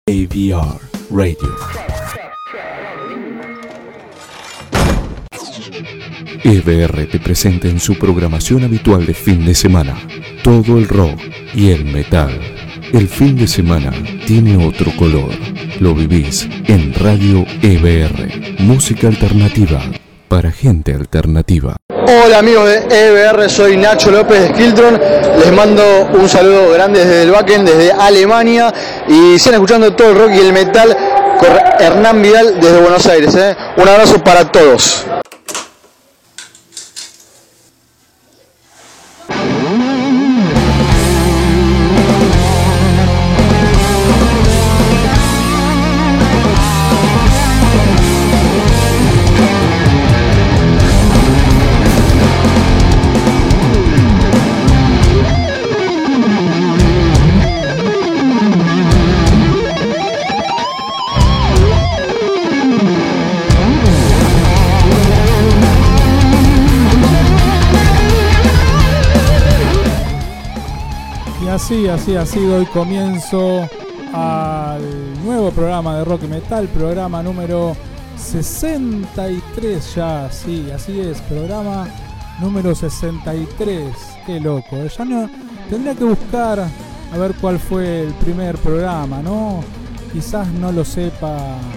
AVR Radio. EBR te presenta en su programación habitual de fin de semana todo el rock y el metal. El fin de semana tiene otro color. Lo vivís en Radio EBR, música alternativa para gente alternativa. Hola amigos de EBR, soy Nacho López de Skiltron. Les mando un saludo grande desde el Wacken, desde Alemania, y sigan escuchando todo el rock y el metal con Hernán Vidal desde Buenos Aires. Un abrazo para todos. Así doy comienzo al nuevo programa de rock y metal, programa número 63 ya, sí, así es, programa número 63, qué loco, ya no, tendría que buscar a ver cuál fue el primer programa, ¿no? Quizás no lo sepa,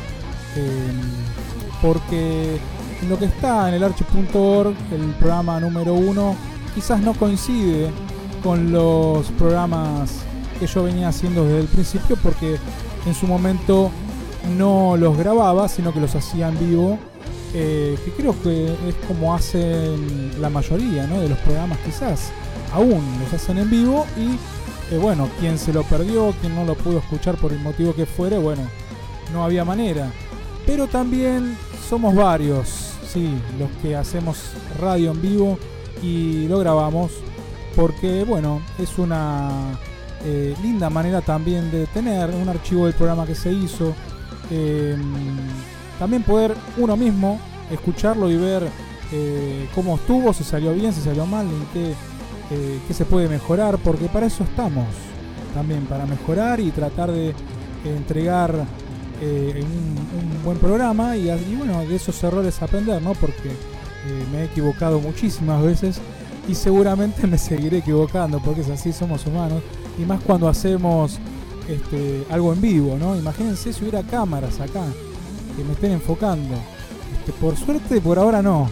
porque en lo que está en el archive.org, el programa número 1, quizás no coincide con los programas que yo venía haciendo desde el principio, porque en su momento no los grababa, sino que los hacía en vivo, que creo que es como hacen la mayoría, ¿no?, de los programas, quizás aún los hacen en vivo, y bueno, quien se lo perdió, quien no lo pudo escuchar por el motivo que fuere, bueno, no había manera. Pero también somos varios, sí, los que hacemos radio en vivo y lo grabamos, porque bueno, es una linda manera también de tener un archivo del programa que se hizo, también poder uno mismo escucharlo y ver cómo estuvo, si salió bien, si salió mal, en qué se puede mejorar, porque para eso estamos también, para mejorar y tratar de entregar un buen programa y bueno, de esos errores aprender, ¿no? Porque me he equivocado muchísimas veces y seguramente me seguiré equivocando, porque es así, somos humanos, y más cuando hacemos algo en vivo, ¿no? Imagínense si hubiera cámaras acá que me estén enfocando. Por suerte, por ahora no.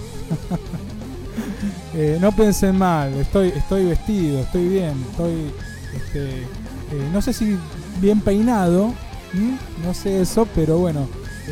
No piensen mal, estoy vestido, estoy bien, estoy no sé si bien peinado, no sé eso, pero bueno,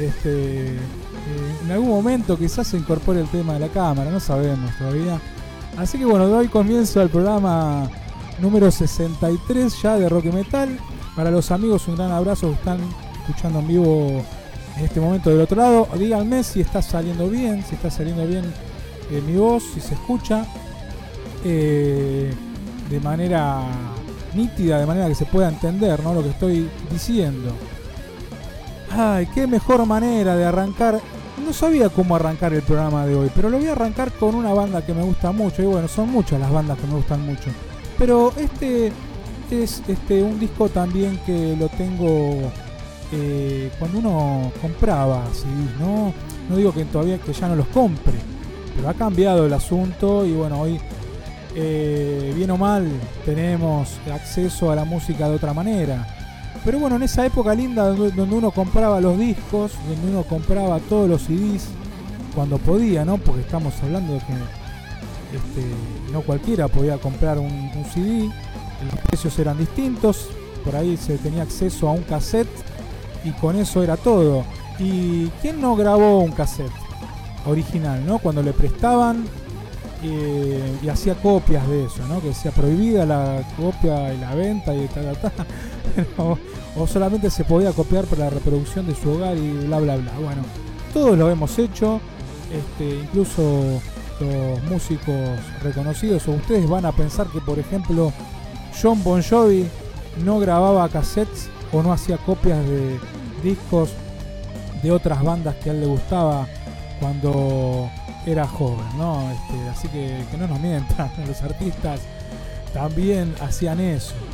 en algún momento quizás se incorpore el tema de la cámara, no sabemos todavía. Así que bueno, doy comienzo al programa número 63 ya de rock y metal. Para los amigos, un gran abrazo que están escuchando en vivo en este momento del otro lado. Díganme si está saliendo bien, mi voz, si se escucha de manera nítida, de manera que se pueda entender, ¿no?, lo que estoy diciendo. Ay, qué mejor manera de arrancar. No sabía cómo arrancar el programa de hoy, pero lo voy a arrancar con una banda que me gusta mucho. Y bueno, son muchas las bandas que me gustan mucho, pero este es un disco también que lo tengo cuando uno compraba CDs, no digo que todavía que ya no los compre, pero ha cambiado el asunto. Y bueno, hoy bien o mal tenemos acceso a la música de otra manera. Pero bueno, en esa época linda donde uno compraba los discos, donde uno compraba todos los CDs cuando podía, ¿no? Porque estamos hablando de que no cualquiera podía comprar un CD, los precios eran distintos, por ahí se tenía acceso a un cassette y con eso era todo. ¿Y quién no grabó un cassette original, ¿no? Cuando le prestaban y hacía copias de eso, ¿no? Que decía prohibida la copia y la venta y tal. O solamente se podía copiar para la reproducción de su hogar y bla bla bla. Bueno, todos lo hemos hecho, incluso los músicos reconocidos. O ustedes van a pensar que, por ejemplo, Jon Bon Jovi no grababa cassettes o no hacía copias de discos de otras bandas que a él le gustaba cuando era joven, ¿no? Así que no nos mientan, los artistas también hacían eso.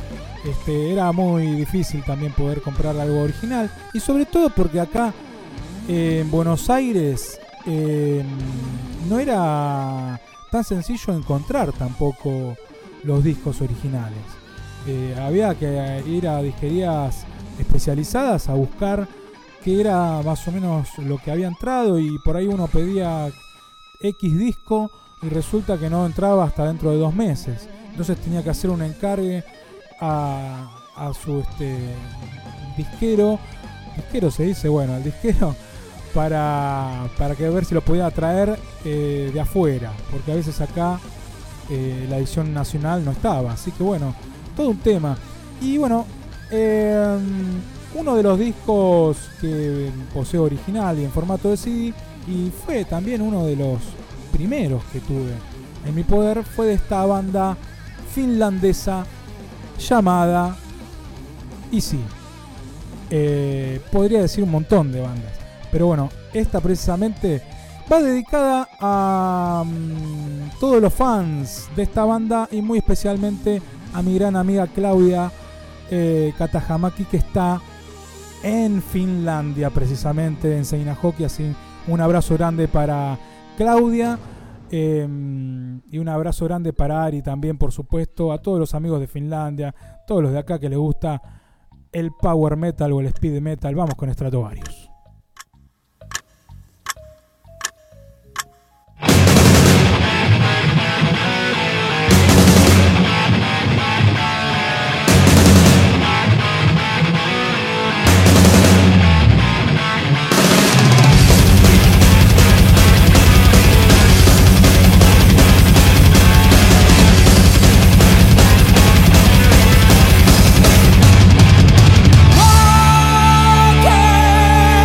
era muy difícil también poder comprar algo original, y sobre todo porque acá en Buenos Aires no era tan sencillo encontrar tampoco los discos originales. Había que ir a disquerías especializadas a buscar qué era más o menos lo que había entrado, y por ahí uno pedía X disco y resulta que no entraba hasta dentro de 2 meses. Entonces tenía que hacer un encargue a su disquero se dice, bueno, al disquero, para que ver si lo podía traer de afuera, porque a veces acá la edición nacional no estaba, así que bueno, todo un tema. Y bueno, uno de los discos que poseo original y en formato de CD, y fue también uno de los primeros que tuve en mi poder, fue de esta banda finlandesa llamada Easy. Podría decir un montón de bandas, pero bueno, esta precisamente va dedicada a todos los fans de esta banda, y muy especialmente a mi gran amiga Claudia Katahamaki, que está en Finlandia, precisamente en Seinäjoki. Así un abrazo grande para Claudia, y un abrazo grande para Ari también, por supuesto, a todos los amigos de Finlandia, todos los de acá que les gusta el power metal o el speed metal. Vamos con Stratovarius. Okay.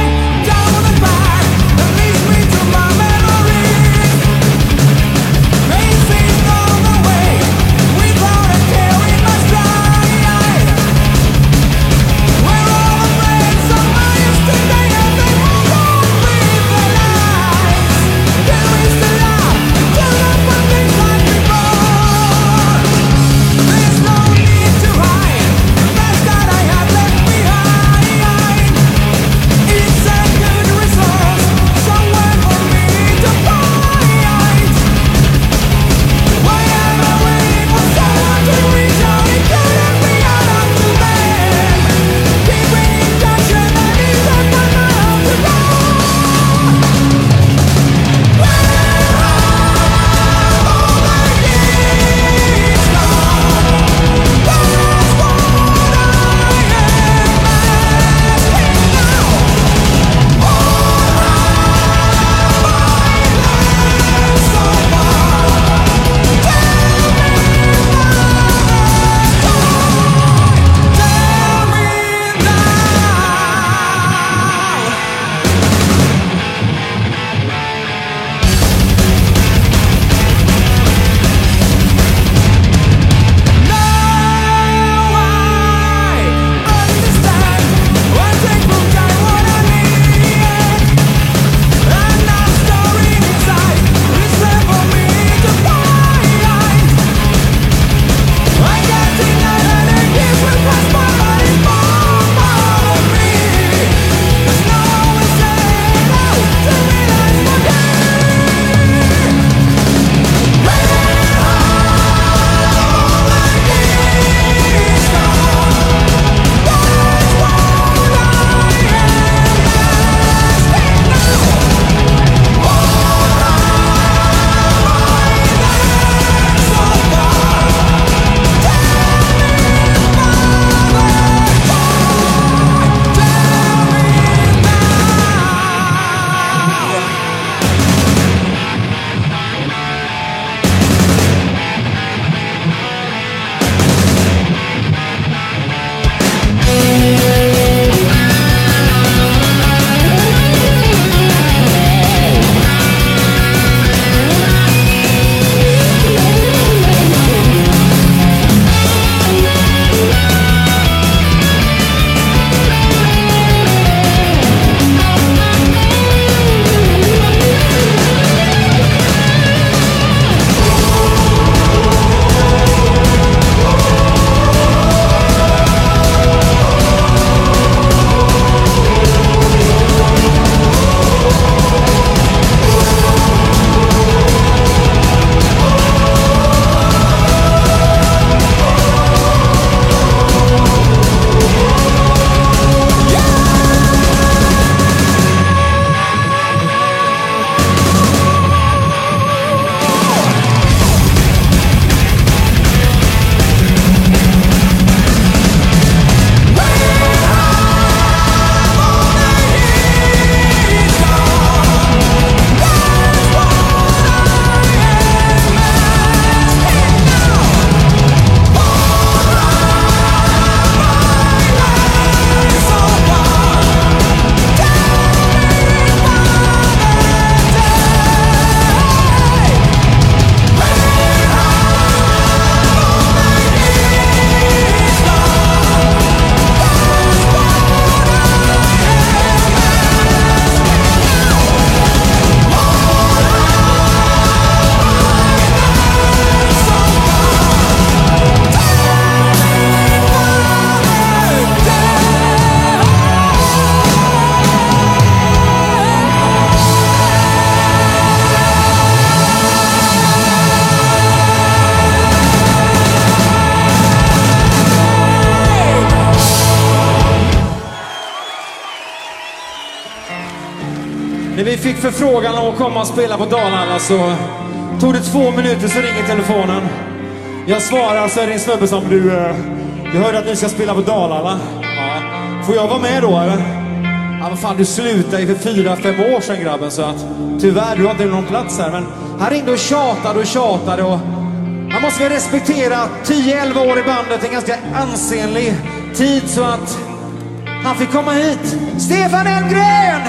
När vi fick förfrågan om att komma och spela på Dalhalla så tog det 2 minuter så ringer telefonen. Jag svarar så är det en snubbe som du, jag hörde att ni ska spela på Dalhalla. Ja. Får jag vara med då eller? Ja men fan, du slutade ju för 4-5 år sedan grabben, så att tyvärr du har inte någon plats här. Men han ringde och tjatade och man måste väl respektera 10-11 år i bandet, en ganska ansenlig tid, så att han fick komma hit. Stefan Elfgren!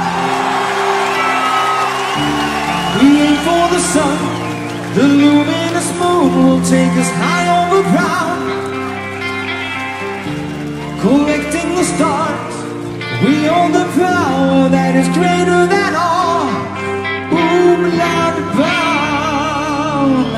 Aim for the sun, the luminous moon will take us high over ground. Collecting the stars, we own the power that is greater than all. Bloodbound.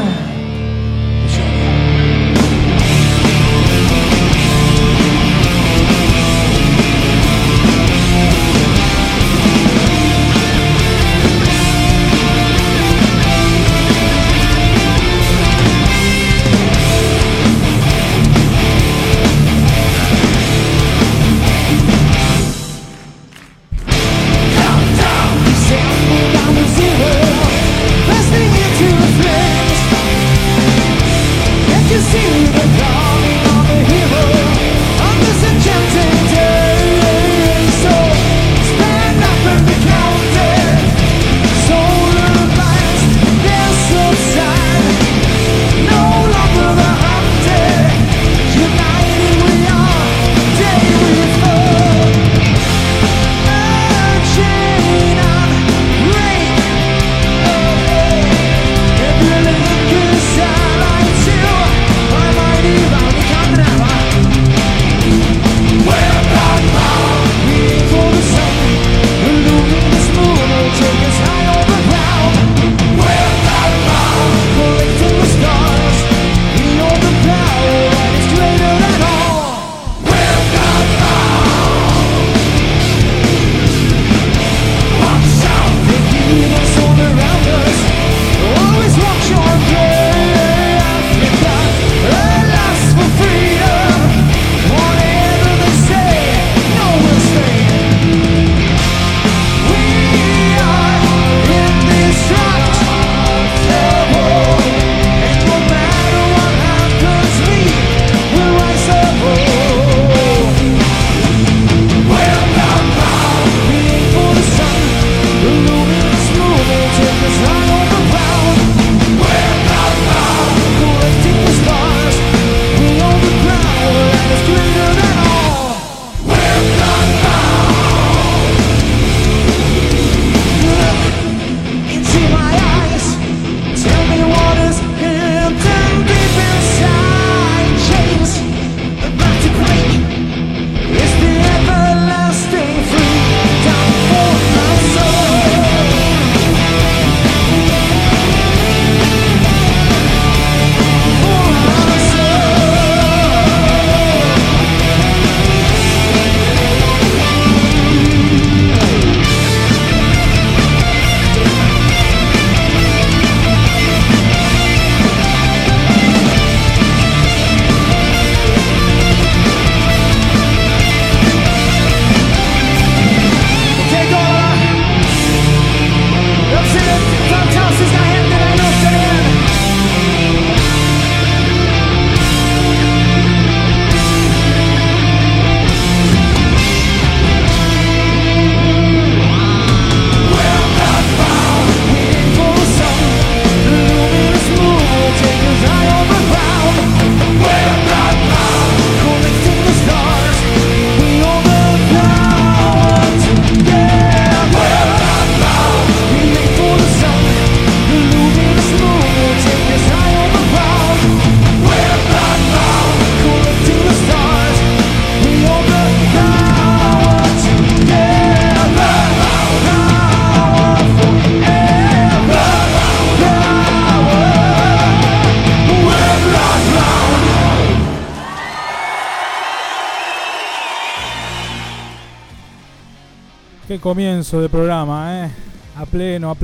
Qué comienzo de programa, a pleno,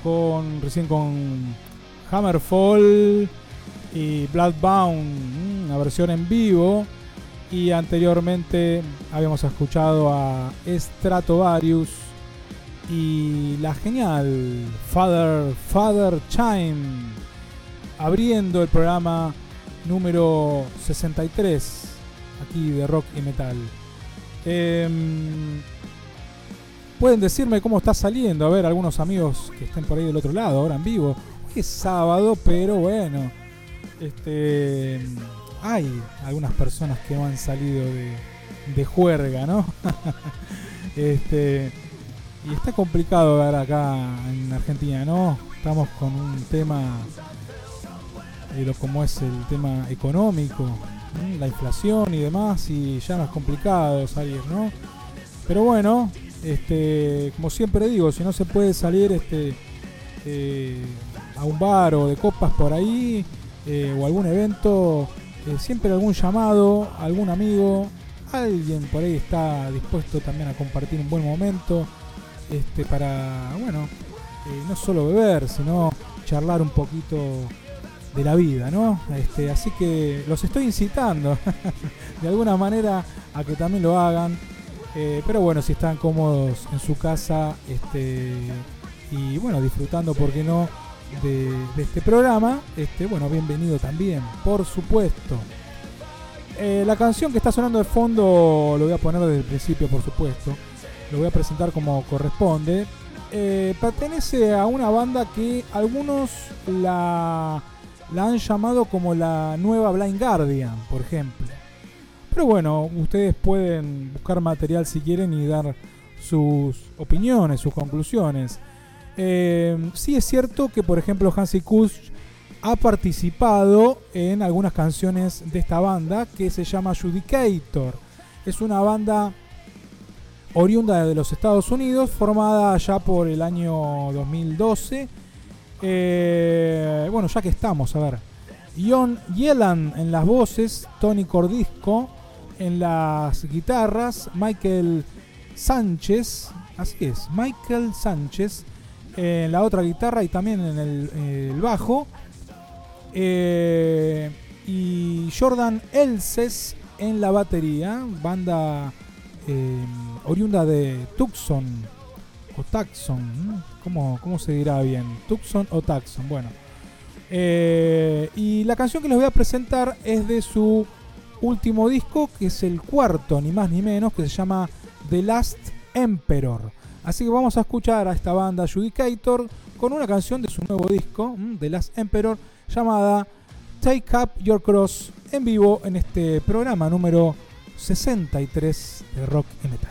recién con Hammerfall y Bloodbound, una versión en vivo, y anteriormente habíamos escuchado a Stratovarius y la genial Father Time, abriendo el programa número 63 aquí de Rock y Metal. Pueden decirme cómo está saliendo, a ver, algunos amigos que estén por ahí del otro lado, ahora en vivo. Hoy es sábado, pero bueno, hay algunas personas que no han salido de juerga, ¿no? Y está complicado ver acá en Argentina, ¿no? Estamos con un tema, como es el tema económico, la inflación y demás, y ya no es complicado salir, ¿no? Pero bueno, como siempre digo, si no se puede salir a un bar o de copas por ahí, o algún evento, siempre algún llamado, algún amigo, alguien por ahí está dispuesto también a compartir un buen momento, para, bueno, no solo beber, sino charlar un poquito de la vida, ¿no? Así que los estoy incitando de alguna manera a que también lo hagan, pero bueno, si están cómodos en su casa, y bueno, disfrutando, ¿por qué no?, de este programa, bueno, bienvenido también, por supuesto. La canción que está sonando de fondo lo voy a poner desde el principio, por supuesto. Lo voy a presentar como corresponde. Pertenece a una banda que algunos la han llamado como la nueva Blind Guardian, por ejemplo. Pero bueno, ustedes pueden buscar material si quieren y dar sus opiniones, sus conclusiones. Sí es cierto que, por ejemplo, Hansi Kusch ha participado en algunas canciones de esta banda que se llama Judicator. Es una banda oriunda de los Estados Unidos, formada ya por el año 2012. Bueno, ya que estamos, a ver. Jon Yelland en las voces, Tony Cordisco en las guitarras, Michael Sánchez, así es, Michael Sánchez en la otra guitarra y también en el bajo, y Jordan Elses en la batería. Banda oriunda de Tucson o Tucson, ¿cómo se dirá bien? Tucson o Tucson, bueno. Y la canción que les voy a presentar es de su último disco, que es el cuarto, ni más ni menos, que se llama The Last Emperor. Así que vamos a escuchar a esta banda Judicator con una canción de su nuevo disco, The Last Emperor, llamada Take Up Your Cross, en vivo en este programa número 63 de Rock y Metal.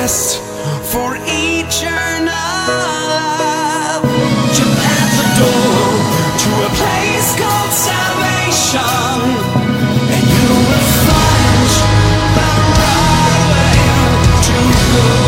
quest for eternal love. You're at the door to a place called salvation, and you will find the right way to go.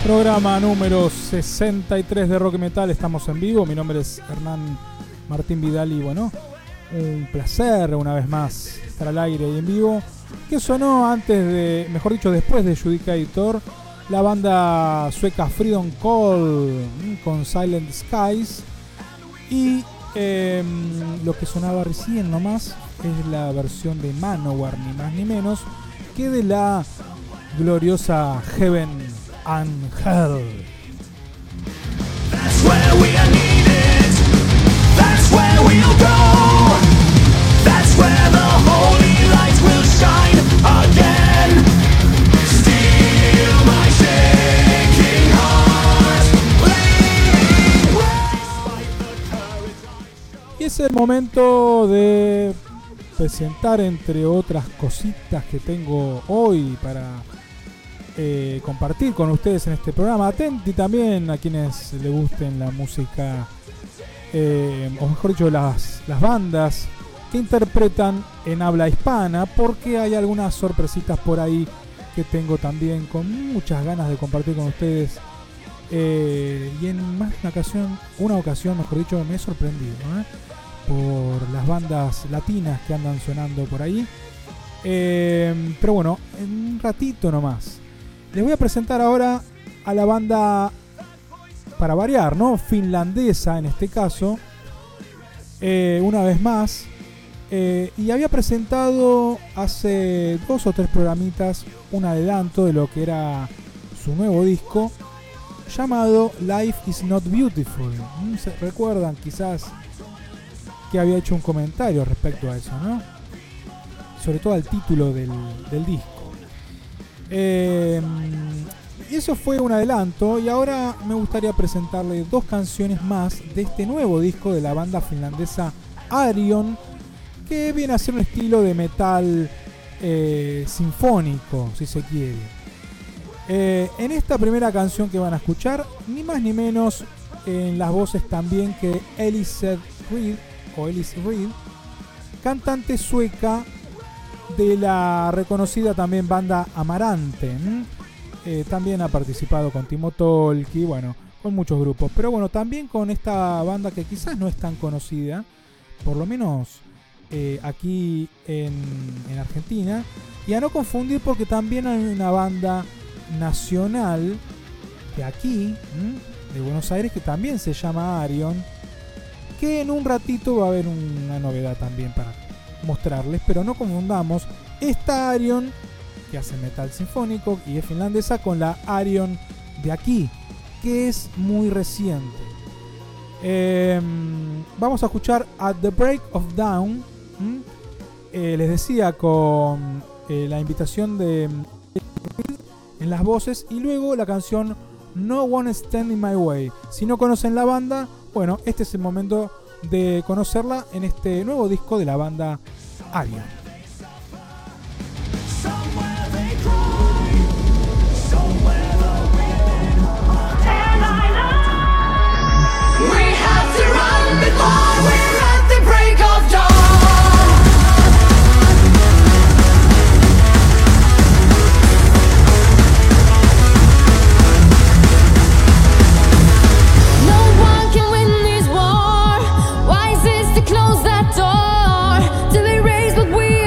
Programa número 63 de Rock y Metal, estamos en vivo. Mi nombre es Hernán Martín Vidal y bueno, un placer una vez más estar al aire y en vivo. Que sonó antes de, mejor dicho, después de Judicator, la banda sueca Freedom Call con Silent Skies. Y lo que sonaba recién nomás es la versión de Manowar, ni más ni menos que de la gloriosa Heaven and Hell. That's where we are needed. That's where we'll go. That's where the holy lights will shine again. Steal my shaking heart. Y es el momento de presentar, entre otras cositas que tengo hoy para compartir con ustedes en este programa. Atenti también a quienes le gusten la música, o mejor dicho, las bandas que interpretan en habla hispana, porque hay algunas sorpresitas por ahí que tengo también con muchas ganas de compartir con ustedes. Y en más de una ocasión, mejor dicho, me he sorprendido por las bandas latinas que andan sonando por ahí. Pero bueno, en un ratito nomás les voy a presentar ahora a la banda, para variar, ¿no? Finlandesa en este caso, una vez más. Y había presentado hace 2 o 3 programitas un adelanto de lo que era su nuevo disco llamado Life is Not Beautiful. ¿Se recuerdan quizás que había hecho un comentario respecto a eso, ¿no? Sobre todo al título del disco. Y eso fue un adelanto, y ahora me gustaría presentarle 2 canciones más de este nuevo disco de la banda finlandesa Arion, que viene a ser un estilo de metal sinfónico, si se quiere. En esta primera canción que van a escuchar, ni más ni menos, en las voces también que Elise Reed, cantante sueca de la reconocida también banda Amarante. También ha participado con Timo Tolkki, bueno, con muchos grupos, pero bueno, también con esta banda que quizás no es tan conocida, por lo menos aquí en Argentina, y a no confundir porque también hay una banda nacional de aquí, de Buenos Aires, que también se llama Arion, que en un ratito va a haber una novedad también para mostrarles, pero no confundamos esta Arion que hace metal sinfónico y es finlandesa con la Arion de aquí, que es muy reciente. Vamos a escuchar At the Break of Dawn, les decía, con la invitación de en las voces, y luego la canción No One Stand in My Way. Si no conocen la banda, bueno, este es el momento de conocerla en este nuevo disco de la banda Arion. We have to run before we're at the break of dawn. No one can win this war. Wisest to close that door, to erase what we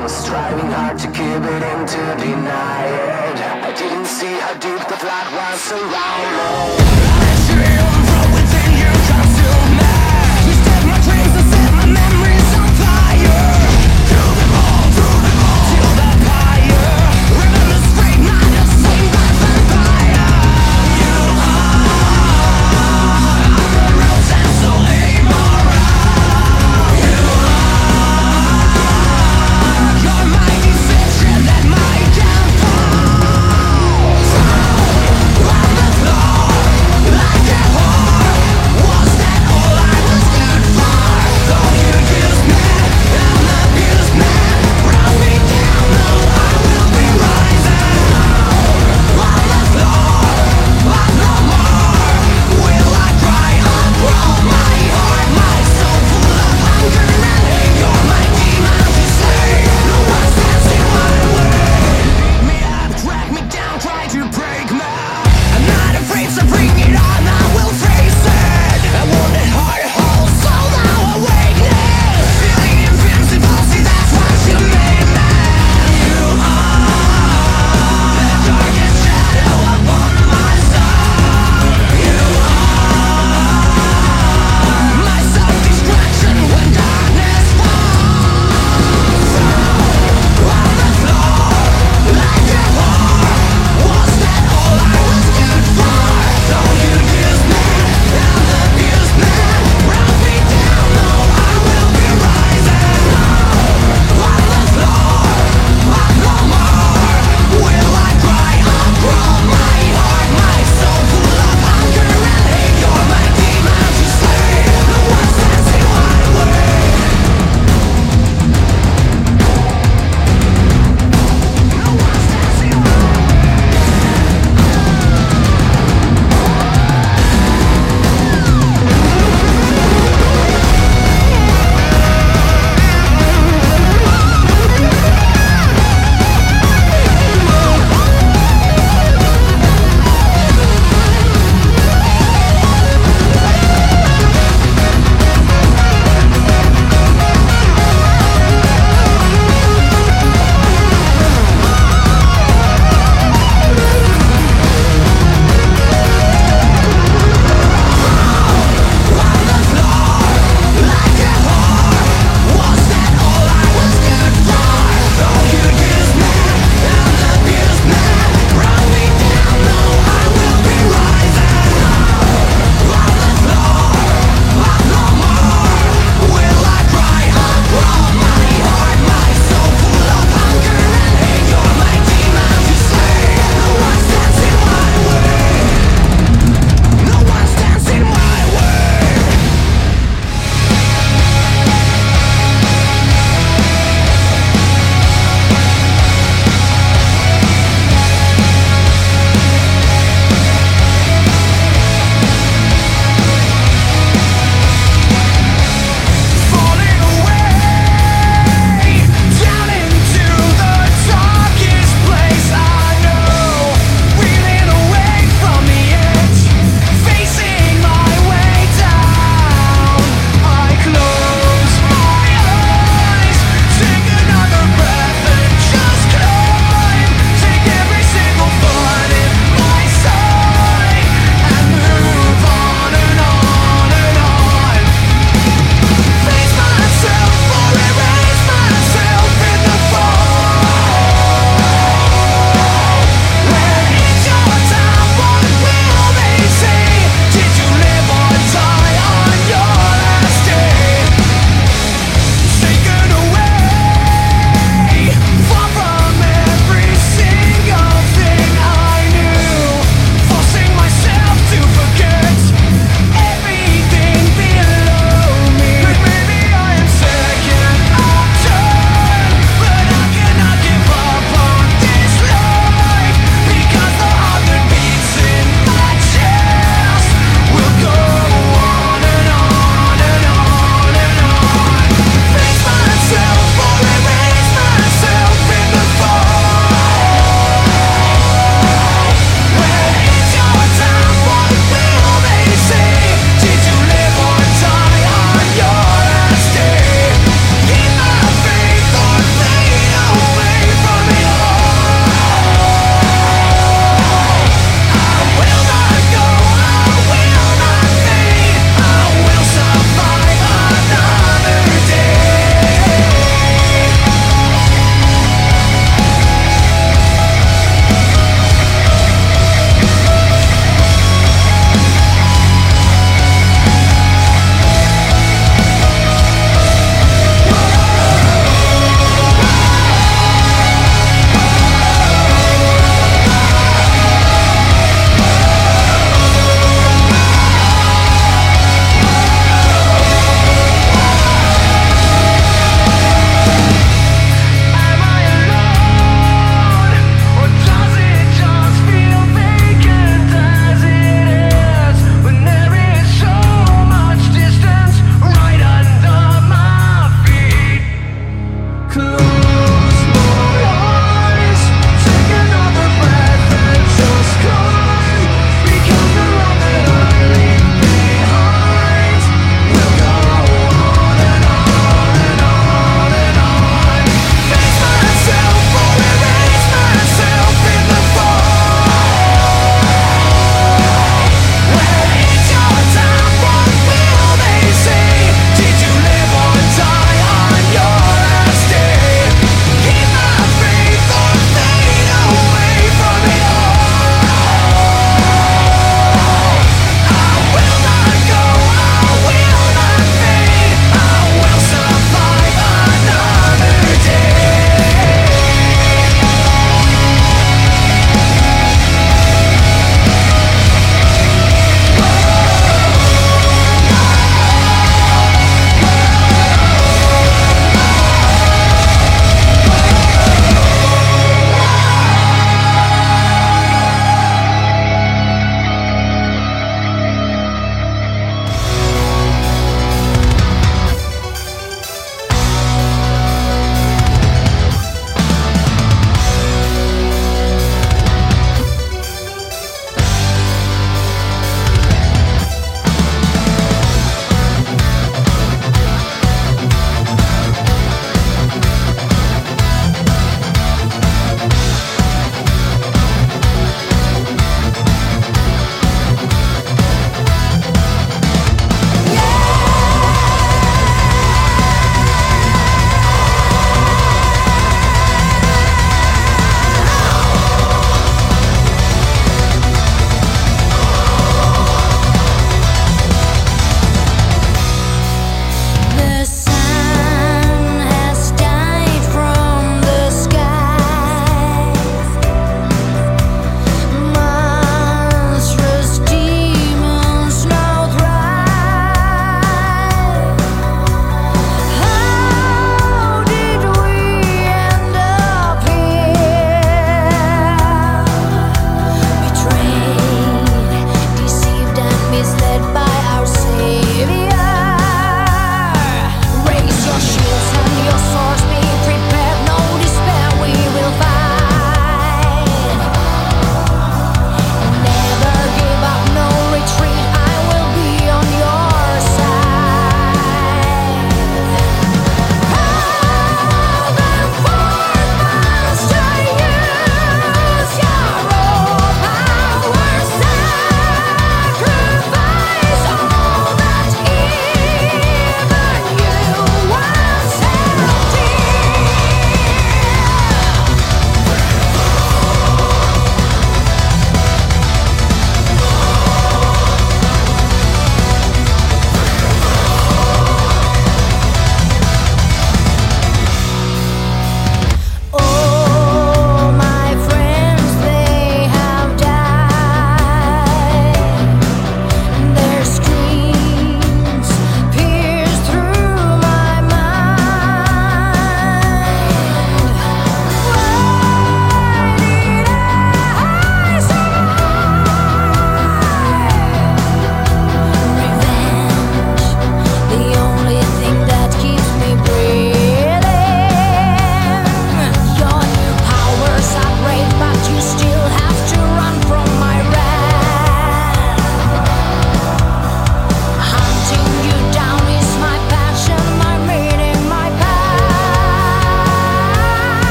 striving hard to keep it in to deny it. I didn't see how deep the blood was around me. I feel from within you consume me. You set my dreams and set my memories on fire. Kill them all, till the fire. Remember straight, not a swing by vampire. You are the rose and so amoral. You are, you're my deception and my downfall. On the floor, like a whore.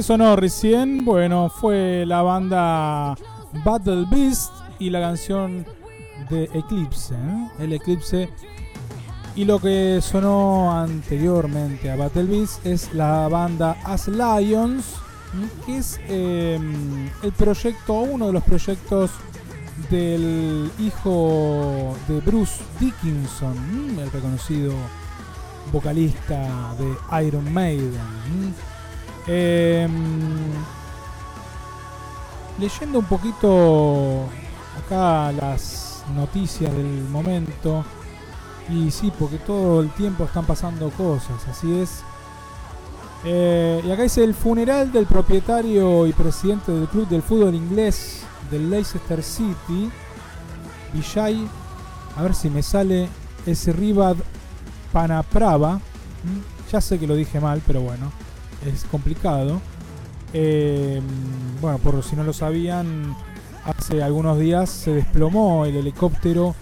sonó recién? Bueno, fue la banda Battle Beast y la canción de Eclipse, ¿eh? El Eclipse. Y lo que sonó anteriormente a Battle Beast es la banda As Lions, que es el proyecto, uno de los proyectos del hijo de Bruce Dickinson, el reconocido vocalista de Iron Maiden. Leyendo un poquito acá las noticias del momento, y sí, porque todo el tiempo están pasando cosas, así es. Y acá dice: el funeral del propietario y presidente del club del fútbol inglés del Leicester City, Vijay, a ver si me sale, es Ribad Panaprava. Ya sé que lo dije mal, pero bueno, es complicado. Bueno, por si no lo sabían, hace algunos días se desplomó el helicóptero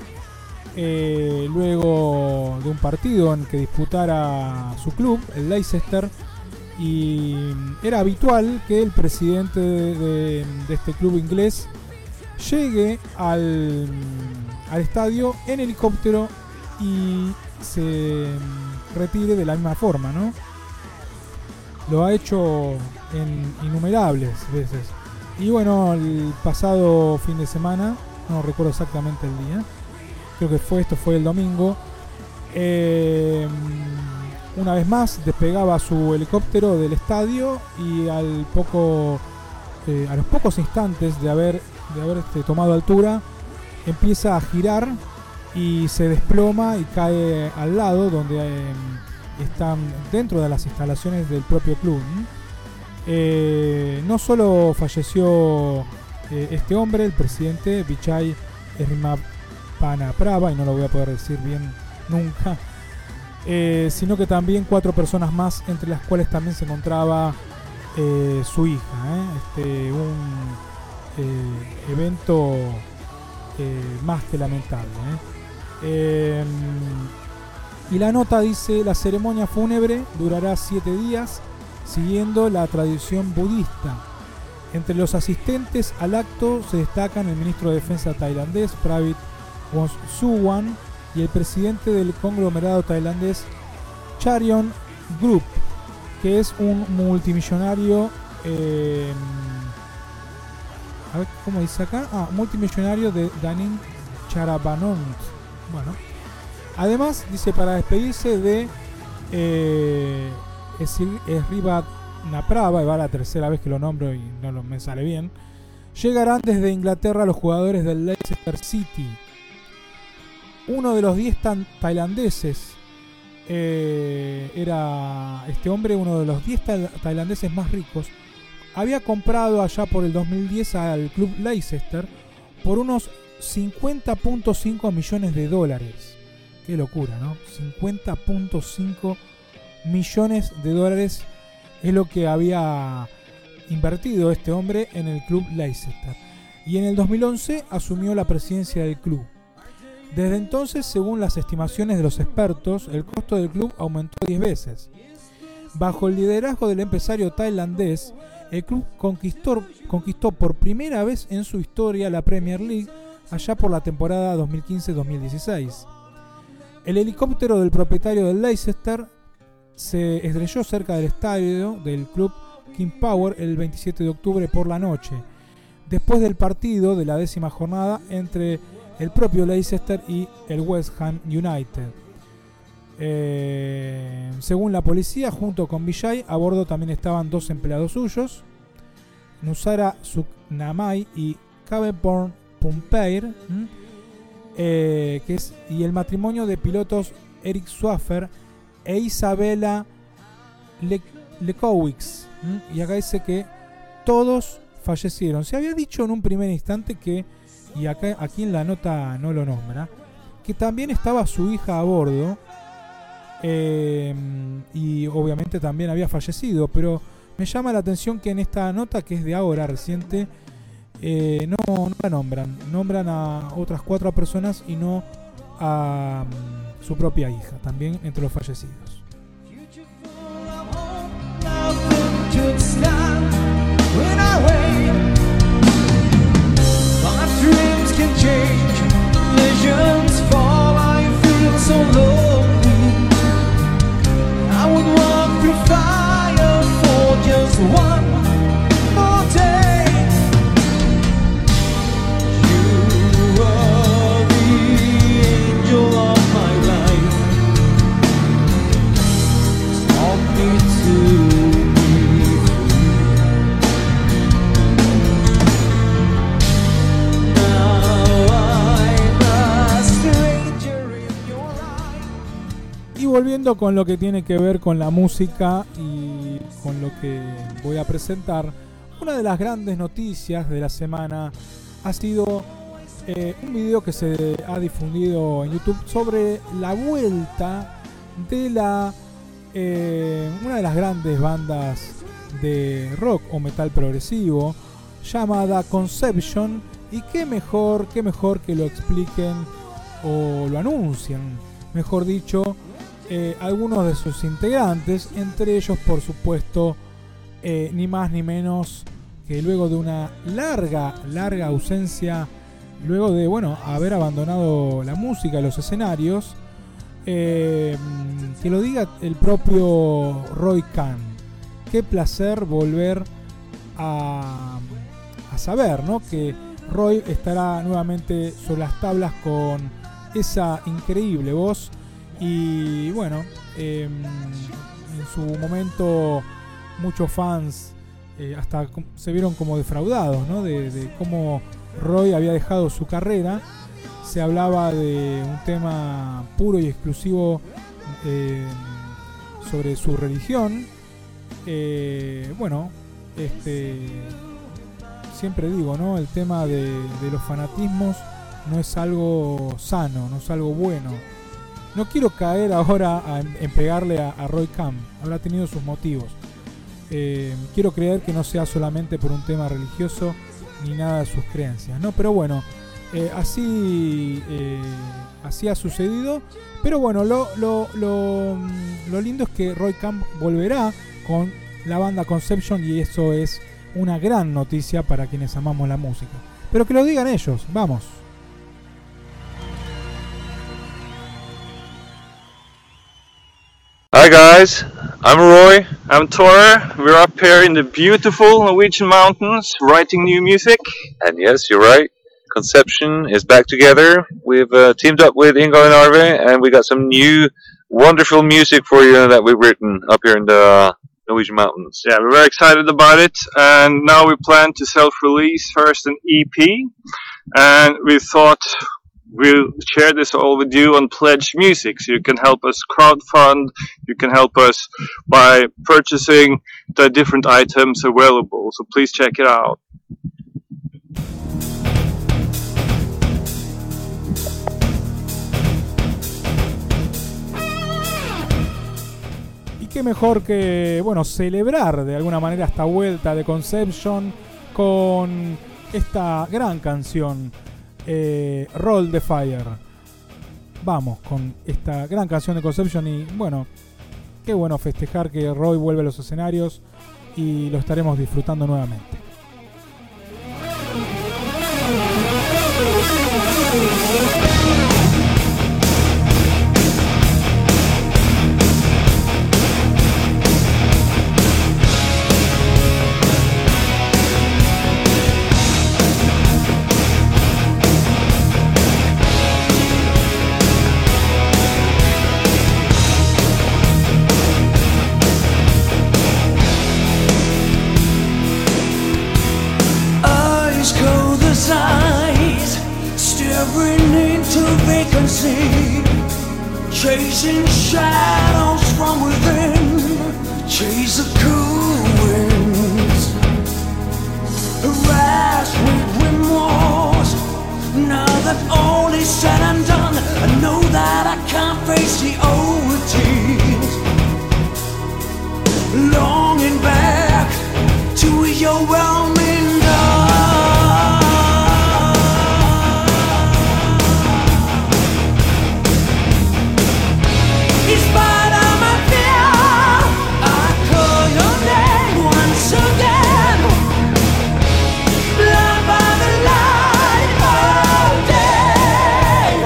luego de un partido en que disputara su club, el Leicester, y era habitual que el presidente de este club inglés llegue al estadio en helicóptero y se retire de la misma forma, ¿no? Lo ha hecho en innumerables veces. Y bueno, el pasado fin de semana, no recuerdo exactamente el día, creo que esto fue el domingo, una vez más despegaba su helicóptero del estadio y a los pocos instantes de haber tomado altura, empieza a girar y se desploma y cae al lado donde están dentro de las instalaciones del propio club. No solo falleció este hombre, el presidente Vijay Panaprava, y no lo voy a poder decir bien nunca, sino que también 4 personas más, entre las cuales también se encontraba su hija. Un evento más que lamentable. Y la nota dice: la ceremonia fúnebre durará 7 días, siguiendo la tradición budista. Entre los asistentes al acto se destacan el ministro de Defensa tailandés, Pravit Wongsuwan, y el presidente del conglomerado tailandés, Charion Group, que es un multimillonario. A ver cómo dice acá. Multimillonario de Danin Charabanont. Bueno. Además, dice, para despedirse de Ribad Naprava, y va la tercera vez que lo nombro y no me sale bien, llegarán desde Inglaterra los jugadores del Leicester City. Uno de los 10 tailandeses era este hombre, uno de los 10 tailandeses más ricos. Había comprado allá por el 2010 al club Leicester por unos 50.5 millones de dólares. Qué locura, ¿no? 50.5 millones de dólares es lo que había invertido este hombre en el club Leicester. Y en el 2011 asumió la presidencia del club. Desde entonces, según las estimaciones de los expertos, el costo del club aumentó 10 veces. Bajo el liderazgo del empresario tailandés, el club conquistó por primera vez en su historia la Premier League allá por la temporada 2015-2016. El helicóptero del propietario del Leicester se estrelló cerca del estadio del club King Power el 27 de octubre por la noche, después del partido de la 10ª jornada entre el propio Leicester y el West Ham United. Según la policía, junto con Vijay, a bordo también estaban 2 empleados suyos, Nusara Suknamai y Caveborn Pumpeir, y el matrimonio de pilotos Eric Swaffer e Isabella Lekowicz. Y acá dice que todos fallecieron. Se había dicho en un primer instante que, y aquí en la nota no lo nombra, que también estaba su hija a bordo, y obviamente también había fallecido, pero me llama la atención que en esta nota, que es de ahora, reciente, no la nombran a otras 4 personas y no a su propia hija, también entre los fallecidos. volviendo con lo que tiene que ver con la música y con lo que voy a presentar, una de las grandes noticias de la semana ha sido un video que se ha difundido en YouTube sobre la vuelta de una de las grandes bandas de rock o metal progresivo llamada Conception, y qué mejor que lo expliquen o lo anuncien, mejor dicho, algunos de sus integrantes, entre ellos por supuesto ni más ni menos que luego de una larga ausencia, luego de haber abandonado la música y los escenarios, que lo diga el propio Roy Khan. Qué placer volver a saber, ¿no?, que Roy estará nuevamente sobre las tablas con esa increíble voz. Y en su momento muchos fans hasta se vieron como defraudados, ¿no?, de cómo Roy había dejado su carrera. Se hablaba de un tema puro y exclusivo sobre su religión. Siempre digo, ¿no?, el tema de los fanatismos no es algo sano, no es algo bueno. No quiero caer ahora en pegarle a Roy Khan, habrá tenido sus motivos. Quiero creer que no sea solamente por un tema religioso ni nada de sus creencias, ¿no? Pero así ha sucedido. Pero lo lindo es que Roy Khan volverá con la banda Conception, y eso es una gran noticia para quienes amamos la música. Pero que lo digan ellos, vamos. Hi guys, I'm Roy, I'm Tore. We're up here in the beautiful Norwegian mountains writing new music. And yes, you're right, Conception is back together. We've teamed up with Ingo and Arve, and we got some new wonderful music for you that we've written up here in the Norwegian mountains. Yeah, we're very excited about it, and now we plan to self-release first an EP, and we thought we'll share this all with you on Pledge Music, so you can help us crowdfund, you can help us by purchasing the different items available, so please check it out. Y qué mejor que, celebrar de alguna manera esta vuelta de Conception con esta gran canción, Roll the Fire. Vamos con esta gran canción de Conception, y qué bueno festejar que Roy vuelve a los escenarios y lo estaremos disfrutando nuevamente. Staring into vacancy, chasing shadows from within, chase of cool winds, harassed with remorse. Now that all is said and done, I know that I can't face the old tears. Longing back to your overwhelming love. In spite of my fear, I call your name once again. Blind by the light of day,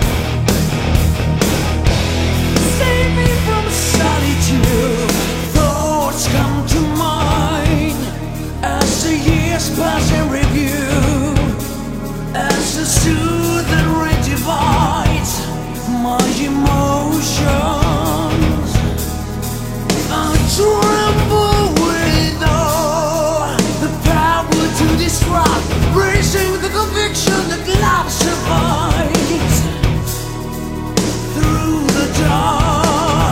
save me from solitude. Thoughts come to mind as the years pass in review, as the soothing rain divides my emotions. I tremble with all the power to disrupt, raising the conviction that love survives through the dark.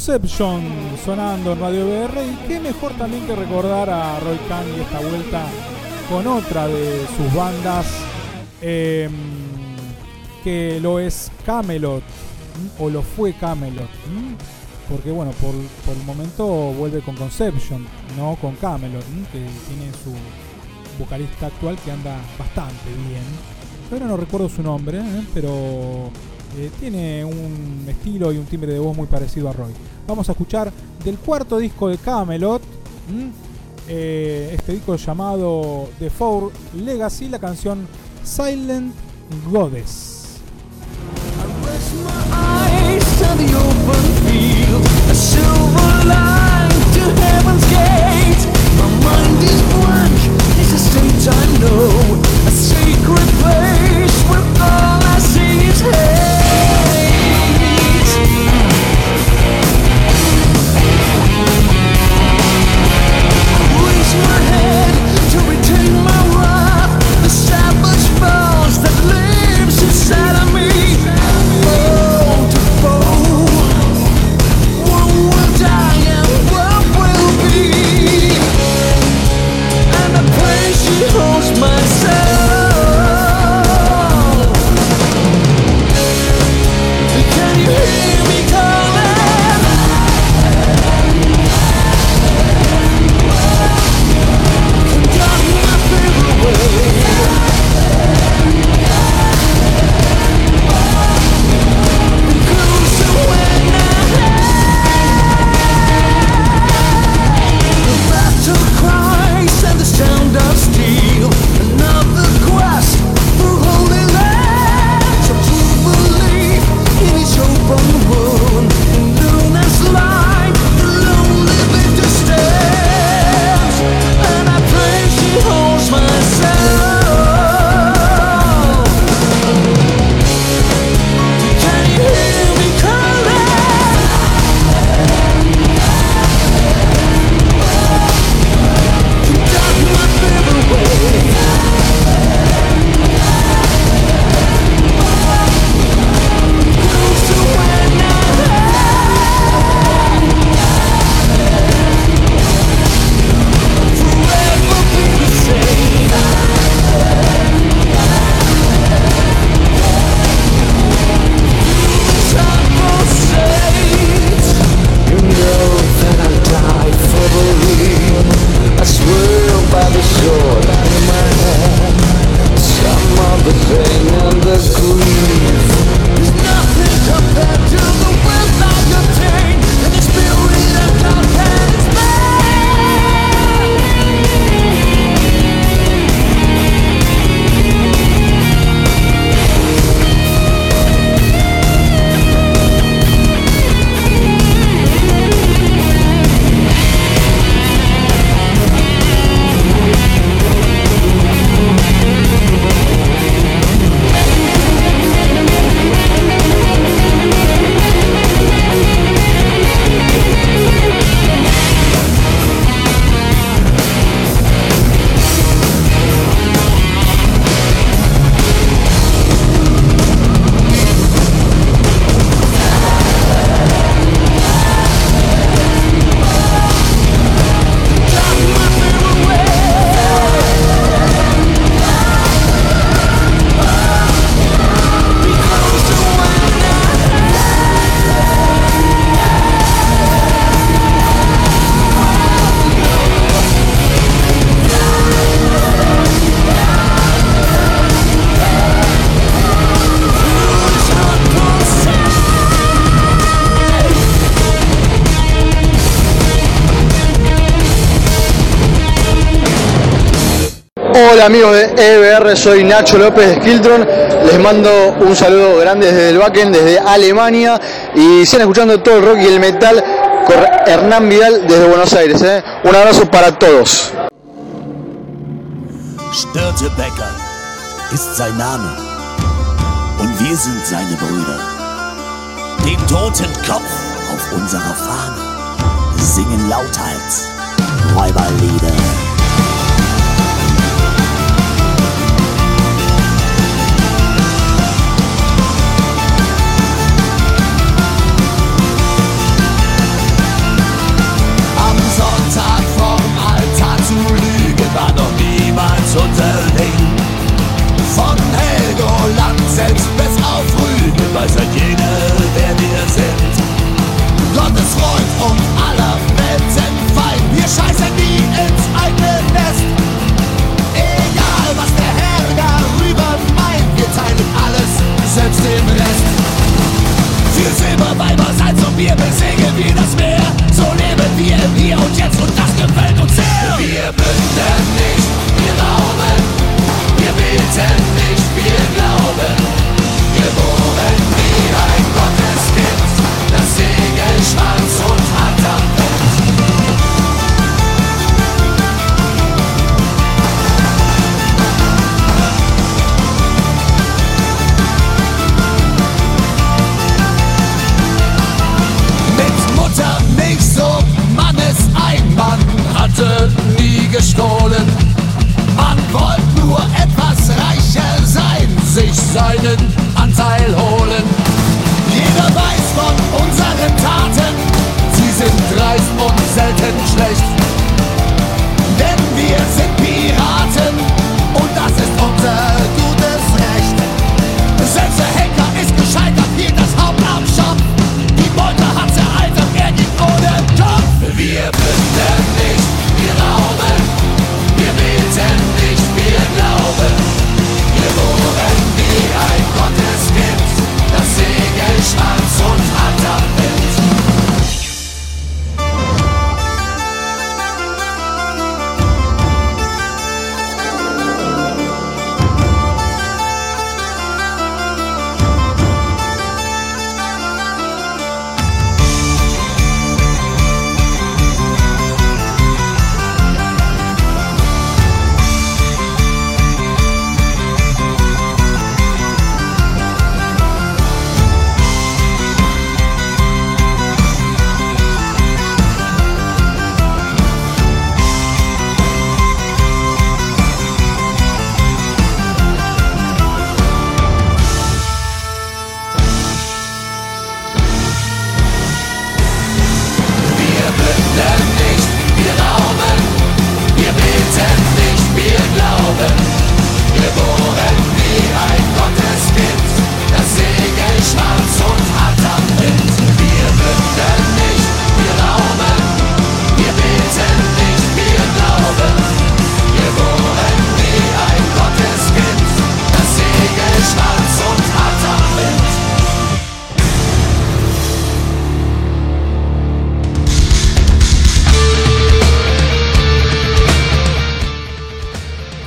Conception sonando en Radio BR, y qué mejor también que recordar a Roy Khan y esta vuelta con otra de sus bandas, que lo es Kamelot, o lo fue Kamelot, porque bueno, por el momento vuelve con Conception, no con Kamelot, que tiene su vocalista actual que anda bastante bien. Ahora no recuerdo su nombre, pero tiene un estilo y un timbre de voz muy parecido a Roy. Vamos a escuchar del cuarto disco de Kamelot, este disco llamado The Four Legacy, la canción Silent Goddess. I know a secret place where all I see is hate. I raise my head to retain my wrath, the savage force that lives inside of me. Foe to foe, one will die and one will be, and the pain she holds my soul. Can you hear me calling? Got my fear away. Closer when the battle cries and the sound of steel. Another quest through holy lands. A true belief in each open wound. In luminous light, the lonely victor stands, and I pray she holds my soul. Can you hear me calling? Got my fear away. Closer when forever be the same. You know that I'll die for belief. I swear by the sword in my hand. Some of the pain and the grief is nothing compared to the wealth I obtained and the spirit of God and its Hola amigos de EBR, soy Nacho López de Skiltron, les mando un saludo grande desde el backend, desde Alemania, y sigan escuchando todo el rock y el metal con Hernán Vidal desde Buenos Aires. Un abrazo para todos. Störtebecker ist sein Name und wir sind seine Brüder. Den toten Kopf auf unserer Fahne singen lauthals Räuberlieder.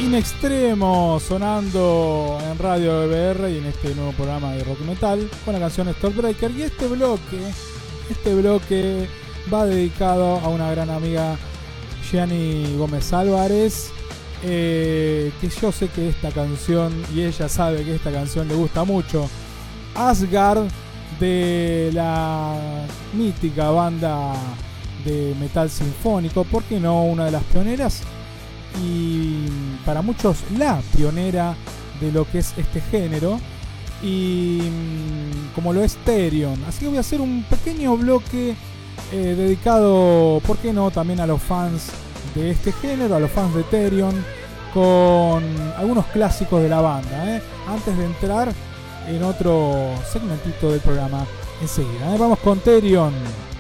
In Extremo sonando en Radio EBR y en este nuevo programa de rock metal con la canción Stormbreaker. Y este bloque va dedicado a una gran amiga, Gianni Gómez Álvarez, que yo sé que esta canción, y ella sabe que esta canción le gusta mucho, Asgard, de la mítica banda de metal sinfónico, ¿por qué no? Una de las pioneras y para muchos la pionera de lo que es este género, y como lo es Therion. Así que voy a hacer un pequeño bloque dedicado, ¿por qué no?, también a los fans de este género, a los fans de Therion, con algunos clásicos de la banda, antes de entrar en otro segmentito del programa enseguida. Vamos con Therion.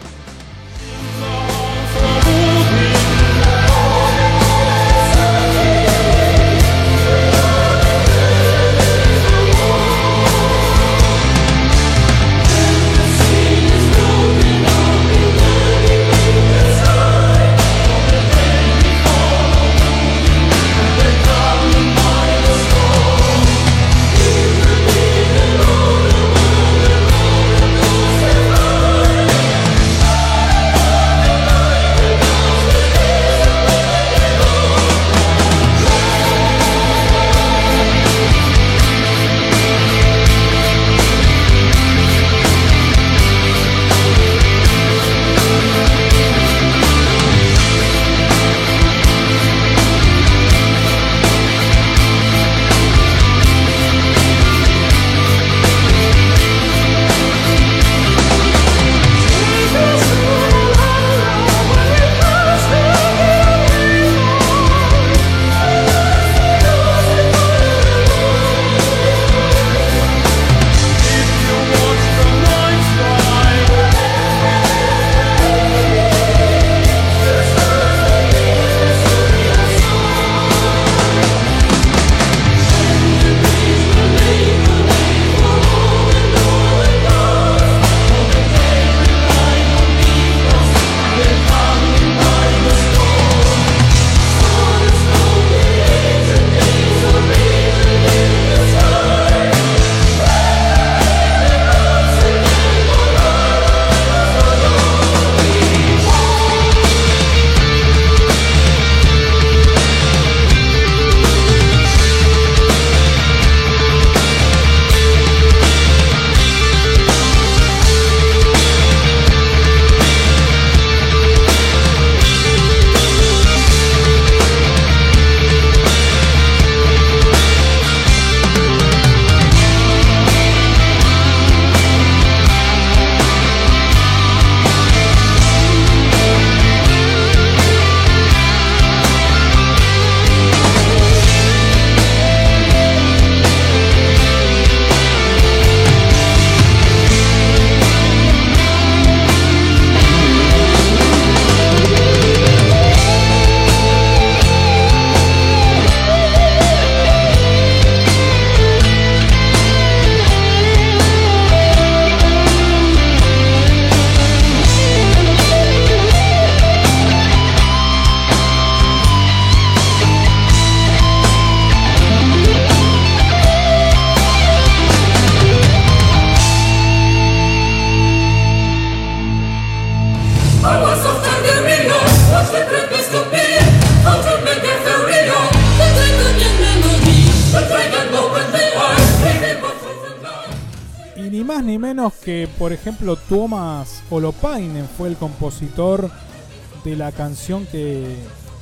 Que por ejemplo Tuomas Holopainen fue el compositor de la canción que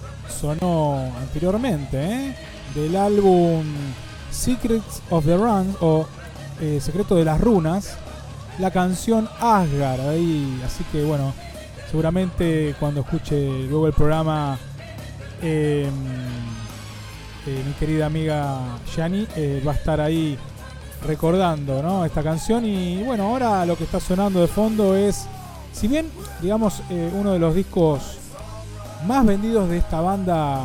sonó anteriormente, del álbum Secrets of the Runes o Secreto de las Runas, la canción Asgard ahí. Así que bueno, seguramente cuando escuche luego el programa mi querida amiga Gianni va a estar ahí recordando, ¿no?, esta canción. Y bueno, ahora lo que está sonando de fondo es, si bien digamos uno de los discos más vendidos de esta banda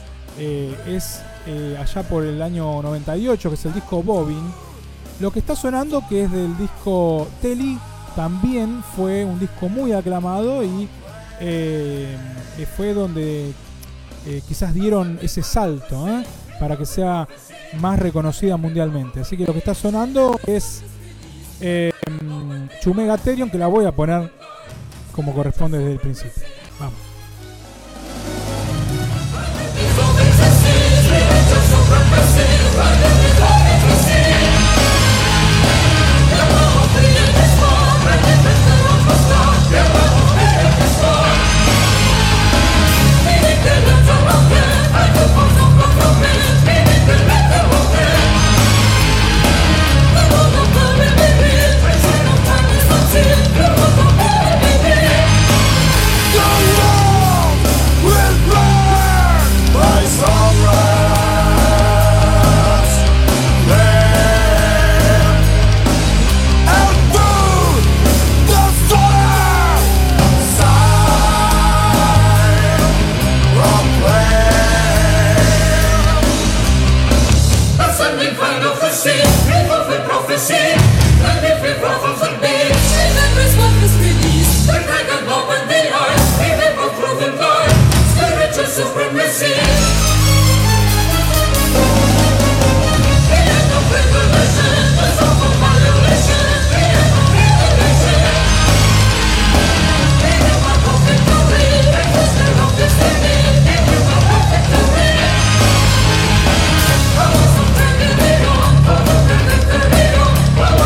es allá por el año 98, que es el disco Bobbin, lo que está sonando, que es del disco Telly, también fue un disco muy aclamado y fue donde quizás dieron ese salto, para que sea más reconocida mundialmente. Así que lo que está sonando es Chumega Therion, que la voy a poner como corresponde desde el principio. Vamos. Well,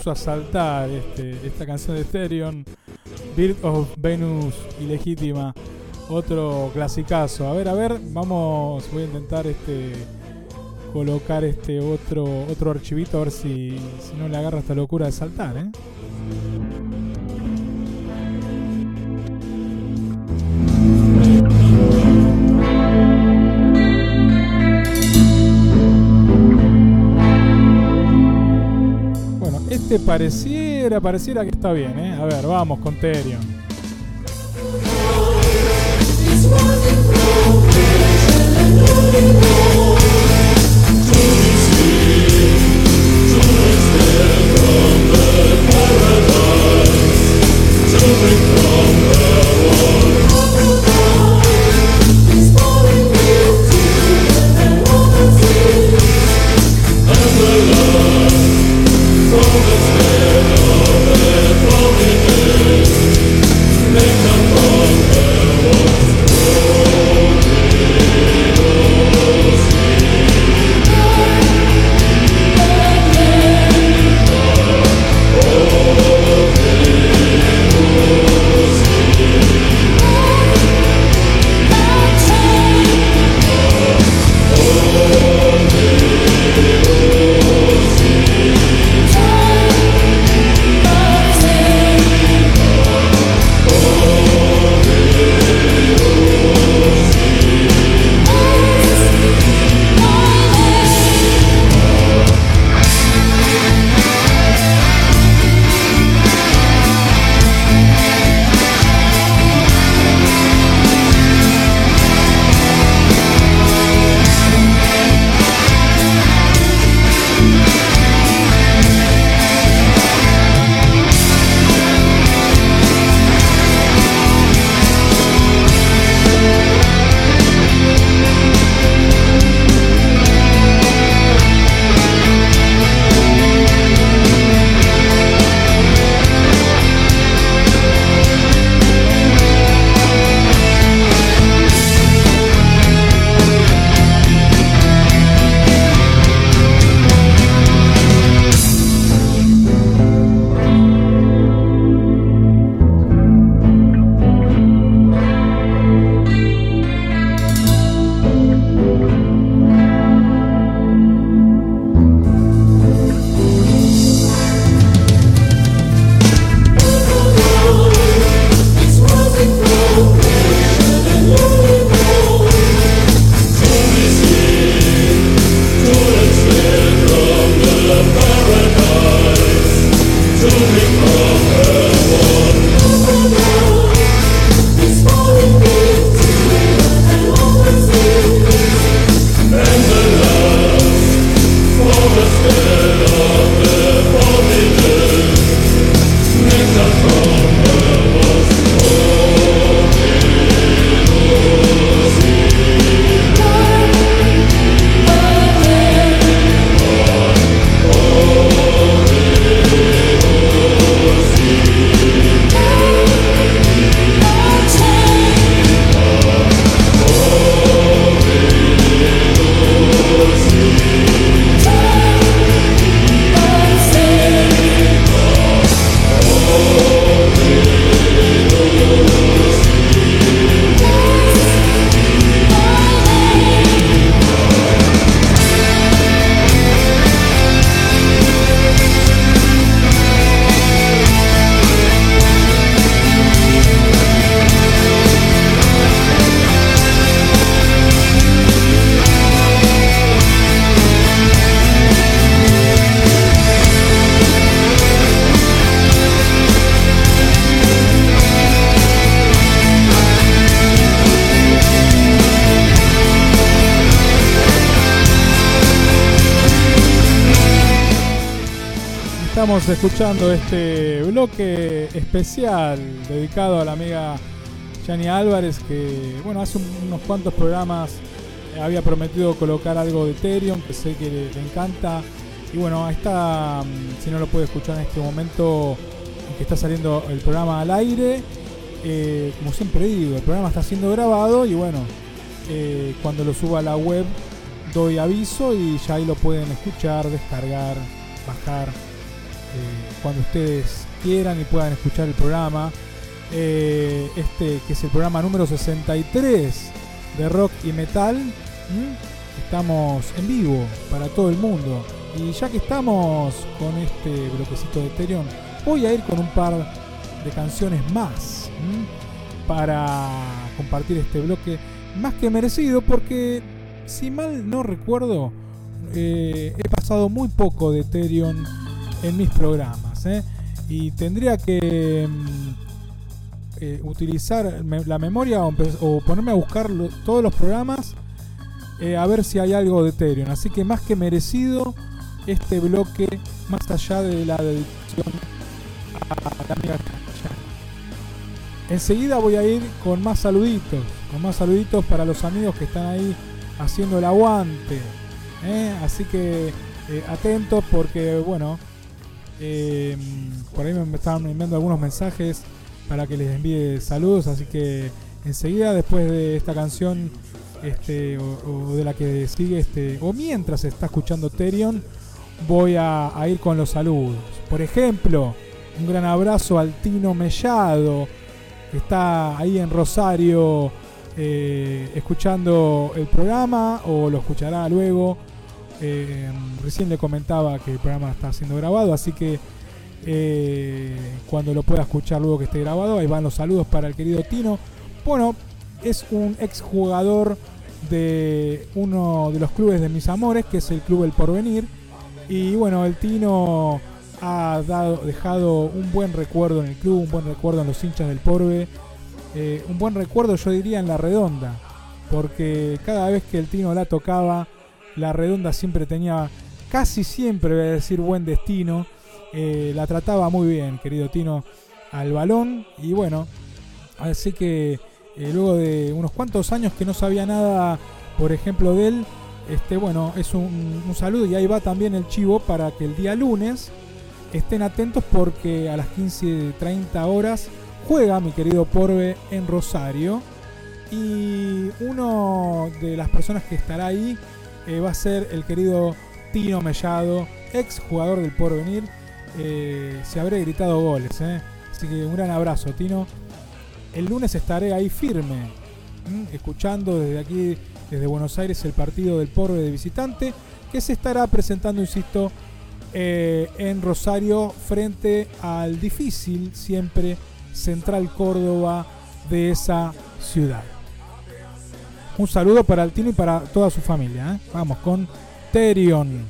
puso a saltar esta canción de Therion, Bird of Venus Ilegítima, otro clasicazo. A ver, voy a intentar colocar otro archivito, a ver si no le agarra esta locura de saltar, ¿eh? Pareciera que está bien, ¿eh? A ver, vamos con Therion. Estamos escuchando este bloque especial dedicado a la amiga Yani Álvarez, que bueno, hace unos cuantos programas había prometido colocar algo de Therion, que sé que le encanta. Y bueno, está, si no lo puede escuchar en este momento en que está saliendo el programa al aire, como siempre digo, el programa está siendo grabado y bueno, cuando lo suba a la web doy aviso y ya ahí lo pueden escuchar, descargar, bajar cuando ustedes quieran y puedan escuchar el programa. Que es el programa número 63 de Rock y Metal. Estamos en vivo para todo el mundo. Y ya que estamos con este bloquecito de Therion, voy a ir con un par de canciones más para compartir este bloque más que merecido, porque si mal no recuerdo, he pasado muy poco de Therion en mis programas, y tendría que utilizar la memoria o ponerme a buscar todos los programas, a ver si hay algo de Therion. Así que más que merecido este bloque, más allá de la dedicación a la amiga Calla. Enseguida voy a ir con más saluditos para los amigos que están ahí haciendo el aguante, así que atentos, porque bueno, por ahí me estaban enviando algunos mensajes para que les envíe saludos, así que enseguida, después de esta canción o de la que sigue, o mientras se está escuchando Therion, voy a ir con los saludos. Por ejemplo, un gran abrazo al Tino Mellado, que está ahí en Rosario escuchando el programa, o lo escuchará luego. Recién le comentaba que el programa está siendo grabado, así que cuando lo pueda escuchar luego que esté grabado, ahí van los saludos para el querido Tino. Bueno, es un exjugador de uno de los clubes de mis amores, que es el Club El Porvenir. Y bueno, el Tino ha dejado un buen recuerdo en el club, un buen recuerdo en los hinchas del Porve, un buen recuerdo, yo diría, en La Redonda, porque cada vez que el Tino la tocaba, La Redonda siempre tenía, casi siempre, voy a decir, buen destino. La trataba muy bien, querido Tino, al balón. Y bueno, así que luego de unos cuantos años que no sabía nada, por ejemplo, de él, bueno, es un saludo, y ahí va también el chivo para que el día lunes estén atentos, porque a las 15:30 horas juega mi querido Porve en Rosario, y uno de las personas que estará ahí va a ser el querido Tino Mellado, ex jugador del Porvenir. Se habré gritado goles, así que un gran abrazo, Tino. El lunes estaré ahí firme, escuchando desde aquí, desde Buenos Aires, el partido del Porve de visitante, que se estará presentando, insisto, en Rosario, frente al difícil siempre Central Córdoba de esa ciudad. Un saludo para el Tino y para toda su familia. Vamos con Therion.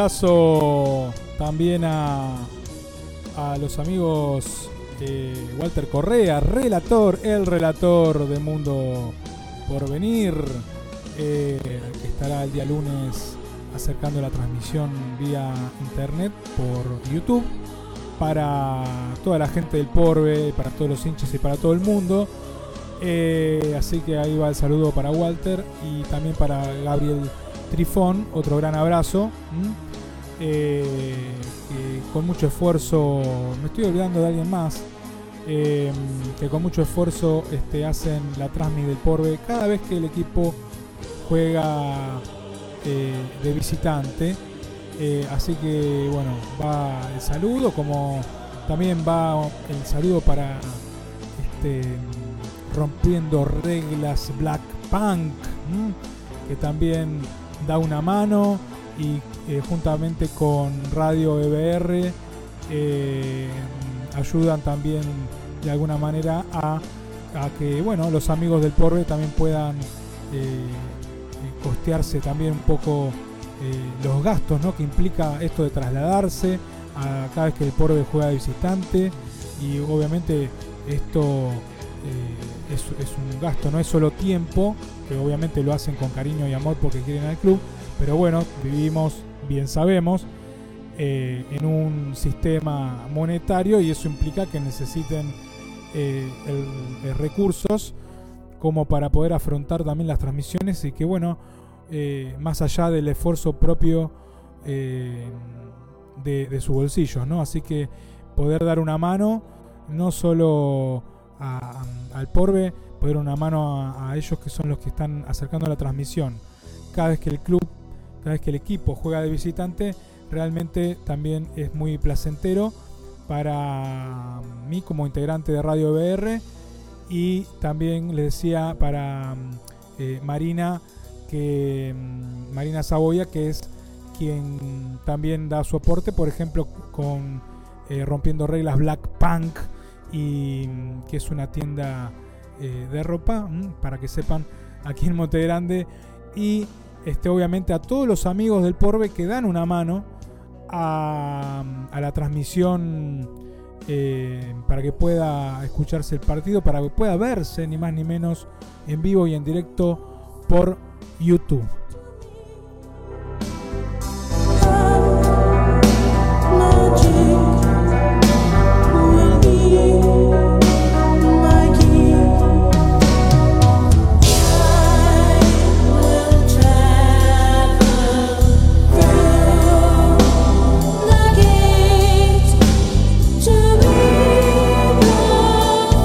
abrazo también a los amigos Walter Correa, el relator de Mundo por Venir, que estará el día lunes acercando la transmisión vía internet por YouTube para toda la gente del Porbe, para todos los hinchas y para todo el mundo. Así que ahí va el saludo para Walter y también para Gabriel Trifón, otro gran abrazo. Que con mucho esfuerzo, me estoy olvidando de alguien más, que con mucho esfuerzo hacen la transmisión del Porbe cada vez que el equipo juega de visitante. Así que bueno, va el saludo, como también va el saludo para Rompiendo Reglas Black Punk, que también da una mano, y juntamente con Radio EBR ayudan también de alguna manera a que bueno, los amigos del Porbe también puedan costearse también un poco los gastos, ¿no?, que implica esto de trasladarse a cada vez que el Porbe juega de visitante. Y obviamente esto es un gasto, no es solo tiempo, que obviamente lo hacen con cariño y amor porque quieren al club, pero bueno, vivimos, bien sabemos, en un sistema monetario, y eso implica que necesiten recursos como para poder afrontar también las transmisiones, y que bueno, más allá del esfuerzo propio de su bolsillo, ¿no? Así que poder dar una mano, no solo al Porbe, poder dar una mano a ellos, que son los que están acercando la transmisión cada vez que el equipo juega de visitante, realmente también es muy placentero para mí como integrante de Radio EBR. Y también les decía para Marina Saboya, que es quien también da su aporte, por ejemplo, con Rompiendo Reglas Black Punk, y que es una tienda de ropa, para que sepan, aquí en Monte Grande. Y obviamente a todos los amigos del Porbe que dan una mano a la transmisión, para que pueda escucharse el partido, para que pueda verse ni más ni menos en vivo y en directo por YouTube.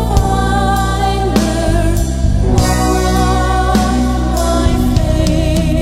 Find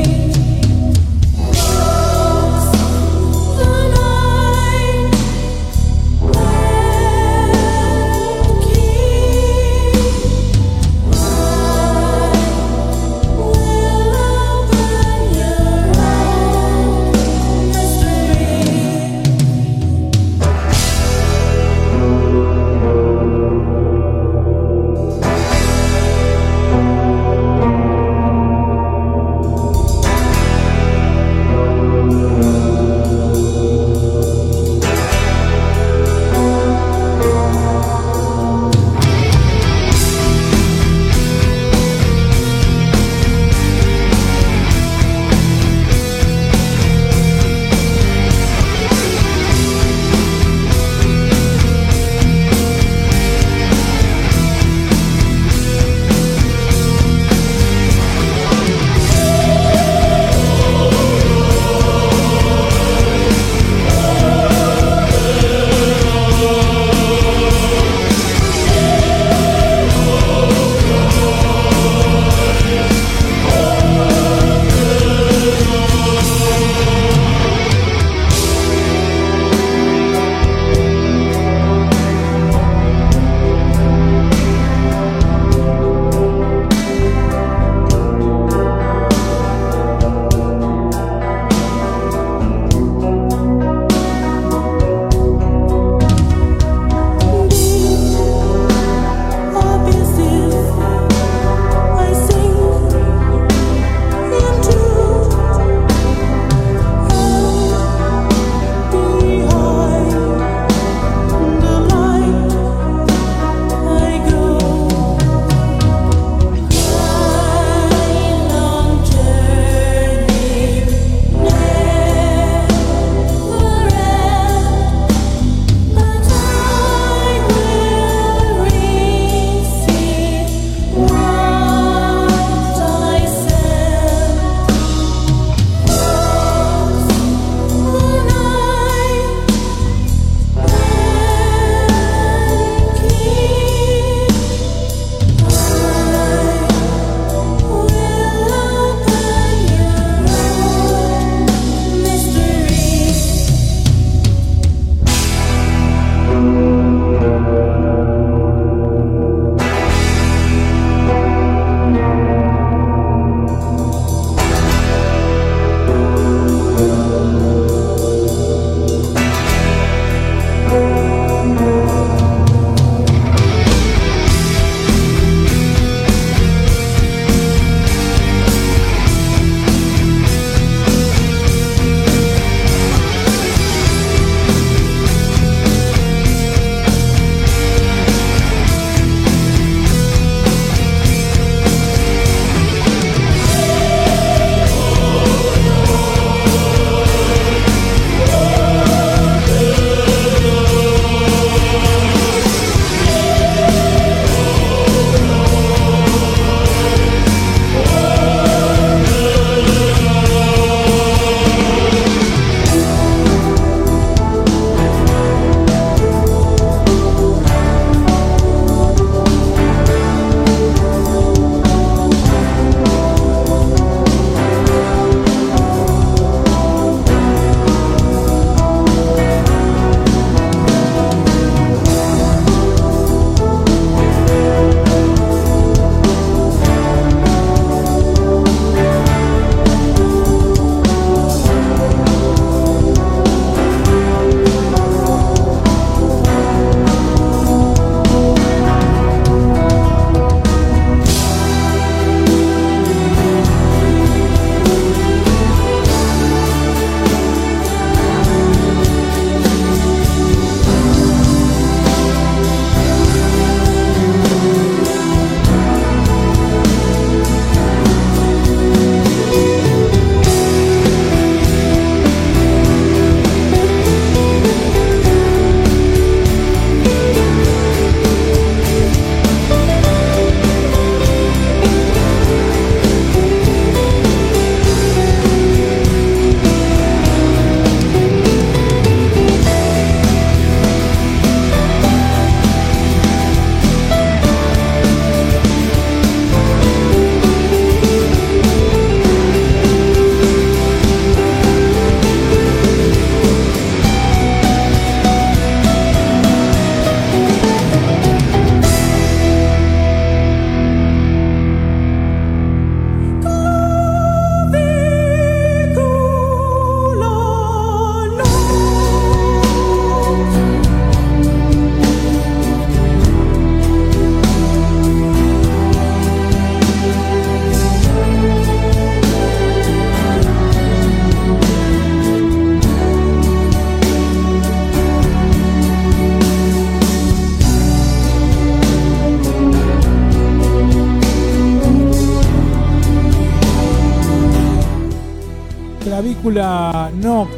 Navícula Nox,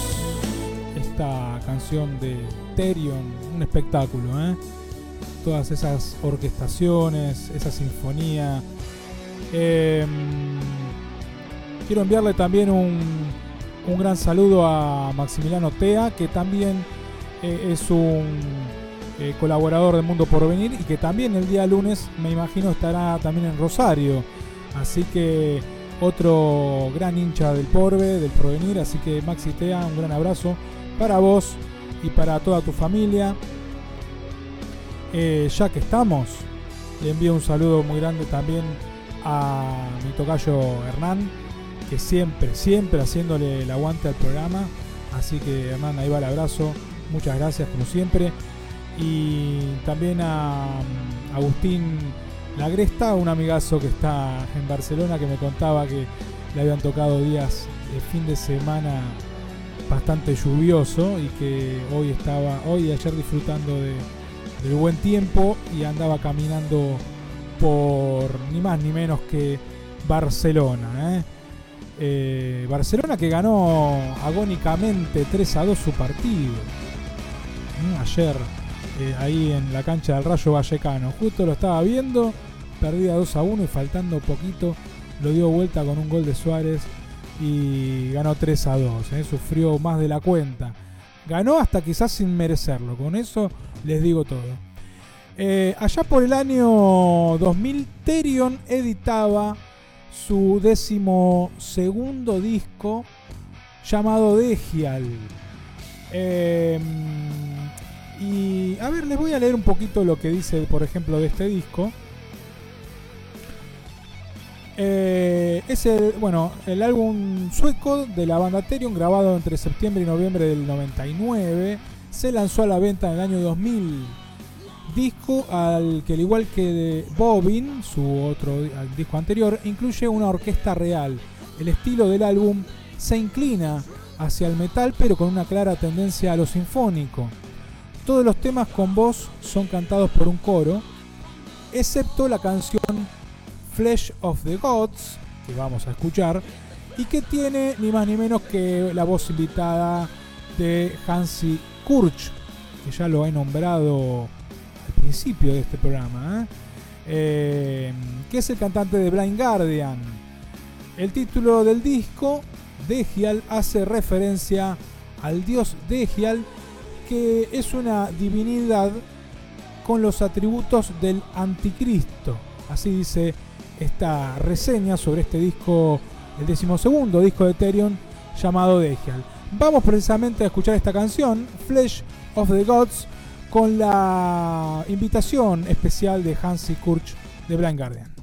esta canción de Therion, un espectáculo, todas esas orquestaciones, esa sinfonía. Quiero enviarle también un gran saludo a Maximiliano Tea, que también es un colaborador de Mundo Porvenir y que también el día lunes, me imagino, estará también en Rosario. Así que otro gran hincha del Porvenir. Así que Maxi Tea, un gran abrazo para vos y para toda tu familia. Ya que estamos, le envío un saludo muy grande también a mi tocayo Hernán, que siempre haciéndole el aguante al programa. Así que Hernán, ahí va el abrazo, muchas gracias como siempre. Y también a Agustín Lagresta, un amigazo que está en Barcelona, que me contaba que le habían tocado días de fin de semana bastante lluvioso y que hoy y ayer disfrutando del buen tiempo y andaba caminando por ni más ni menos que Barcelona. Barcelona que ganó agónicamente 3-2 su partido ayer ahí en la cancha del Rayo Vallecano. Justo lo estaba viendo, perdía 2-1 y faltando poquito lo dio vuelta con un gol de Suárez y ganó 3-2. Sufrió más de la cuenta. Ganó hasta quizás sin merecerlo. Con eso les digo todo. Allá por el año 2000, Therion editaba su 12º disco llamado Degial. Y a ver, les voy a leer un poquito lo que dice, por ejemplo, de este disco. Es el álbum sueco de la banda Therion, grabado entre septiembre y noviembre del 99. Se lanzó a la venta en el año 2000. Disco al que, al igual que de Bobbin, su otro disco anterior, incluye una orquesta real. El estilo del álbum se inclina hacia el metal, pero con una clara tendencia a lo sinfónico. Todos los temas con voz son cantados por un coro, excepto la canción Flesh of the Gods, que vamos a escuchar, y que tiene ni más ni menos que la voz invitada de Hansi Kurch, que ya lo he nombrado al principio de este programa, que es el cantante de Blind Guardian. El título del disco, Degial, hace referencia al dios Degial, que es una divinidad con los atributos del anticristo. Así dice esta reseña sobre este disco, el 12º disco de Therion llamado Degial. Vamos precisamente a escuchar esta canción, Flesh of the Gods, con la invitación especial de Hansi Kurch de Blind Guardian.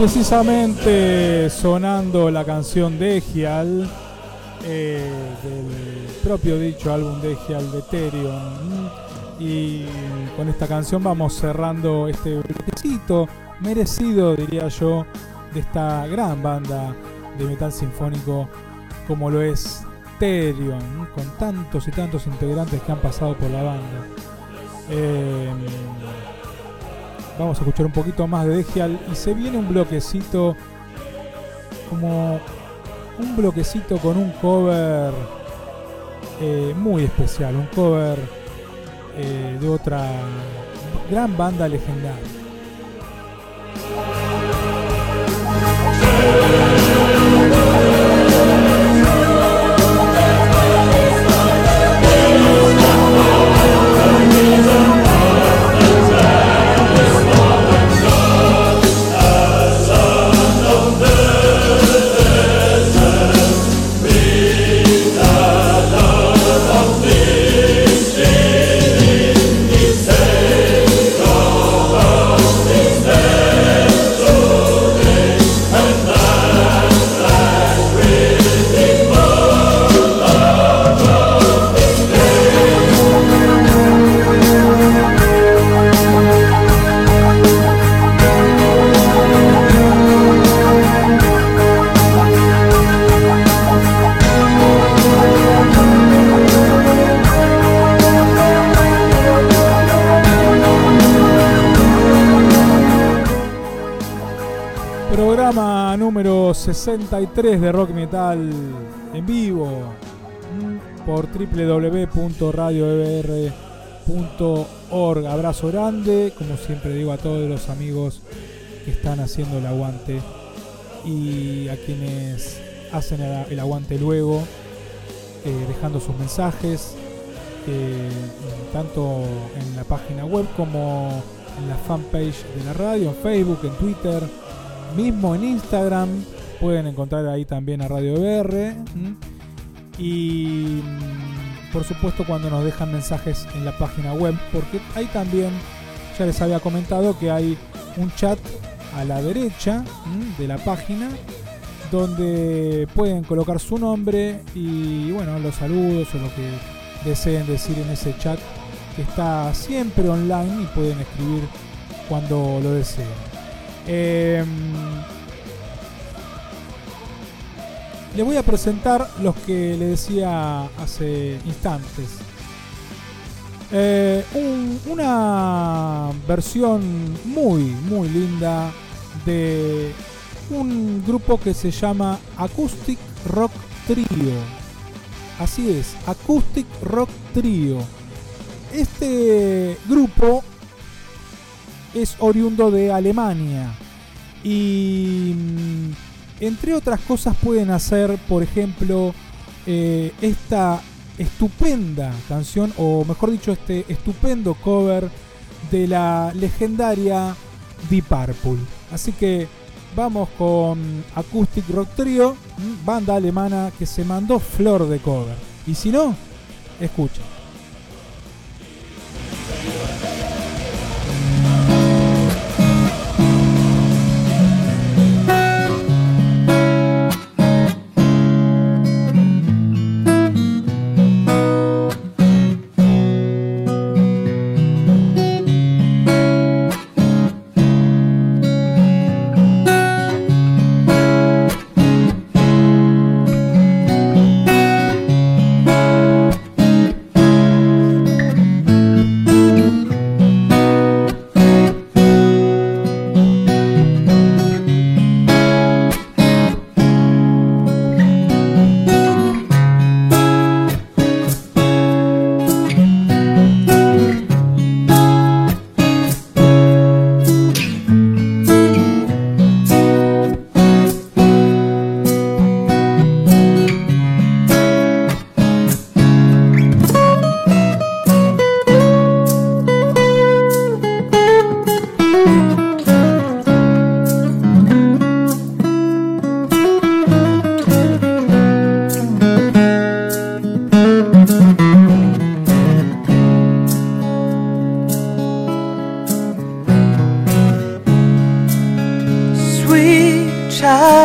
Precisamente sonando la canción de Egial, del propio dicho álbum de Egial de Therion. Y con esta canción vamos cerrando este bloquecito merecido, diría yo, de esta gran banda de metal sinfónico como lo es Therion, con tantos y tantos integrantes que han pasado por la banda. Vamos a escuchar un poquito más de Egial y se viene un bloquecito, como un bloquecito con un cover muy especial, un cover de otra gran banda legendaria. Programa número 63 de Rock Metal en vivo por www.radioebr.org. Abrazo grande, como siempre digo, a todos los amigos que están haciendo el aguante y a quienes hacen el aguante luego, dejando sus mensajes, tanto en la página web como en la fanpage de la radio, en Facebook, en Twitter, mismo en Instagram. Pueden encontrar ahí también a Radio EBR. Y por supuesto cuando nos dejan mensajes en la página web, porque ahí también ya les había comentado que hay un chat a la derecha de la página donde pueden colocar su nombre y bueno, los saludos o lo que deseen decir en ese chat, que está siempre online y pueden escribir cuando lo deseen. Les voy a presentar los que le decía hace instantes. Una versión muy linda de un grupo que se llama Acoustic Rock Trio. Así es, Acoustic Rock Trio. Este grupo es oriundo de Alemania y entre otras cosas pueden hacer, por ejemplo, esta estupenda canción, o mejor dicho, este estupendo cover de la legendaria Deep Purple. Así que vamos con Acoustic Rock Trio, banda alemana que se mandó flor de cover. Y si no, escuchen.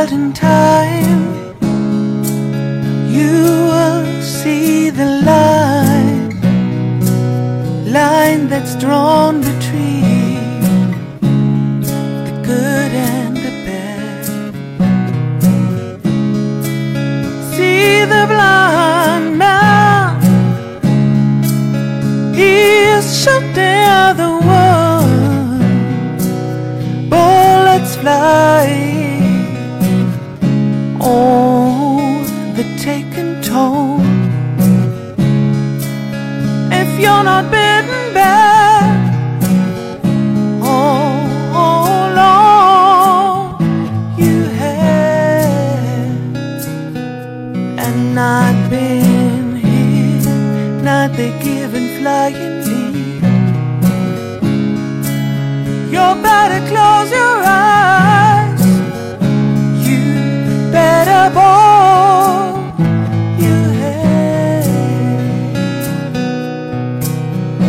out in time, you will see the line that's drawn between the good and the bad. See the blind man, he is shooting the world, bullets flying on the taken toll. If you're not bitten back, oh Lord, you have, and not been hit, not they given flying leave. You better close your eyes, you better bow your head.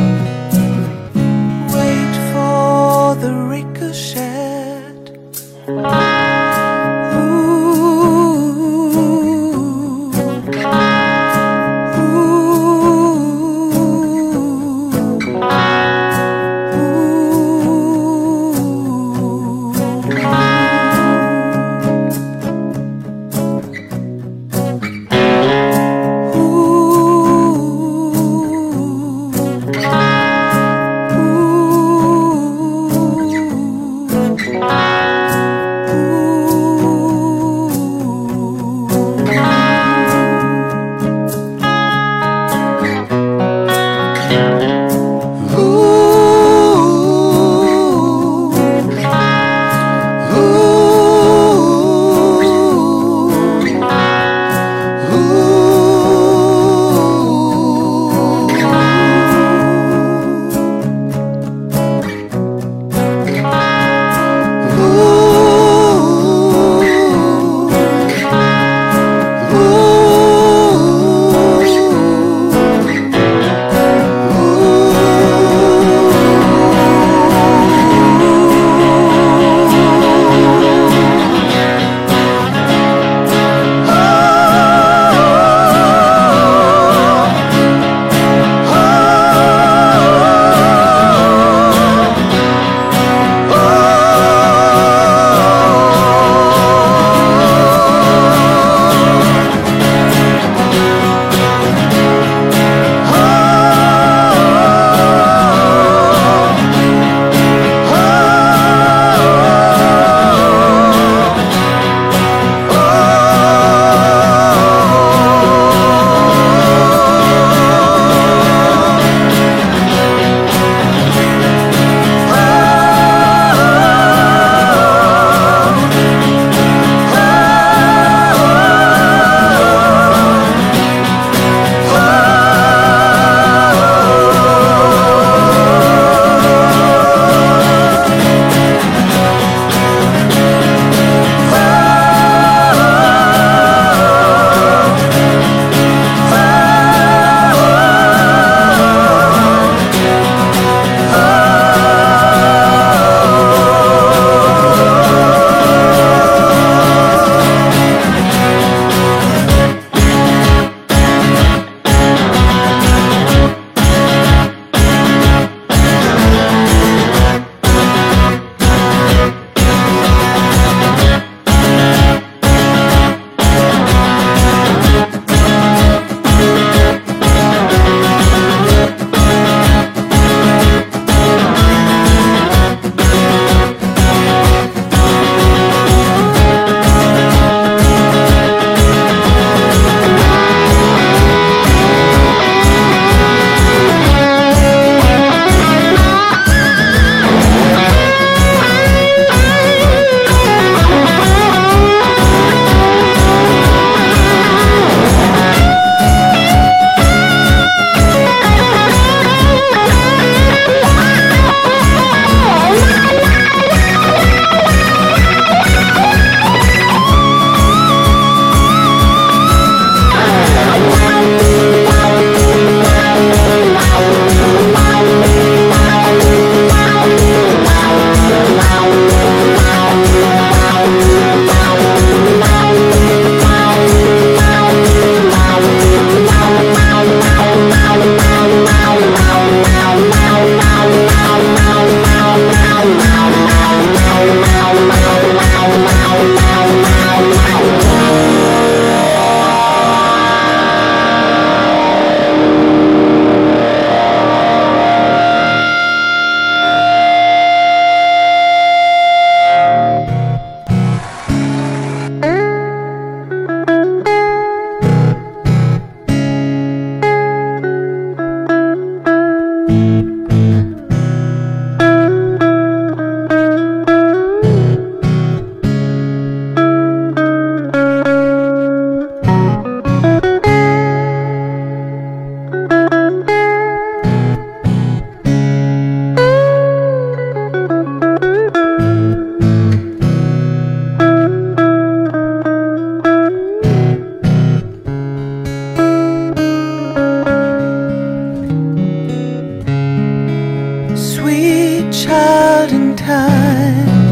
child in time,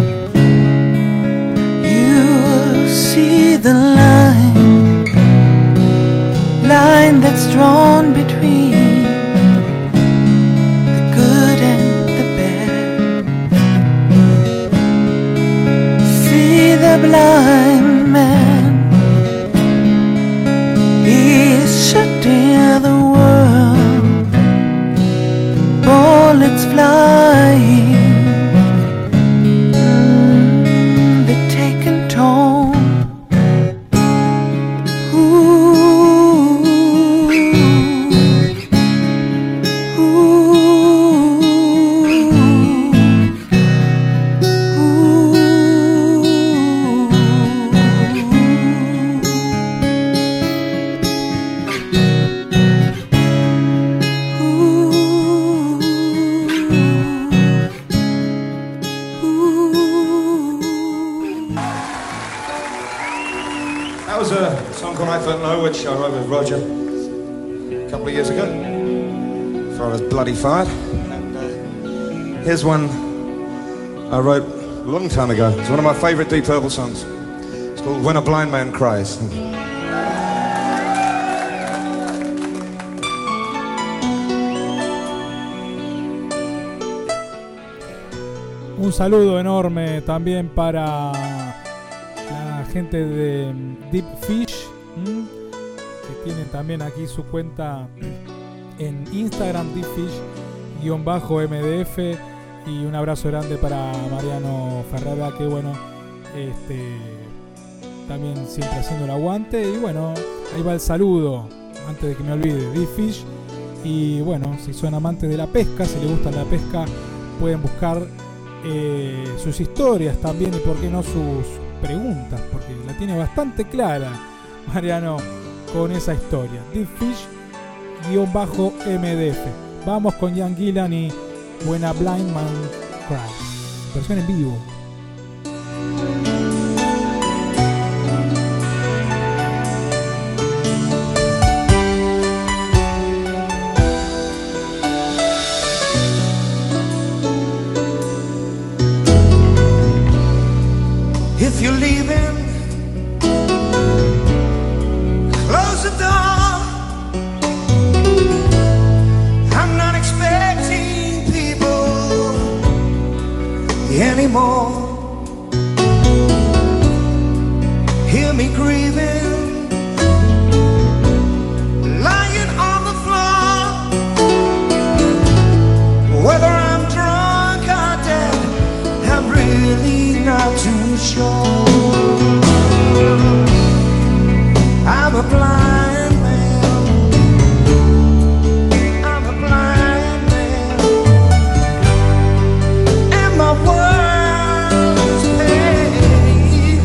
you will see the line that's drawn between the good and the bad. See the blind man, he's shutting the world, bullets flying, they're taking toll. That was a song called I Felt Low, which I wrote with Roger a couple of years ago, before I was bloody fired. And here's one I wrote a long time ago. It's one of my favourite Deep Purple songs. It's called When a Blind Man Cries. Un saludo enorme también para la gente de Deep Fish, que tienen también aquí su cuenta en Instagram, deepfish_MDF, y un abrazo grande para Mariano Ferrara, que bueno, también siempre haciendo el aguante. Y bueno, ahí va el saludo, antes de que me olvide, Deep Fish. Y bueno, si son amantes de la pesca, si les gusta la pesca, pueden buscar sus historias también, y por qué no sus preguntas, porque la tiene bastante clara Mariano con esa historia. Deepfish_MDF. Vamos con Ian Gillan y When a Blind Man Cries, versión en vivo. If you're leaving, close the door. I'm not expecting people anymore. Hear me grieving, lying on the floor. Whether I'm drunk or dead, I'm really not too sure. I'm a blind man. I'm a blind man, and my world is pain.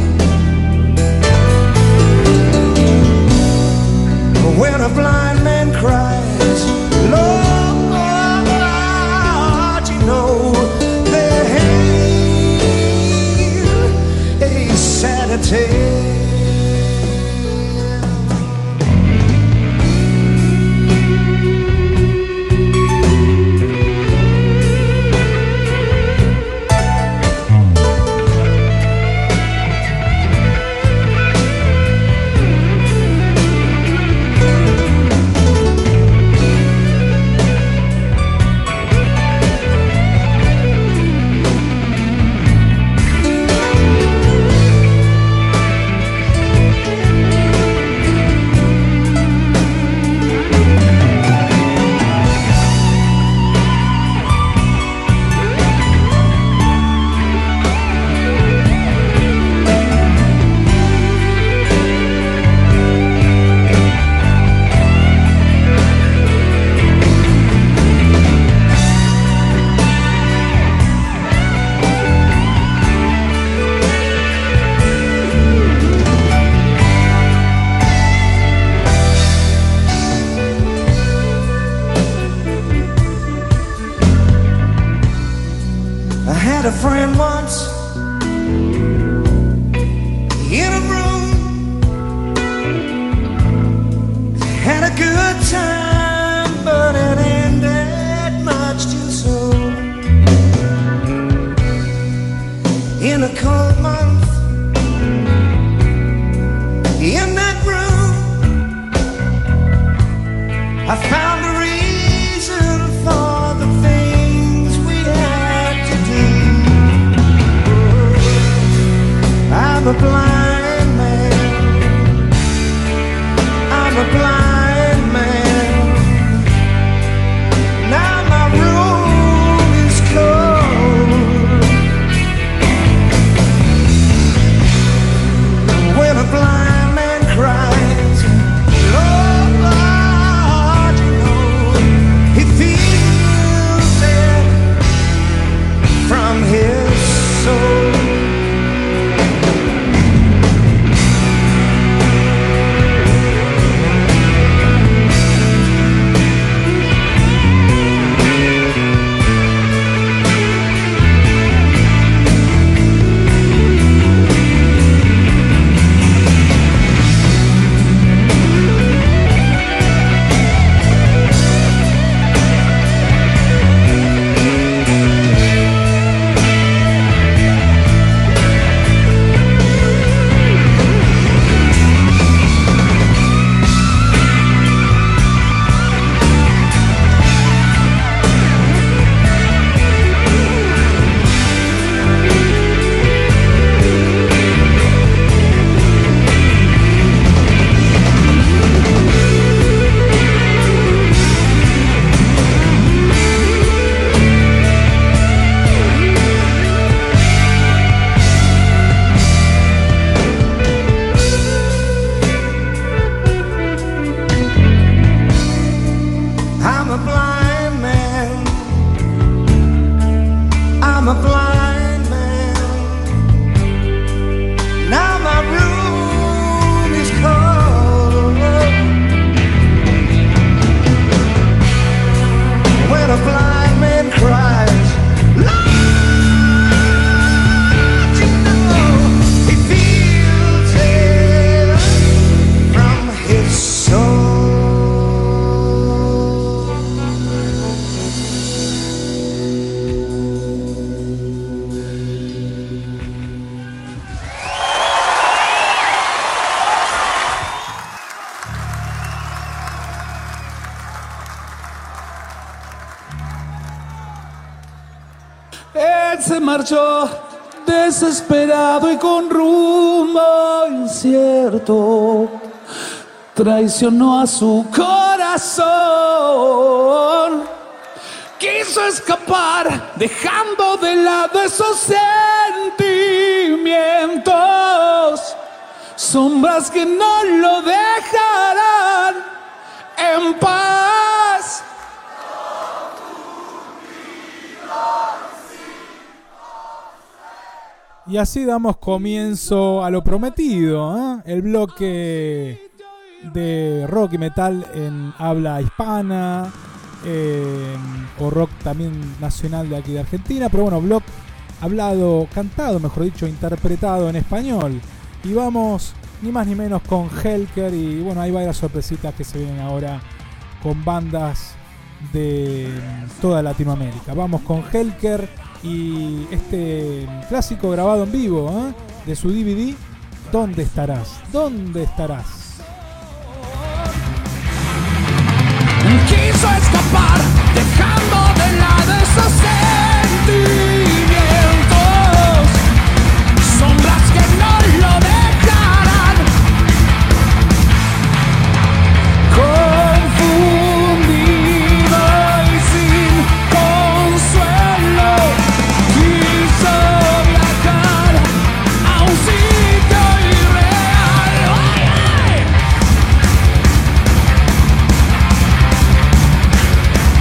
When a blind man cries, Lord, you know there ain't a sadder tale. A friend once in a room, had a good time, but it ended much too soon. I'm a blind man. Now my room is cold. When a blind man cries, Lord, you know he feels it from his soul. Él se marchó desesperado y con rumbo incierto. Traicionó a su corazón. Quiso escapar dejando de lado esos sentimientos. Sombras que no lo dejarán en paz. Y así damos comienzo a lo prometido, ¿eh? El bloque de rock y metal en habla hispana, o rock también nacional de aquí de Argentina, pero bueno, bloque hablado, cantado, mejor dicho, interpretado en español. Y vamos ni más ni menos con Helker, y bueno, hay varias sorpresitas que se vienen ahora con bandas de toda Latinoamérica. Vamos con Helker y este clásico grabado en vivo, ¿eh? De su DVD, ¿Dónde estarás? ¿Dónde estarás? Quiso escapar dejando de lado esos sentimientos. Sombras que no lo dejarán. Confundido y sin consuelo, quiso viajar a un sitio irreal. ¡Ay, ay!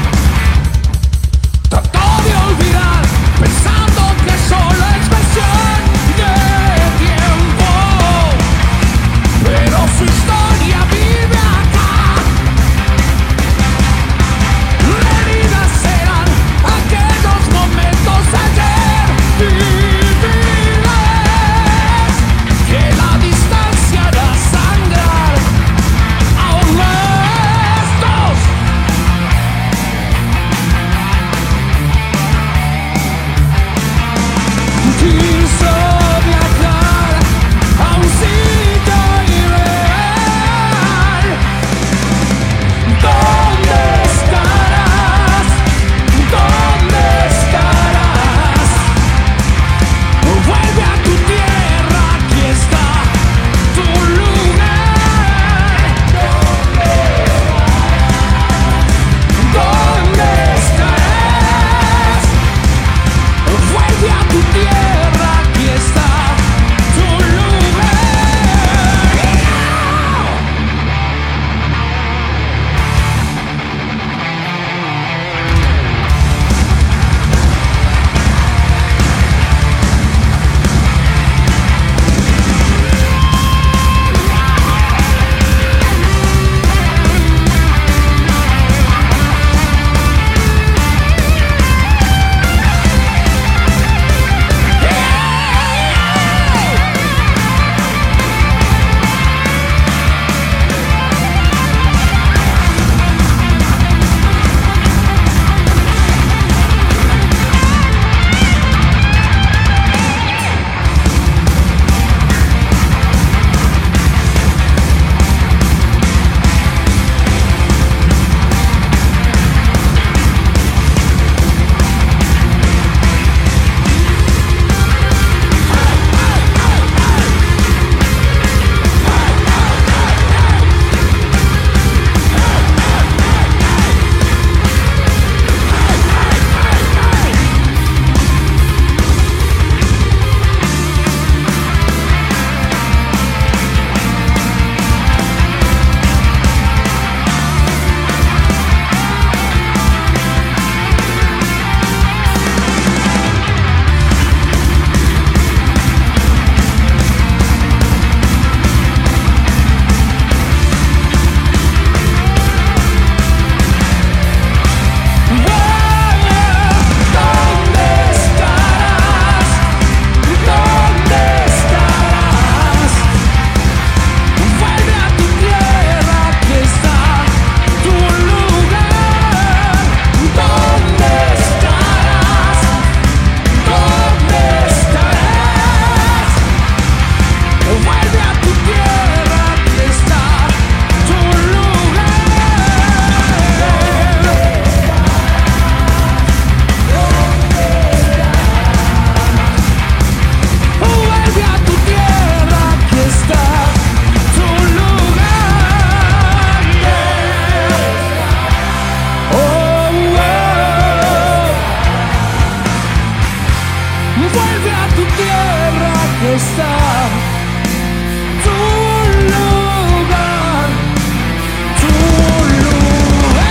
vuelve a tu tierra que está tu lugar, tu lugar.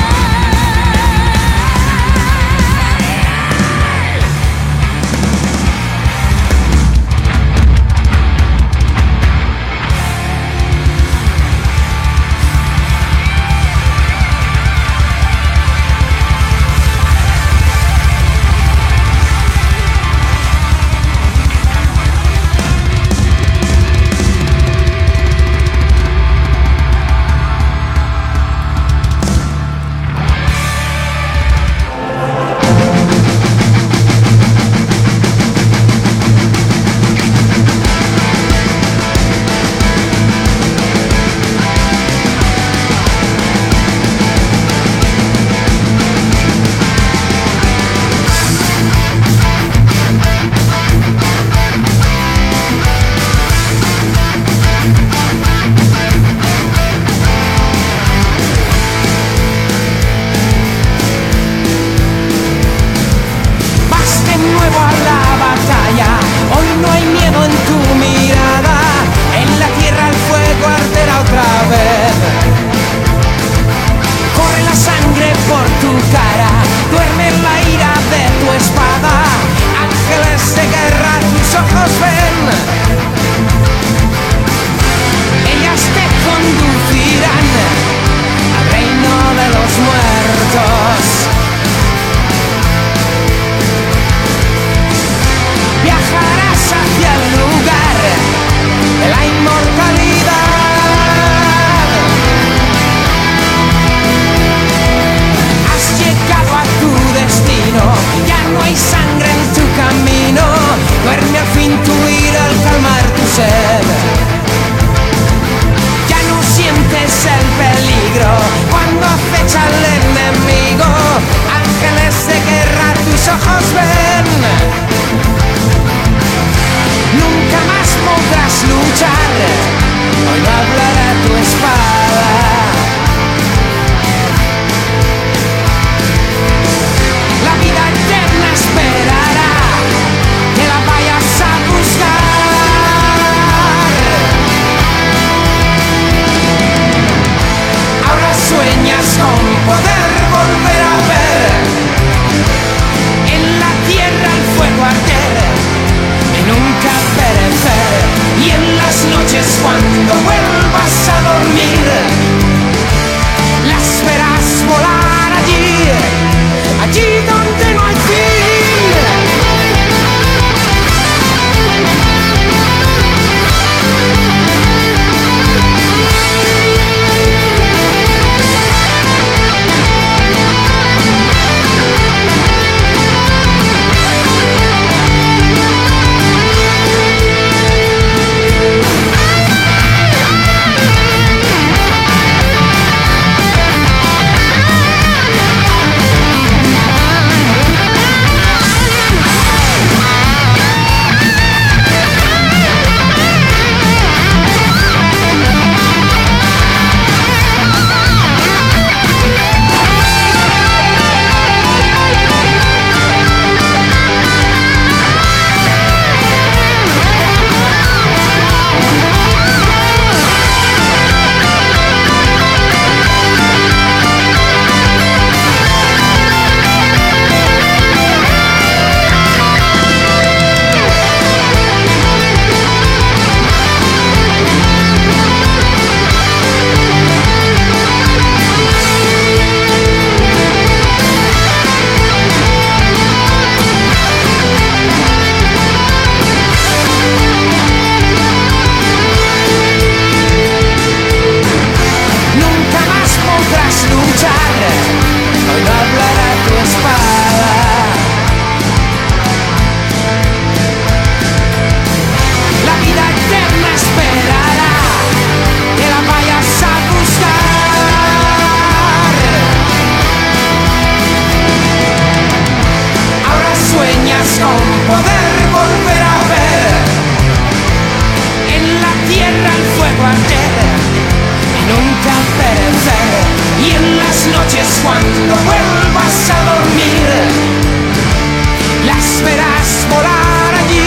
cuando vuelvas a dormir, las verás volar allí.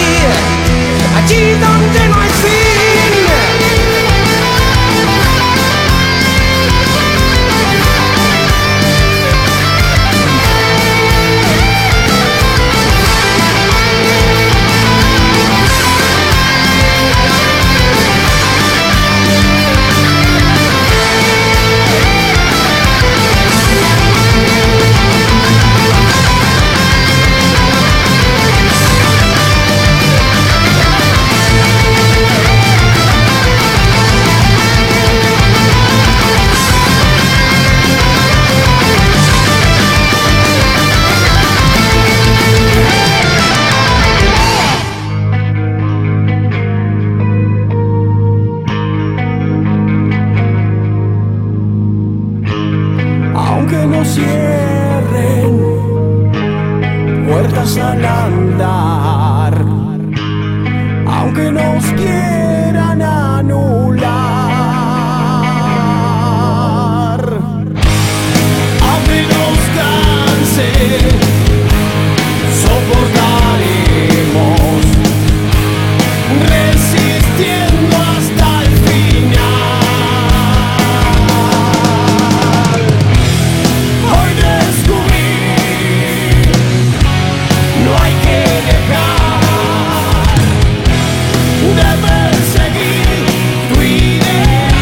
allí donde no hay fin. Aunque nos cierren puertas al andar, aunque nos quieran anular, aunque nos canse, soportaremos, resistiendo hasta el final. Hoy descubrí, no hay que dejar de perseguir tu idea.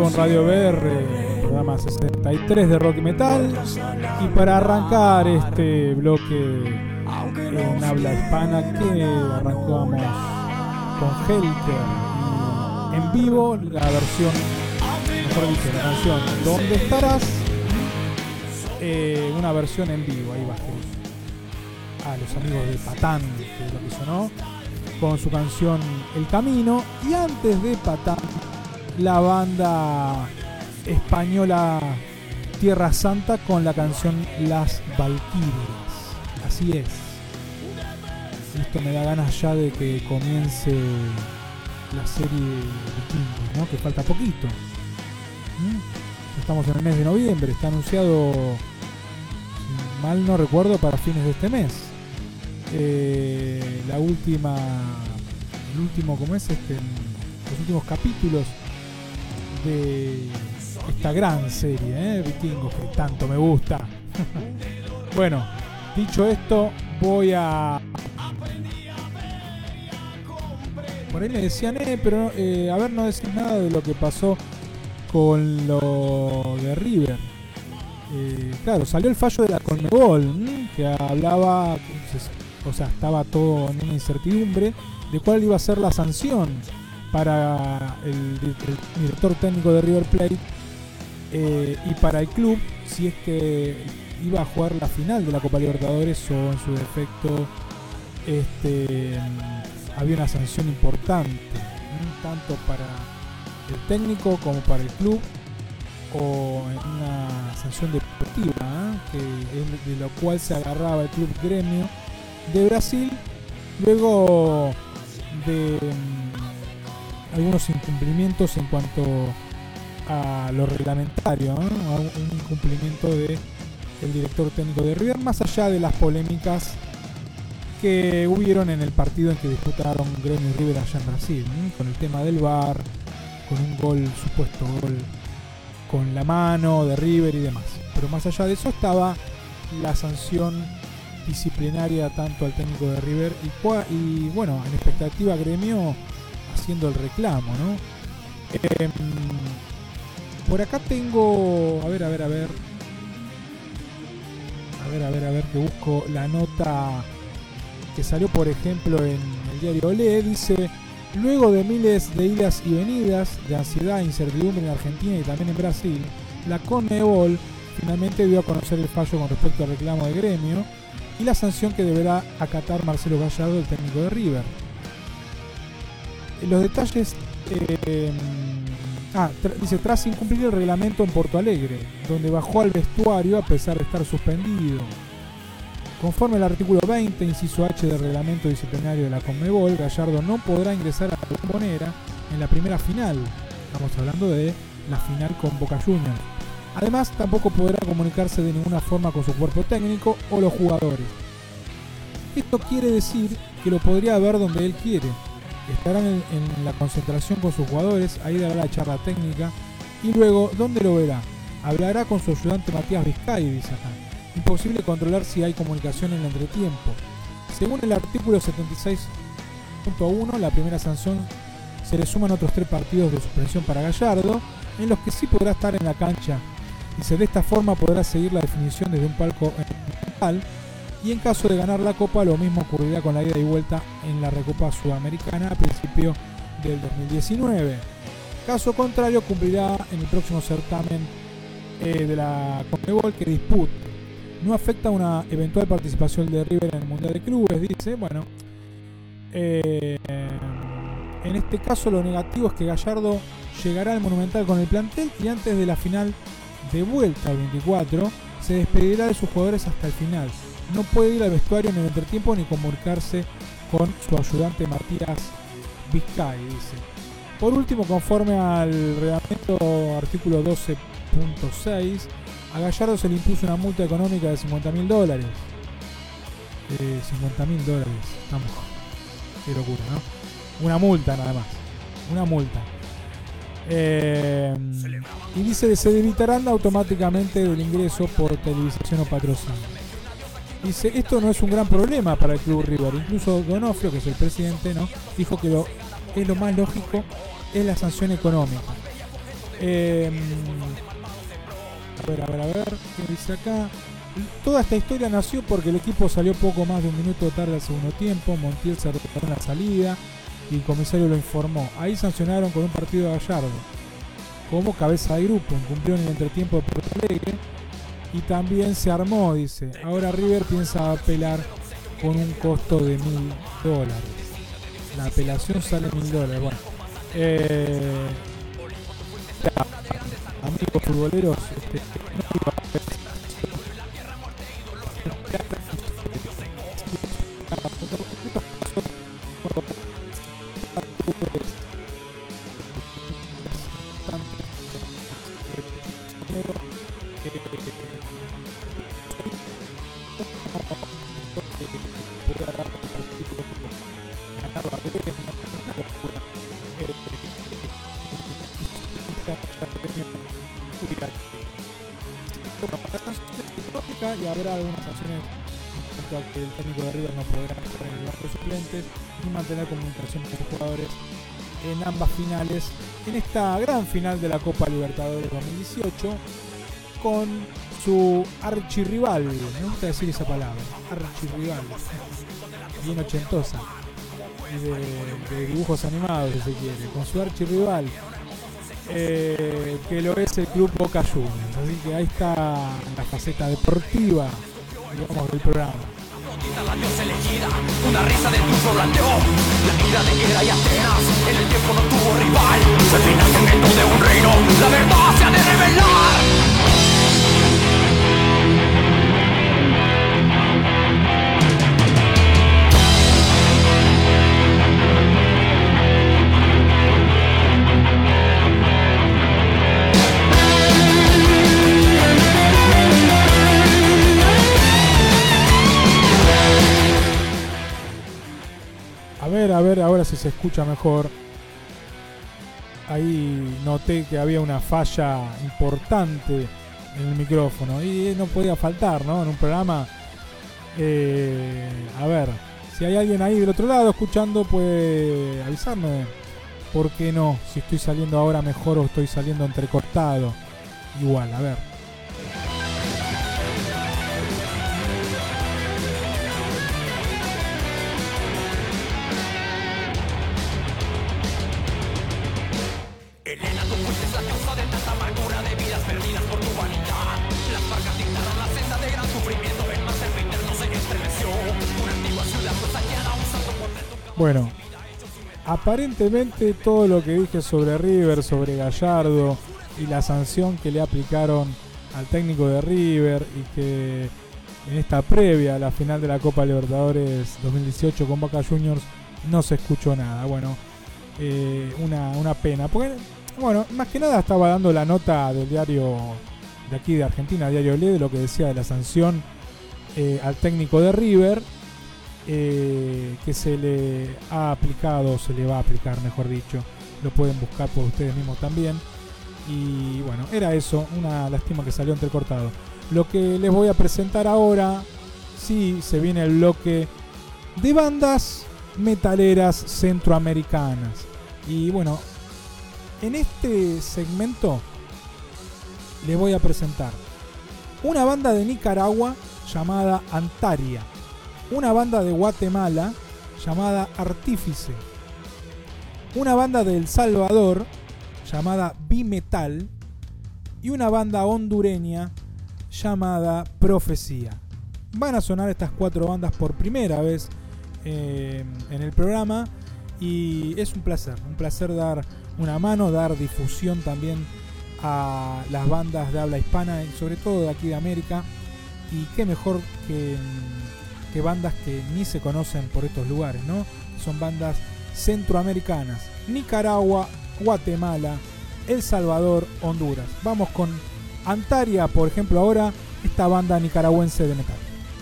con Radio BR, programa 63 de Rock y Metal. Y para arrancar este bloque en habla hispana, que arrancamos con Helter y en vivo la versión, mejor dicho, la canción ¿Dónde estarás? Una versión en vivo, ahí bajé a los amigos de Patán, que es lo que sonó, con su canción El Camino. Y antes de Patán, la banda española Tierra Santa con la canción Las Valquirias. Así es. Esto me da ganas ya de que comience la serie Vikingos, ¿no? Que falta poquito. Estamos en el mes de noviembre, está anunciado, si mal no recuerdo, para fines de este mes. El último, ¿cómo es los últimos capítulos de esta gran serie, Vikingos, que tanto me gusta. Bueno, dicho esto, voy a... Por ahí me decían, pero a ver, no decís nada de lo que pasó con lo de River. Claro, salió el fallo de la Conmebol, que hablaba, o sea, estaba todo en una incertidumbre de cuál iba a ser la sanción para el director técnico de River Plate y para el club, si es que iba a jugar la final de la Copa Libertadores o en su defecto había una sanción importante, tanto para el técnico como para el club, o una sanción deportiva, que es de lo cual se agarraba el club Gremio de Brasil luego de algunos incumplimientos en cuanto a lo reglamentario, a un incumplimiento de el director técnico de River, más allá de las polémicas que hubieron en el partido en que disputaron Gremio y River allá en Brasil, con el tema del VAR, con un supuesto gol con la mano de River y demás. Pero más allá de eso estaba la sanción disciplinaria tanto al técnico de River y bueno, en expectativa Gremio haciendo el reclamo, ¿no? Por acá tengo, a ver, que busco la nota que salió, por ejemplo, en el diario Olé. Dice: luego de miles de idas y venidas, de ansiedad e incertidumbre en Argentina y también en Brasil, la Conmebol finalmente dio a conocer el fallo con respecto al reclamo de Gremio y la sanción que deberá acatar Marcelo Gallardo, el técnico de River. Los detalles, dice: tras incumplir el reglamento en Porto Alegre, donde bajó al vestuario a pesar de estar suspendido. Conforme al artículo 20, inciso H del reglamento disciplinario de la Conmebol, Gallardo no podrá ingresar a la Bombonera en la primera final. Estamos hablando de la final con Boca Juniors. Además, tampoco podrá comunicarse de ninguna forma con su cuerpo técnico o los jugadores. Esto quiere decir que lo podría ver donde él quiere. Estará en la concentración con sus jugadores, ahí dará la charla técnica y luego, ¿dónde lo verá? Hablará con su ayudante Matías Vizcay, dice acá. Imposible controlar si hay comunicación en el entretiempo. Según el artículo 76.1, la primera sanción se le suman otros 3 partidos de suspensión para Gallardo, en los que sí podrá estar en la cancha. Dice: de esta forma podrá seguir la definición desde un palco mental, y en caso de ganar la Copa, lo mismo ocurrirá con la ida y vuelta en la Recopa Sudamericana a principio del 2019. Caso contrario, cumplirá en el próximo certamen de la Conmebol que dispute. No afecta una eventual participación de River en el Mundial de Clubes, dice. Bueno, en este caso lo negativo es que Gallardo llegará al Monumental con el plantel y antes de la final de vuelta al 24 se despedirá de sus jugadores hasta el final. No puede ir al vestuario en el entretiempo ni comunicarse con su ayudante Matías Vizcay, dice. Por último, conforme al reglamento artículo 12.6, a Gallardo se le impuso una multa económica de $50.000. $50.000. Estamos. Qué locura, ¿no? Una multa nada más. Una multa. Y dice que se evitarán automáticamente del ingreso por televisación o patrocinio. Dice: esto no es un gran problema para el club River. Incluso Donofrio, que es el presidente, ¿no?, dijo que lo más lógico es la sanción económica. A ver, ¿qué dice acá? Toda esta historia nació porque el equipo salió poco más de un minuto tarde al segundo tiempo. Montiel se retiró en la salida y el comisario lo informó. Ahí sancionaron con un partido de Gallardo como cabeza de grupo, incumplió en el entretiempo de Porto Alegre y también se armó, dice. Ahora River piensa apelar con un costo de $1.000. La apelación sale $1.000. Bueno, amigos futboleros, y habrá algunas sanciones en cuanto a que el técnico de River no podrá estar en el banco de suplentes y mantener comunicación con los jugadores en ambas finales, en esta gran final de la Copa Libertadores 2018 con su archirrival. Me gusta decir esa palabra, archirrival, bien ochentosa y de dibujos animados, si se quiere, con su archirrival, que lo es el club Boca Juniors. Así que ahí está la faceta deportiva, digamos, del programa. La diosa elegida, una risa de triunfo blandeó la ira de Hera y Atenas, en el tiempo no tuvo rival. Es el financiamiento de un reino, la verdad se ha de revelar. A ver, ahora si se escucha mejor. Ahí noté que había una falla importante en el micrófono y no podía faltar, ¿no? En un programa. A ver, si hay alguien ahí del otro lado escuchando, puede avisarme. ¿Por qué no? Si estoy saliendo ahora mejor o estoy saliendo entrecortado. Igual, a ver. Bueno, aparentemente todo lo que dije sobre River, sobre Gallardo y la sanción que le aplicaron al técnico de River y que en esta previa a la final de la Copa Libertadores 2018 con Boca Juniors no se escuchó nada. Bueno, una pena, porque bueno, más que nada estaba dando la nota del diario de aquí de Argentina, Diario Le, de lo que decía de la sanción al técnico de River. Que se le ha aplicado, se le va a aplicar, mejor dicho. Lo pueden buscar por ustedes mismos también. Y bueno, era eso, una lástima que salió entrecortado. Lo que les voy a presentar ahora, sí, se viene el bloque de bandas metaleras centroamericanas. Y bueno, en este segmento les voy a presentar una banda de Nicaragua llamada Antaria, una banda de Guatemala llamada Artífice, una banda de El Salvador llamada Bimetal y una banda hondureña llamada Profecía. Van a sonar estas 4 bandas por primera vez en el programa y es un placer dar una mano, dar difusión también a las bandas de habla hispana y sobre todo de aquí de América. Y qué mejor que bandas que ni se conocen por estos lugares, ¿no? Son bandas centroamericanas: Nicaragua, Guatemala, El Salvador, Honduras. Vamos con Antaria, por ejemplo, ahora, esta banda nicaragüense de metal.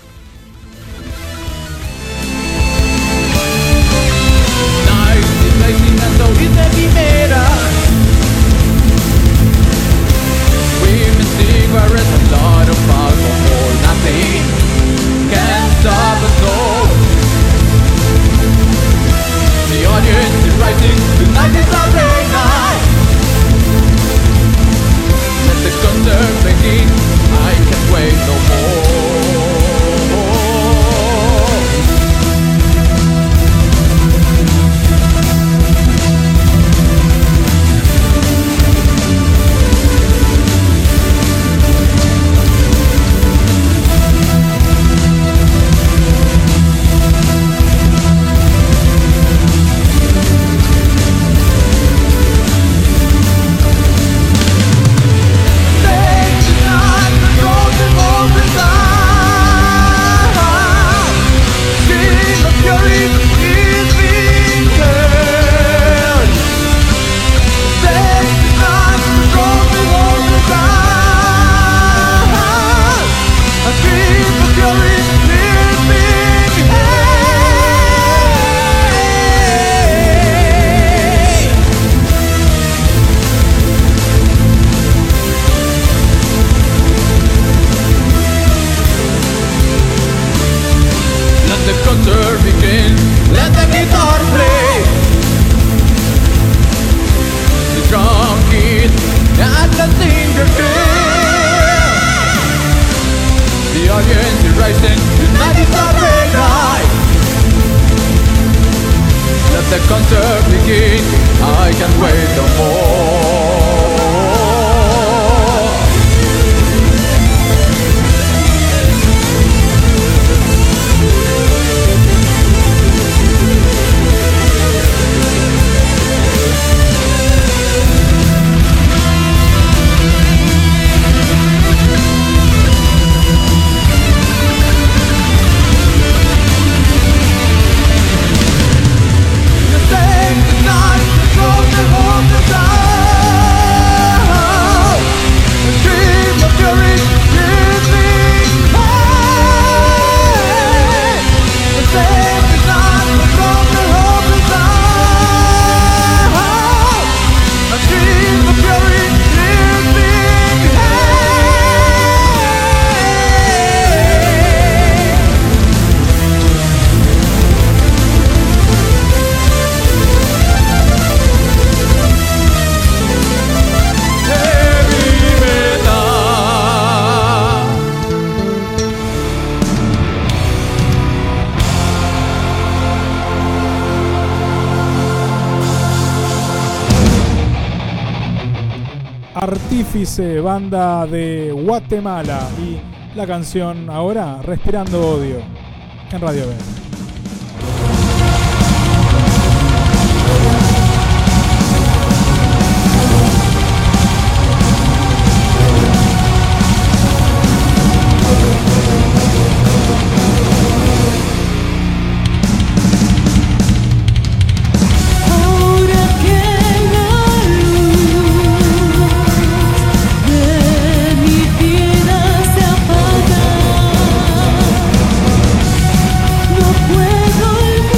Stop us all. The audience is rising. Tonight is our day night. Artífice, banda de Guatemala, y la canción ahora, Respirando Odio, en Radio B. No puedo olvidar.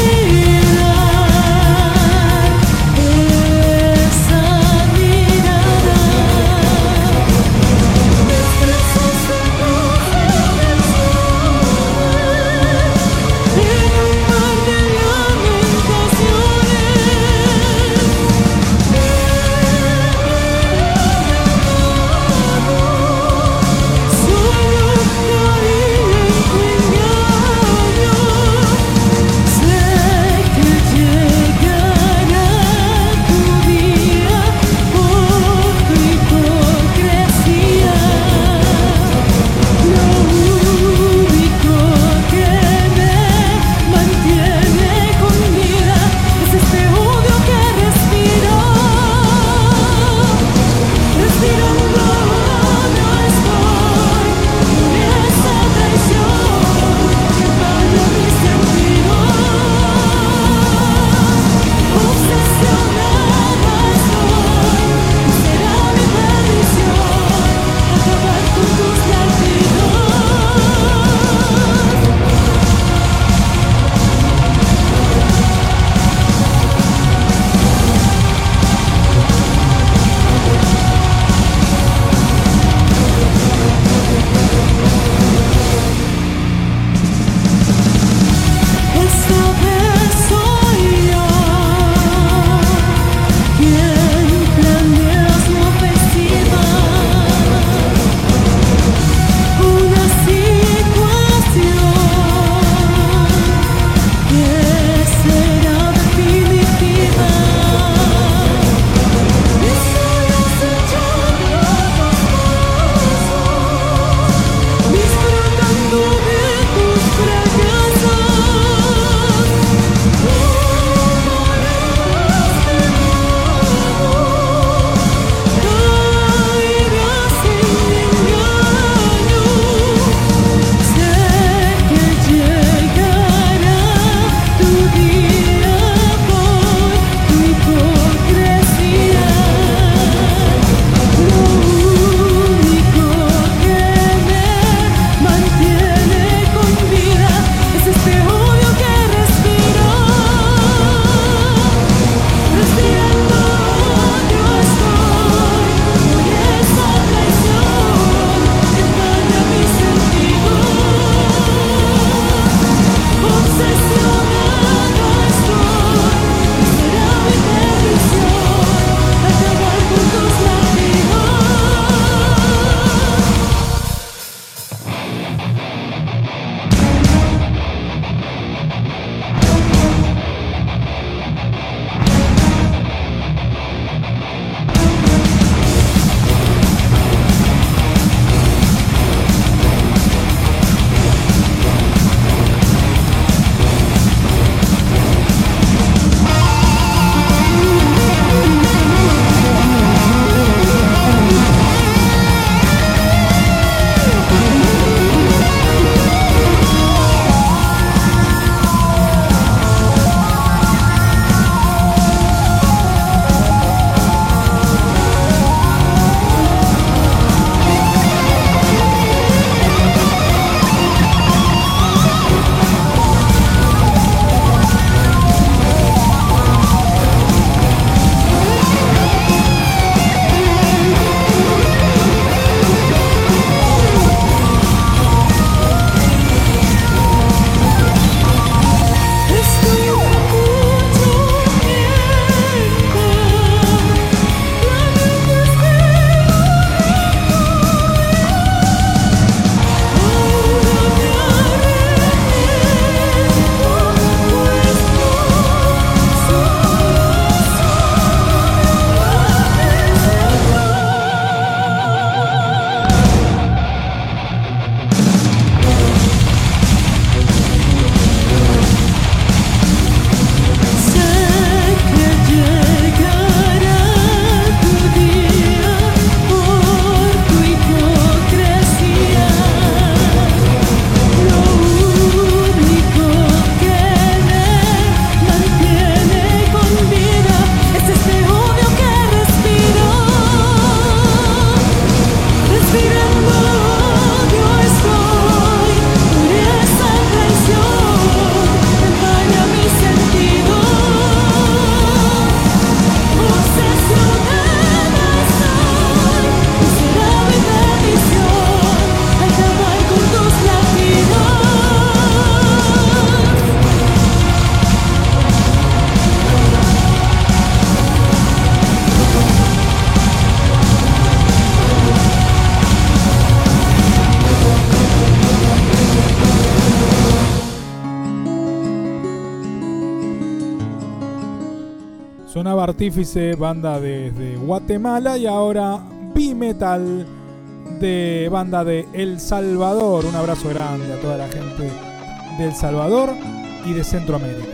Sonaba Artífice, banda desde Guatemala, y ahora B-Metal, de banda de El Salvador. Un abrazo grande a toda la gente de El Salvador y de Centroamérica.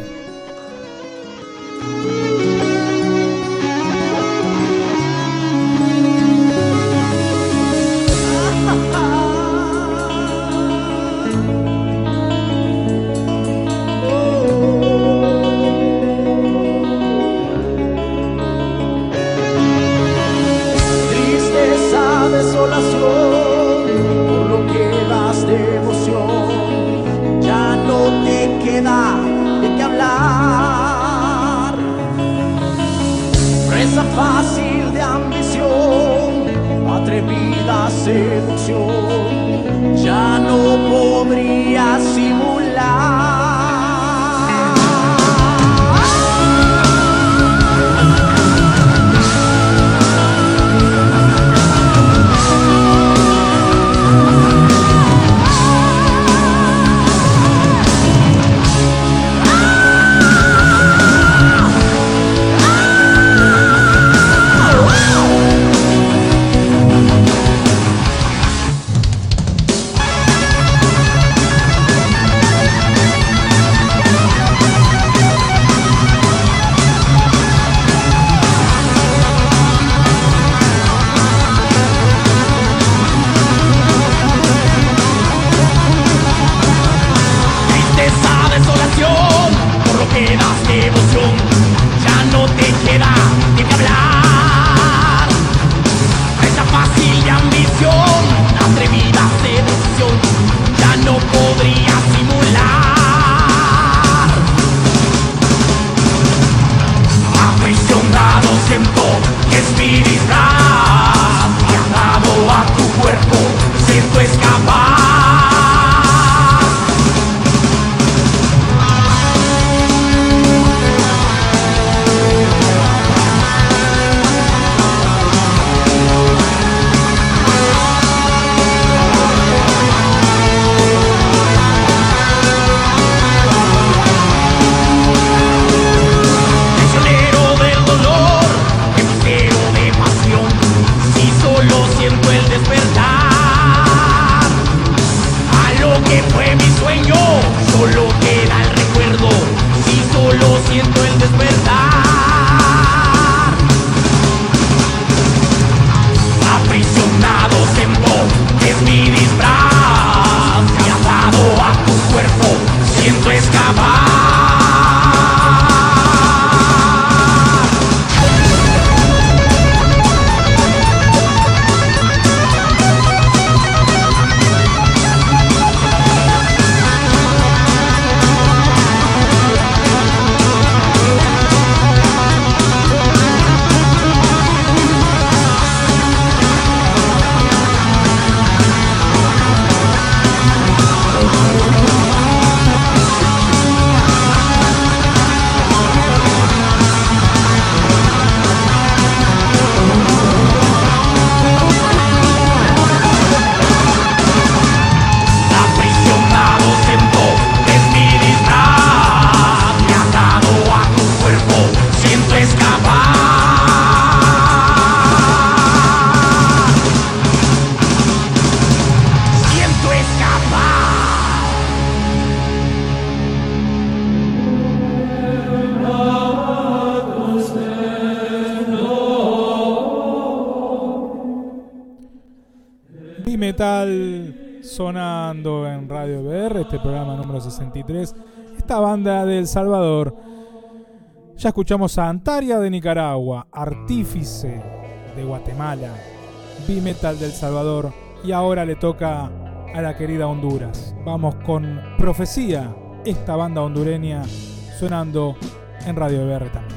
Fácil de ambición, atrevida seducción, ya no podría simular. Metal sonando en Radio EBR, este programa número 63. Esta banda de El Salvador. Ya escuchamos a Antaria de Nicaragua, Artífice de Guatemala, B-Metal del Salvador, y ahora le toca a la querida Honduras. Vamos con Profecía, esta banda hondureña sonando en Radio EBR también.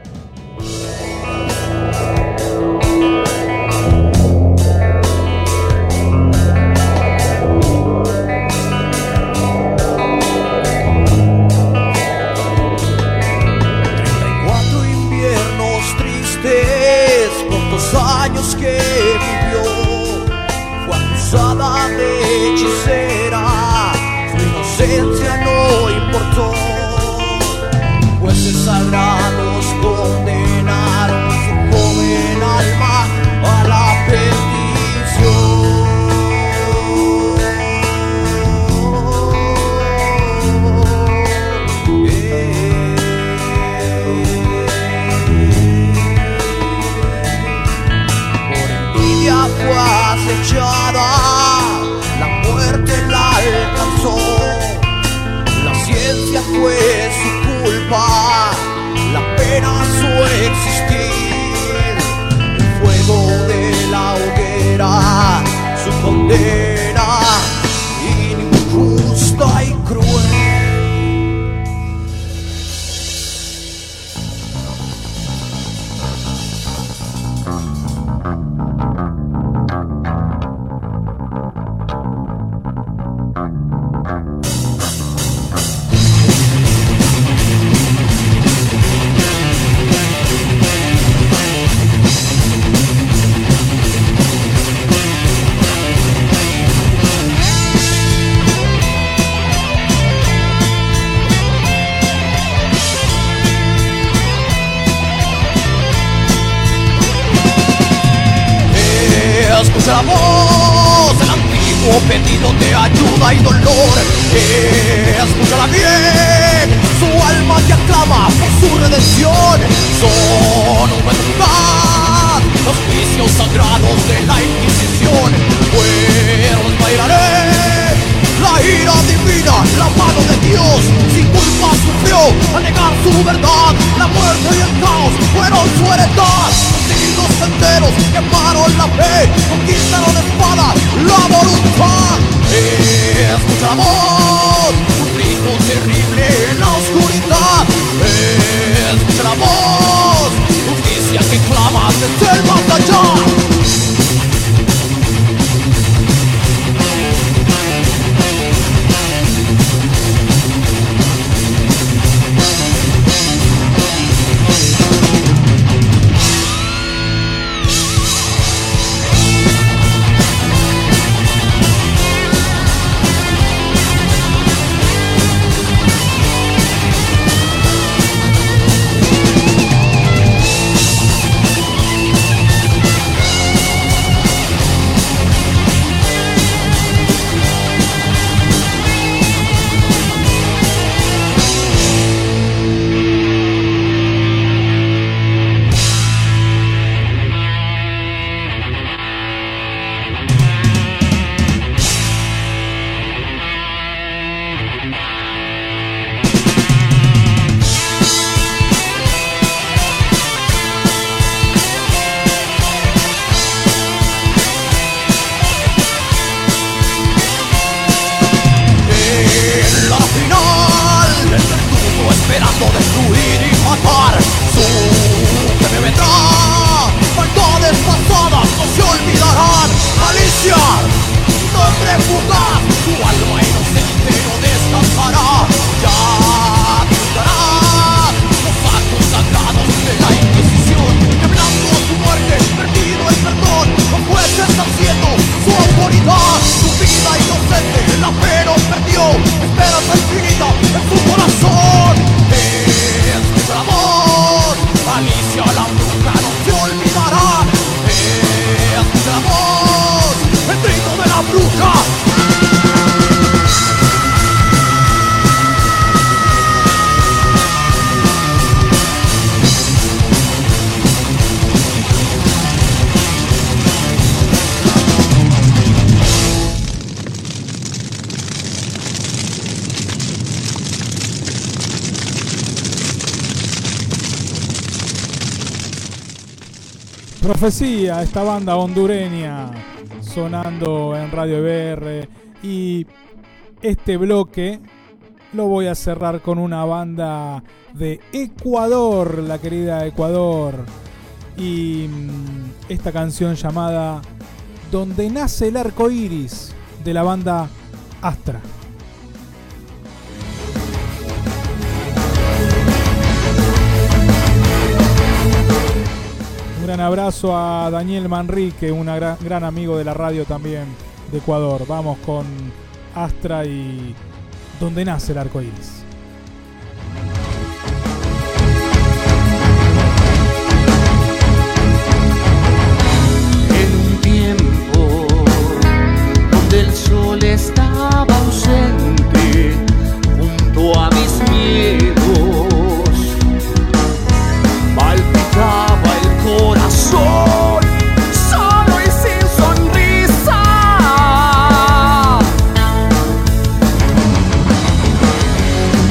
Años que vivió, fue acusada de hechicera, su inocencia no importó, jueces sagrados condenaron. fue su culpa, la pena su existir, el fuego de la hoguera, su condena injusta y cruel. Escucha la voz, el antiguo pedido de ayuda y dolor. Escúchala bien, su alma te aclama por su redención. Son humanidad, los juicios sagrados de la Inquisición. Fueron, bailaré, la ira divina, la mano de Dios. Sin culpa sufrió al negar su verdad. La muerte y el caos fueron su heredad. Los enteros quemaron la fe, conquistaron la espada, la voluntad. Escucha la voz, un grito terrible en la oscuridad. Escucha la voz, justicia que clama desde el más allá. Esperando destruir y matar, su que vendrá, maldades pasadas no se olvidarán. Alicia, nombre fugaz, tu alma inocente no descansará. Ya juzgará los actos sagrados de la Inquisición, temblando su muerte, perdido el perdón. Los jueces haciendo su autoridad, su vida inocente la fe no perdió, esperanza infinita en su corazón. Escucha la voz, Alicia la bruja no se olvidará. Escucha la voz, el grito de la bruja. Profecía, esta banda hondureña sonando en Radio EBR, y este bloque lo voy a cerrar con una banda de Ecuador, la querida Ecuador, y esta canción llamada Donde nace el arco iris, de la banda Astra. Un gran abrazo a Daniel Manrique, un gran amigo de la radio también de Ecuador. Vamos con Astra y Donde nace el arco iris. En un tiempo donde el sol estaba ausente junto a mis miedos, palpitaba el corazón solo y sin sonrisa.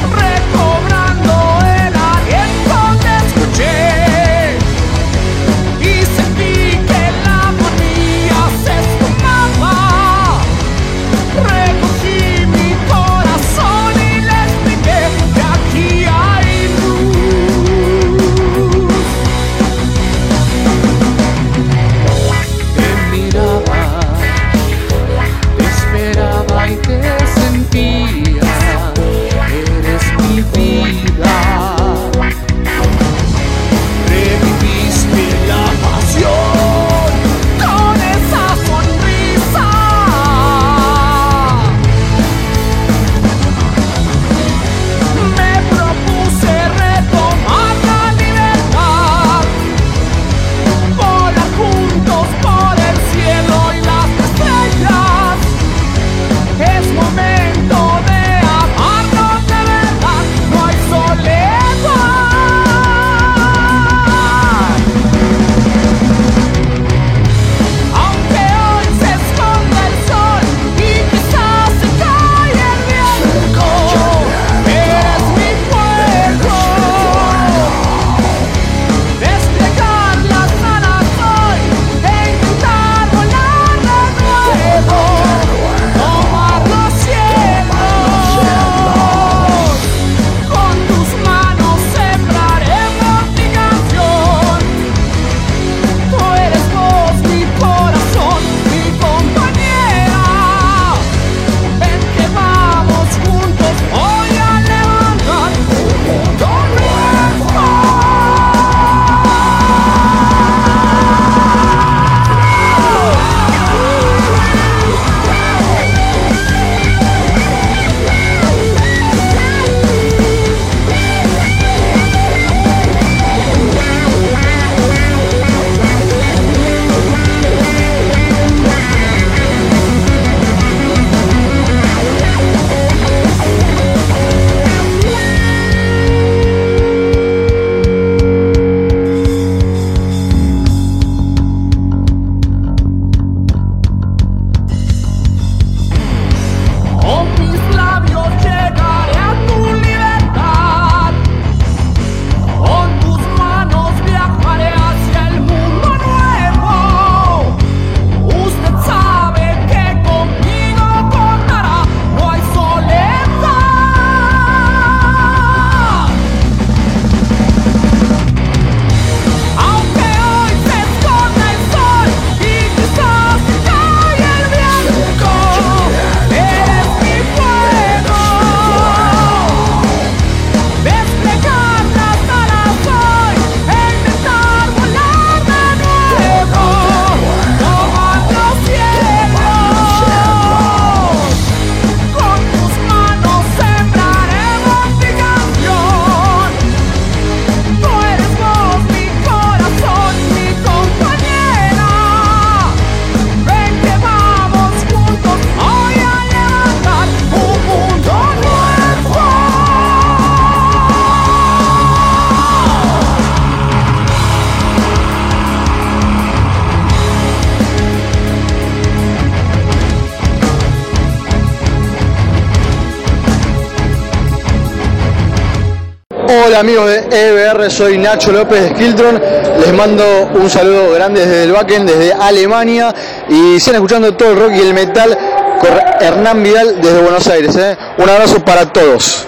Hola amigos de EBR, soy Nacho López de Skiltron, les mando un saludo grande desde el Wacken, desde Alemania, y sigan escuchando todo el rock y el metal con Hernán Vidal desde Buenos Aires. Un abrazo para todos.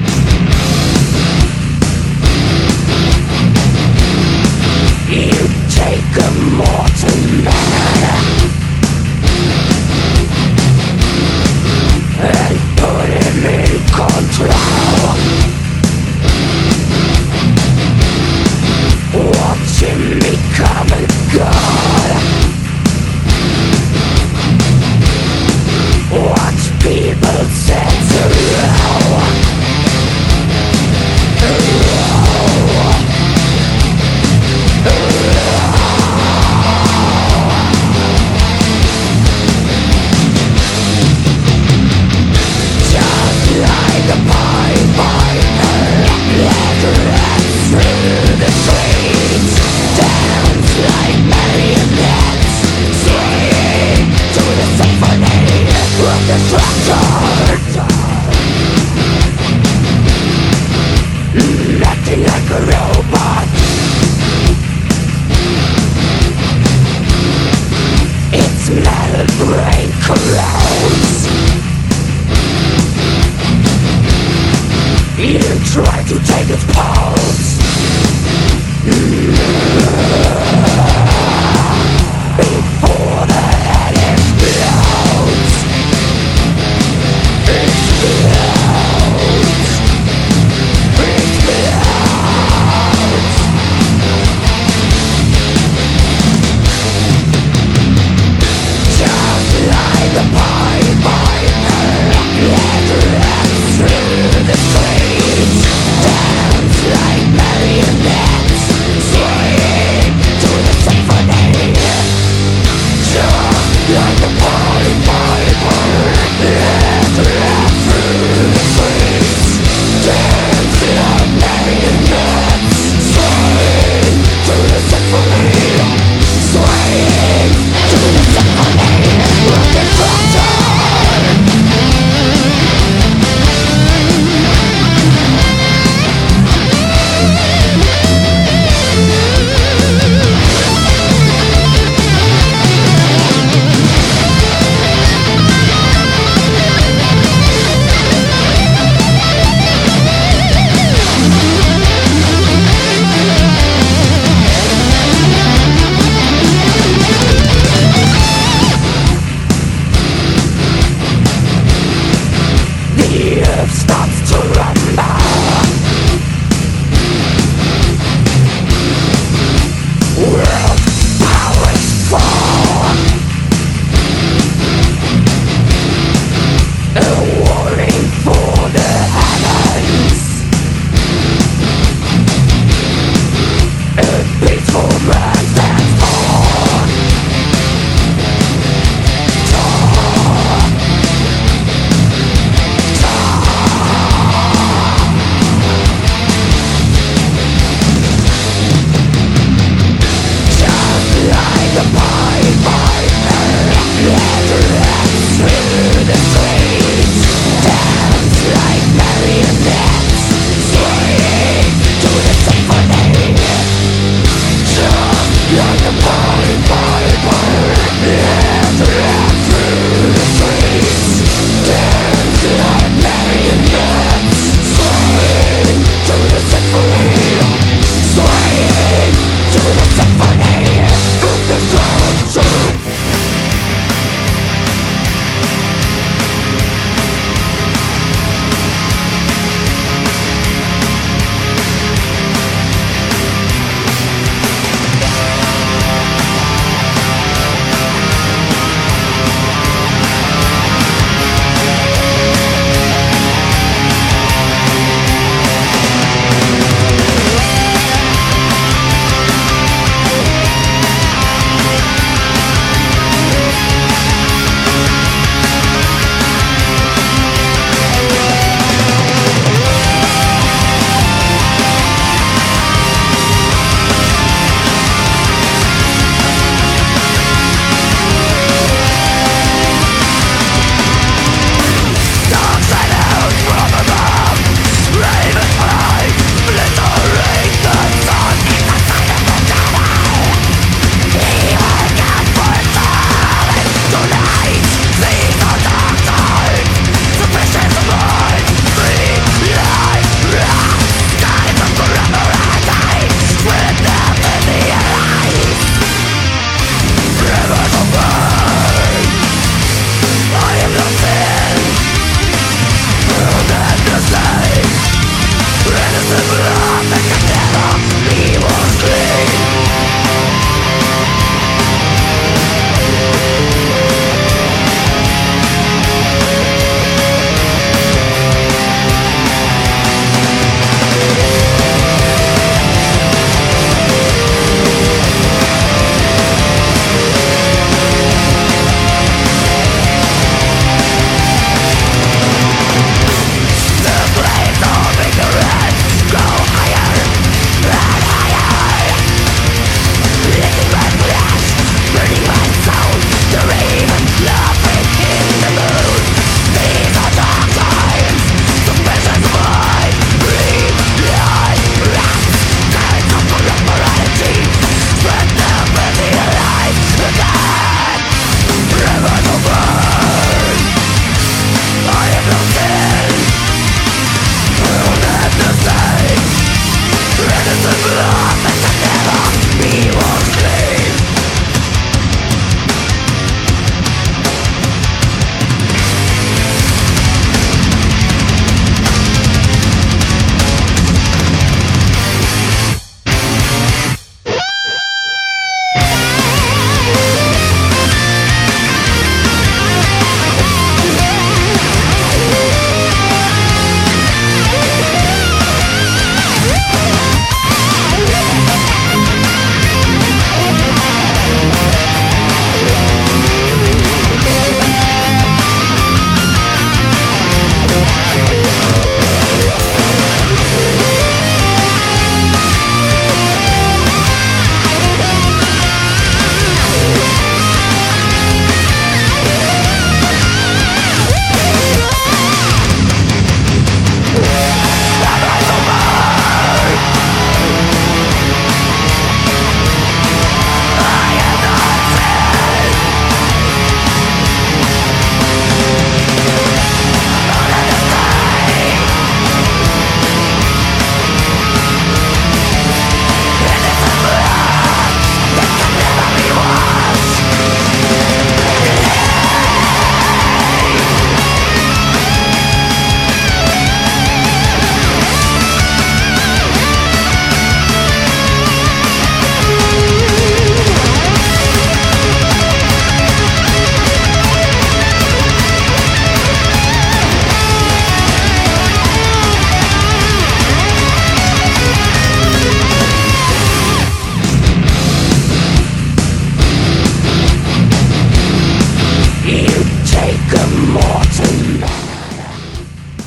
Watching me come and go. Watch people set around. Just like a pipe through the streets, dance like marionettes, swaying to the symphony of destruction. Acting like a robot, its metal brain corrodes. You try to take its pulse. Before the head explodes. Just like a pipe bomb, through the streets, dance like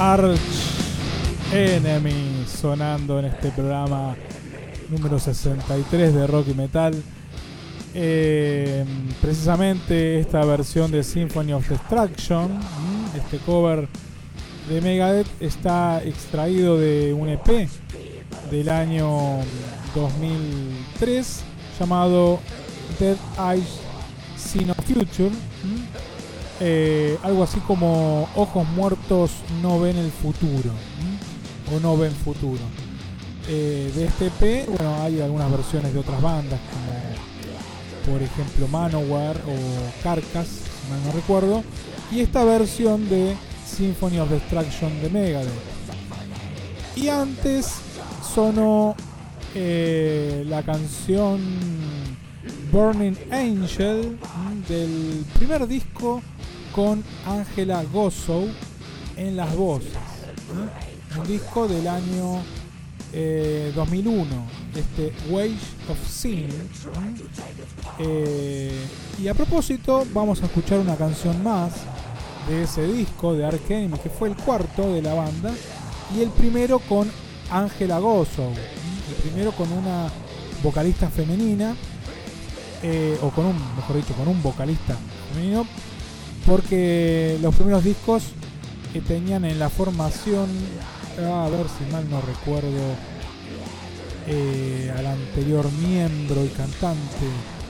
Arch Enemy sonando en este programa número 63 de Rock y Metal. Precisamente esta versión de Symphony of Destruction, este cover de Megadeth, está extraído de un EP del año 2003 llamado Dead Eyes See No Future. Algo así como Ojos Muertos No Ven el Futuro, o No Ven Futuro. De este EP, bueno, hay algunas versiones de otras bandas como por ejemplo Manowar o Carcass, si mal no recuerdo, y esta versión de Symphony of Destruction de Megadeth. Y antes sonó la canción Burning Angel del primer disco con Angela Gossow en las voces, un disco del año 2001, este Wage of Sin. Y a propósito, vamos a escuchar una canción más de ese disco de Arch Enemy, que fue el cuarto de la banda y el primero con Angela Gossow, el primero con una vocalista femenina, o con un, mejor dicho, con un vocalista femenino, porque los primeros discos que tenían en la formación, a ver si mal no recuerdo, al anterior miembro y cantante,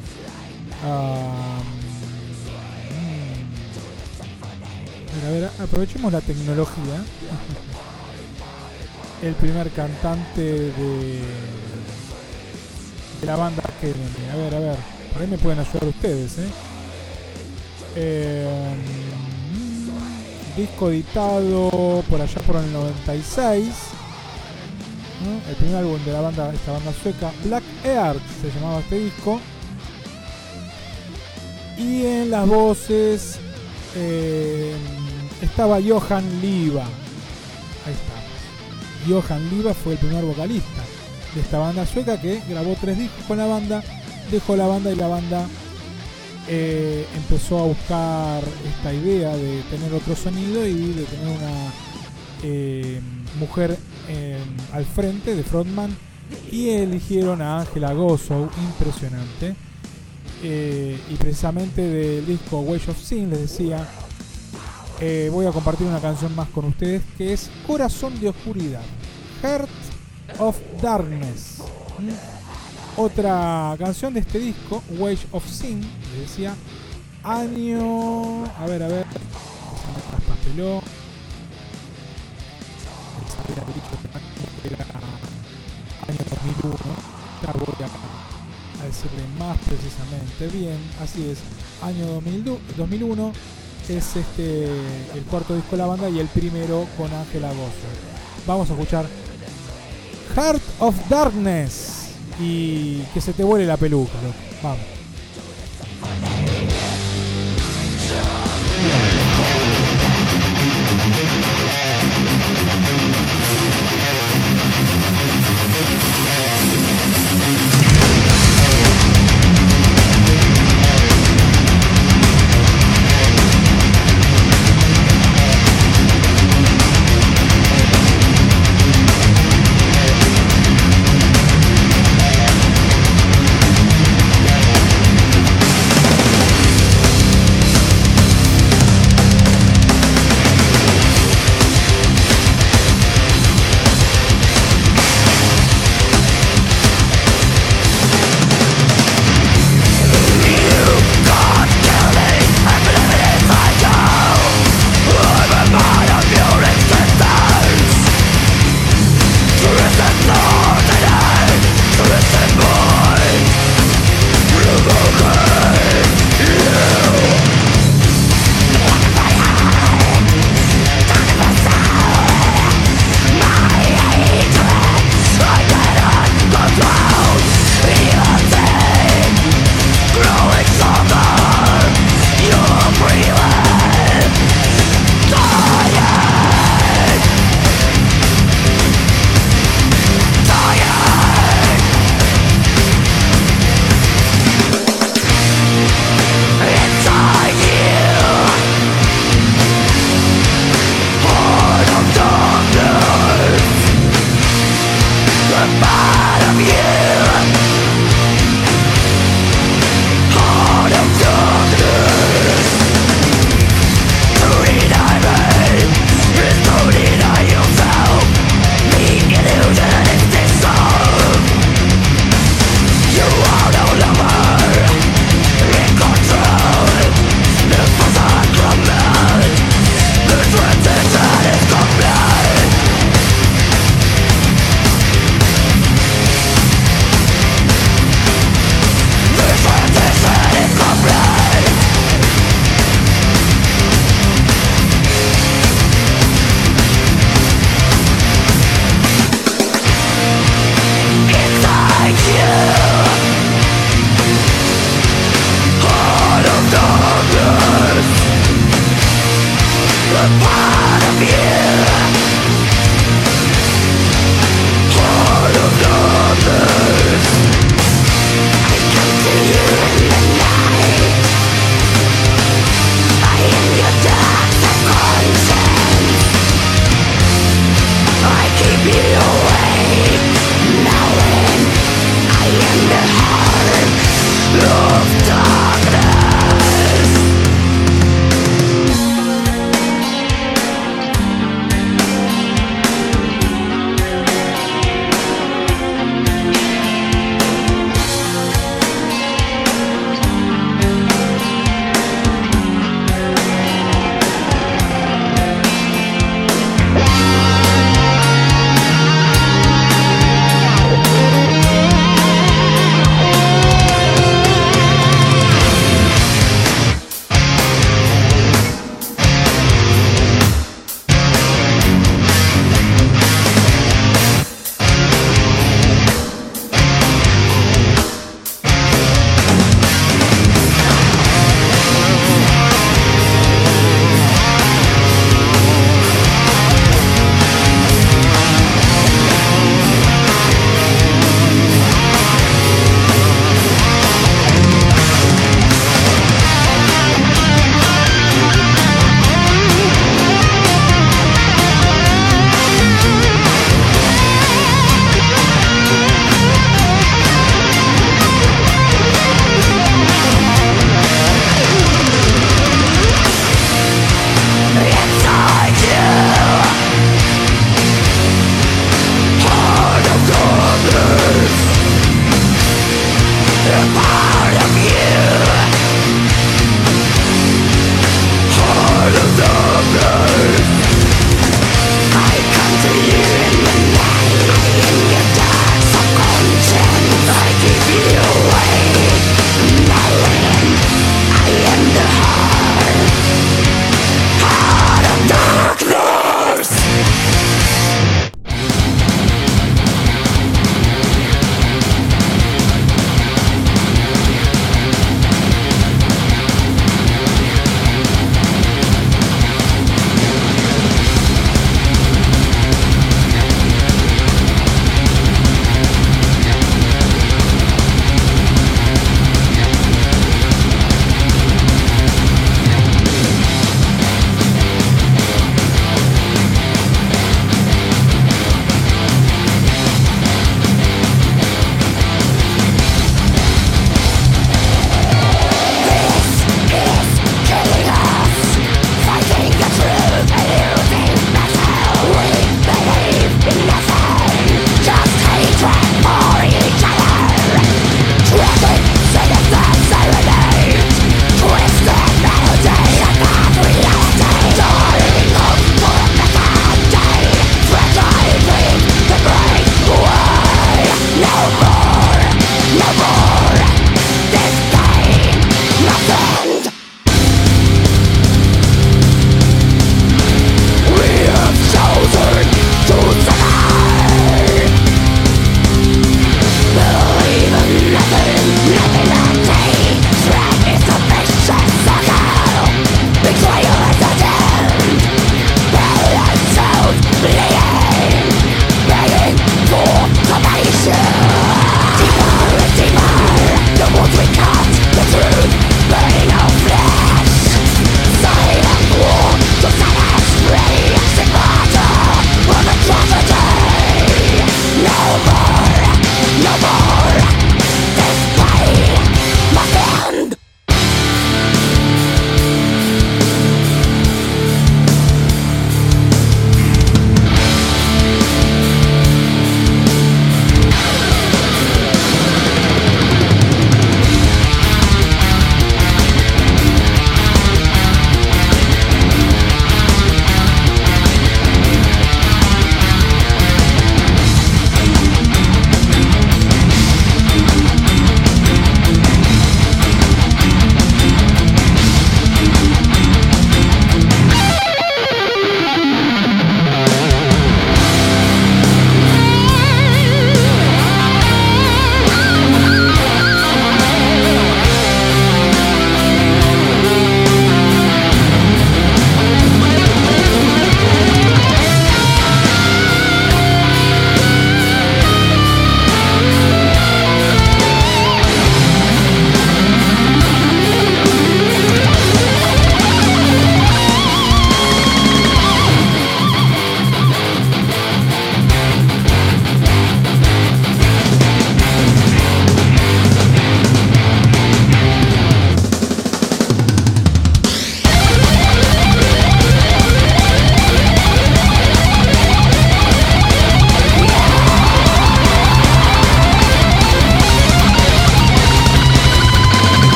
a ver, aprovechemos la tecnología. El primer cantante de la banda que a ver, por ahí me pueden ayudar ustedes, disco editado por allá por el 96, el primer álbum de la banda, esta banda sueca, Black Earth se llamaba este disco, y en las voces estaba Johan Liva. Ahí está, Johan Liva fue el primer vocalista de esta banda sueca, que grabó 3 discos con la banda, dejó la banda y la banda empezó a buscar esta idea de tener otro sonido y de tener una mujer al frente de frontman, y eligieron a Angela Gossow, impresionante. Y precisamente del disco Wage of Sin les decía, voy a compartir una canción más con ustedes, que es Corazón de Oscuridad, Heart of Darkness. Otra canción de este disco, Wage of Sin, les decía, año... A ver, se me traspapeló. Había dicho que era año 2001. Ya voy a decirle más precisamente. Bien, así es. Año 2001 es el cuarto disco de la banda y el primero con Angela Gossow. Vamos a escuchar Heart of Darkness. Y que se te vuele la peluca, loco. Vamos. We'll be right back.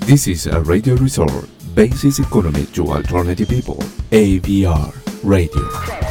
This is a radio resort, Basis Economy to Alternative People, AVR Radio.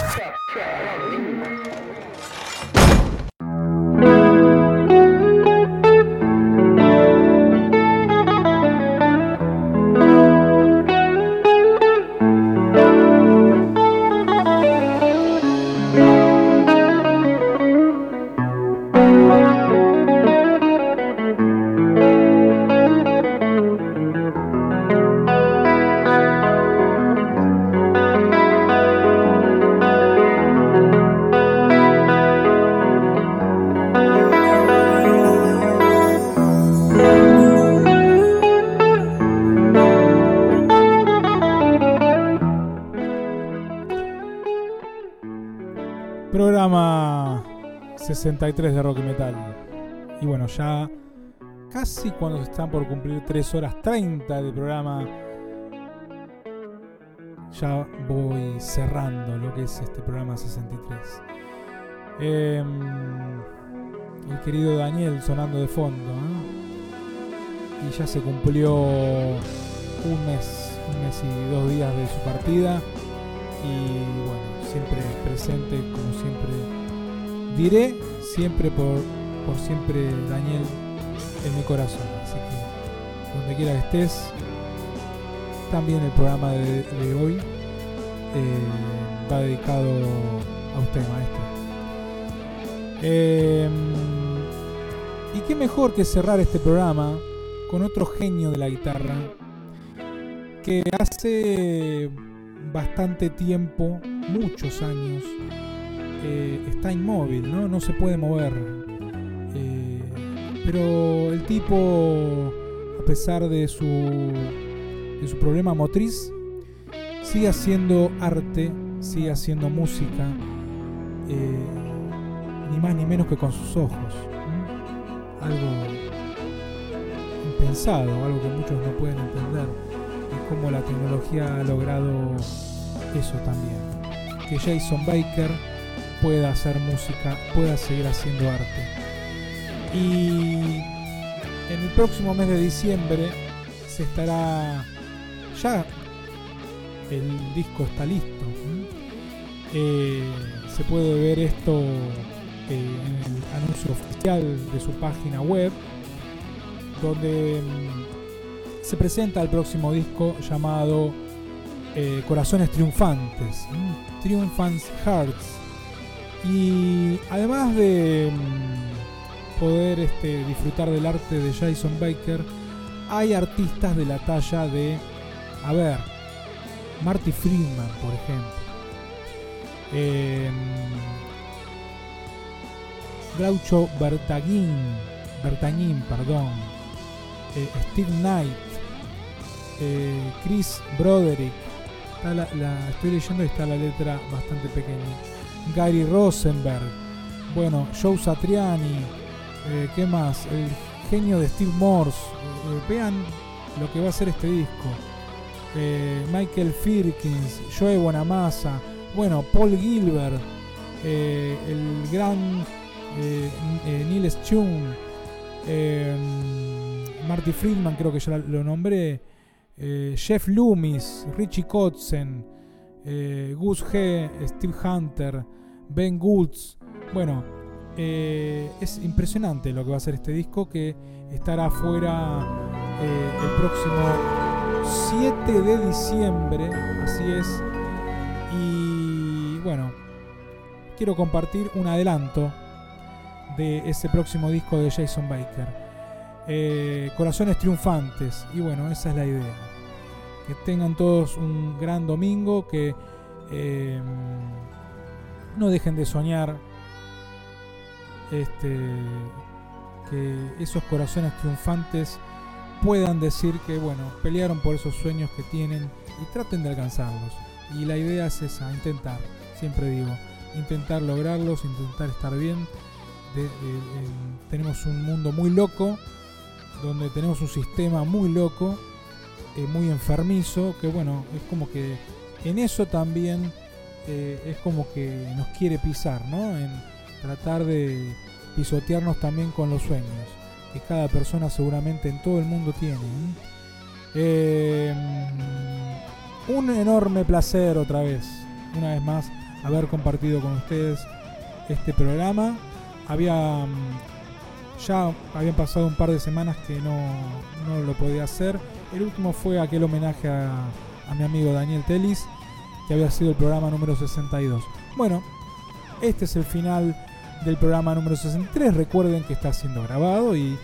Programa 63 de Rock y Metal. Y bueno, ya casi cuando se están por cumplir 3 horas 30 de programa, ya voy cerrando lo que es este programa 63. El querido Daniel sonando de fondo, ¿eh? Y ya se cumplió un mes y 2 días de su partida. Y bueno, siempre presente, como siempre diré, siempre por siempre, Daniel, en mi corazón. Así que donde quiera que estés, también el programa de hoy va dedicado a usted, maestro. Y qué mejor que cerrar este programa con otro genio de la guitarra que hace bastante tiempo, muchos años, está inmóvil, no se puede mover, pero el tipo, a pesar de su problema motriz, sigue haciendo arte, sigue haciendo música, ni más ni menos que con sus ojos. Algo impensado, algo que muchos no pueden entender, y cómo la tecnología ha logrado eso también, que Jason Baker pueda hacer música, pueda seguir haciendo arte. Y en el próximo mes de diciembre se estará, ya el disco está listo, se puede ver esto en el anuncio oficial de su página web, donde se presenta el próximo disco llamado Corazones Triunfantes, Triumphant Hearts. Y además de poder disfrutar del arte de Jason Baker, hay artistas de la talla de, Marty Friedman, por ejemplo, Groucho Bertagnin, Steve Knight, Chris Broderick, estoy leyendo y está la letra bastante pequeña, Gary Rosenberg, bueno, Joe Satriani, ¿qué más? El genio de Steve Morse, vean lo que va a ser este disco, Michael Firkins, Joe Bonamassa, bueno, Paul Gilbert, el gran Neil Schum, Marty Friedman, creo que ya lo nombré, Jeff Loomis, Richie Kotzen, Gus G, Steve Hunter, Ben Goods. Bueno, es impresionante lo que va a ser este disco, que estará afuera el próximo 7 de diciembre, así es. Y bueno, quiero compartir un adelanto de ese próximo disco de Jason Baker, Corazones Triunfantes. Y bueno, esa es la idea, que tengan todos un gran domingo, que no dejen de soñar, que esos corazones triunfantes puedan decir que bueno, pelearon por esos sueños que tienen y traten de alcanzarlos. Y la idea es esa, intentar, siempre digo, intentar lograrlos, intentar estar bien. Tenemos un mundo muy loco, donde tenemos un sistema muy loco, muy enfermizo, que bueno, es como que en eso también es como que nos quiere pisar, ¿no? En tratar de pisotearnos también con los sueños que cada persona seguramente en todo el mundo tiene, Un enorme placer otra vez, una vez más, haber compartido con ustedes este programa. Ya habían pasado un par de semanas que no lo podía hacer. El último fue aquel homenaje a mi amigo Daniel Telis, que había sido el programa número 62. Bueno, este es el final del programa número 63. Recuerden que está siendo grabado y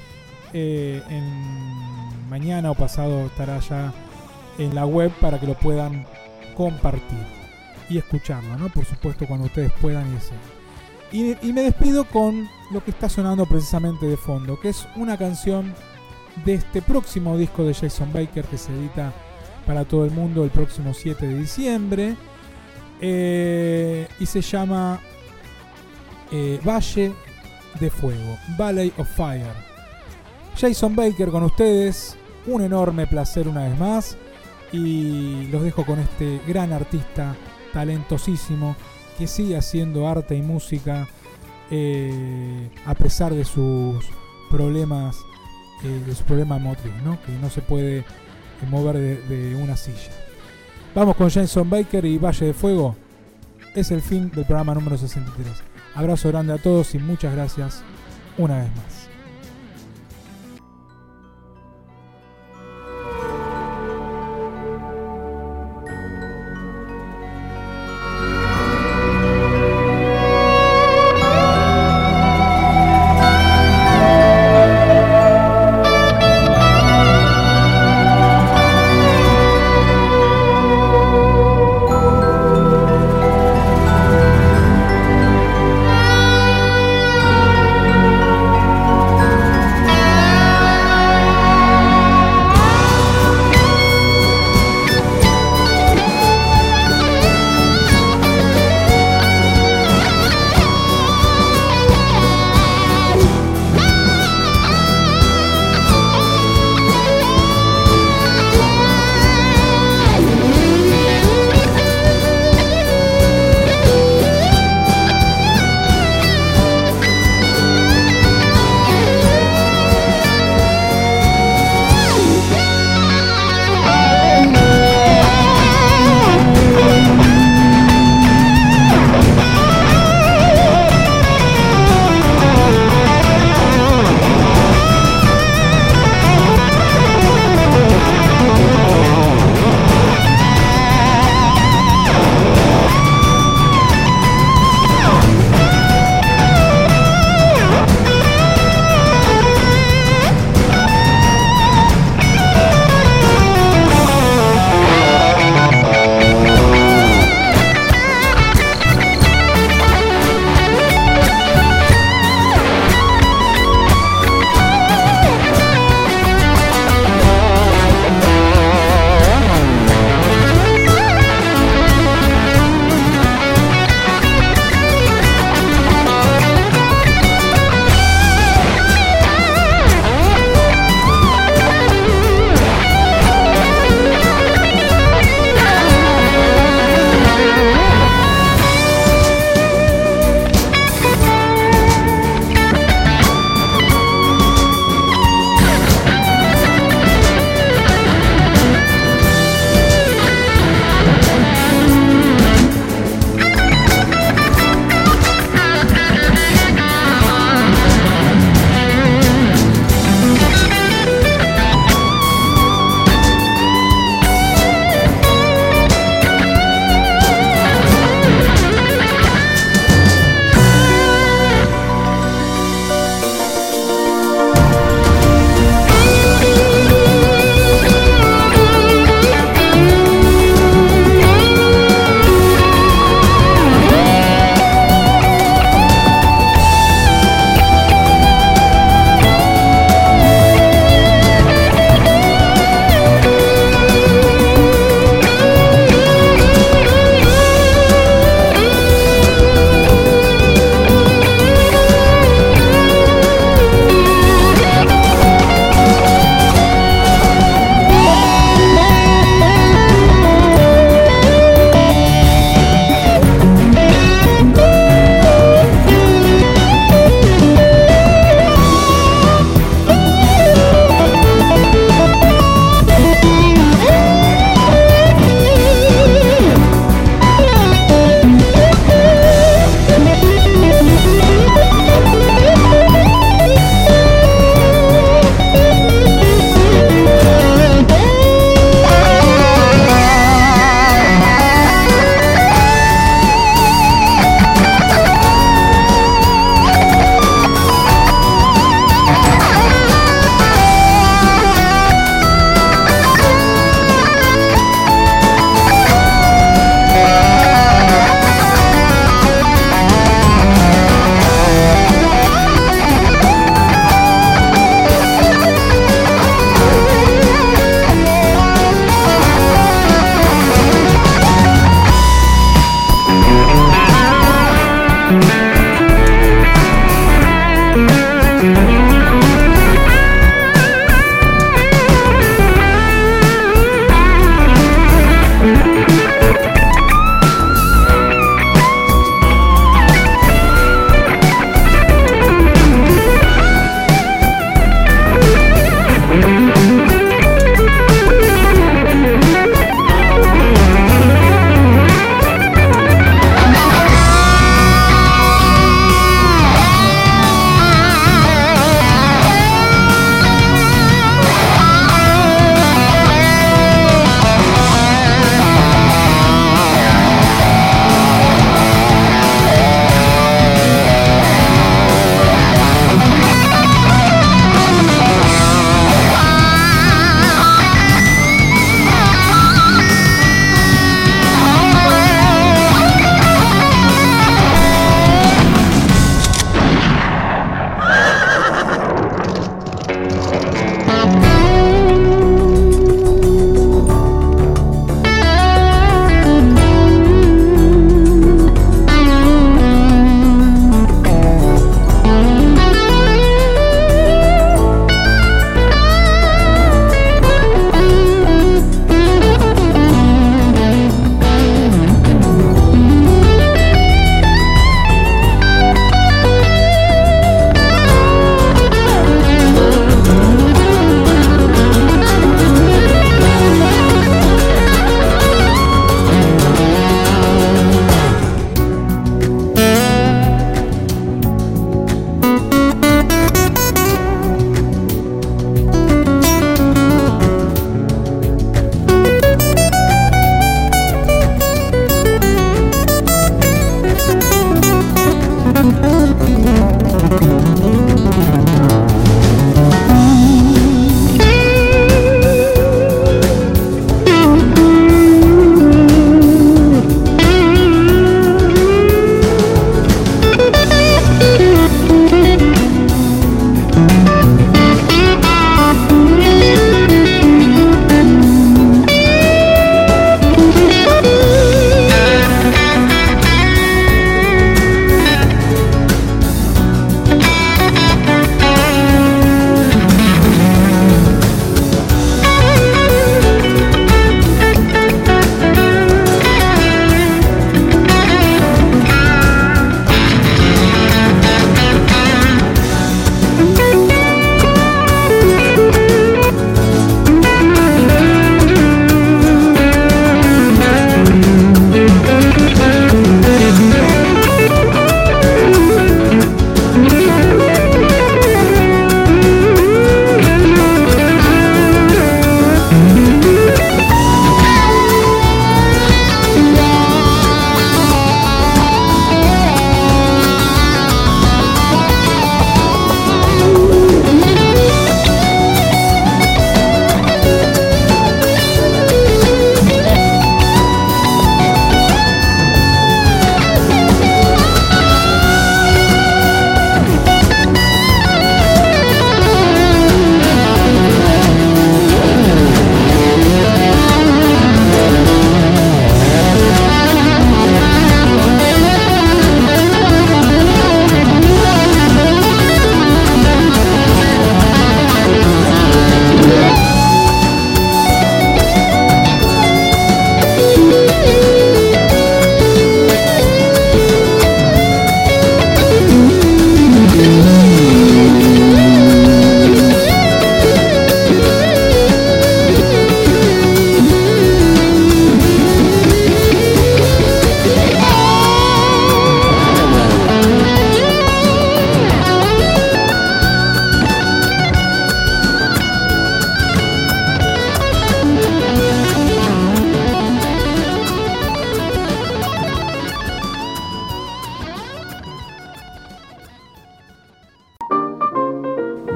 mañana o pasado estará ya en la web para que lo puedan compartir y escucharlo, ¿no? Por supuesto, cuando ustedes puedan y deseen. Y me despido con lo que está sonando precisamente de fondo, que es una canción de este próximo disco de Jason Baker, que se edita para todo el mundo el próximo 7 de diciembre, y se llama Valle de Fuego, Valley of Fire. Jason Baker con ustedes, un enorme placer una vez más, y los dejo con este gran artista talentosísimo que sigue haciendo arte y música a pesar de sus problemas, de su problema motriz, ¿no? Que no se puede mover de una silla. Vamos con Jason Baker y Valle de Fuego. Es el fin del programa número 63. Abrazo grande a todos y muchas gracias una vez más.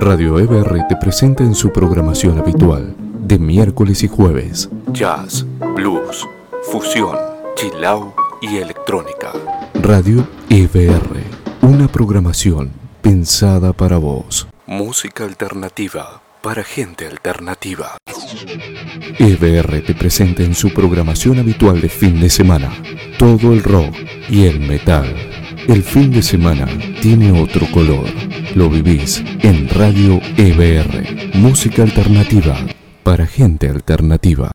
Radio EBR te presenta en su programación habitual de miércoles y jueves jazz, blues, fusión, chill out y electrónica. Radio EBR, una programación pensada para vos. Música alternativa para gente alternativa. EBR te presenta en su programación habitual de fin de semana todo el rock y el metal. El fin de semana tiene otro color. Lo vivís en Radio EBR, música alternativa para gente alternativa.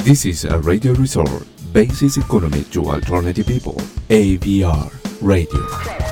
This is a radio resort, Basis Economy to Alternative People, AVR Radio.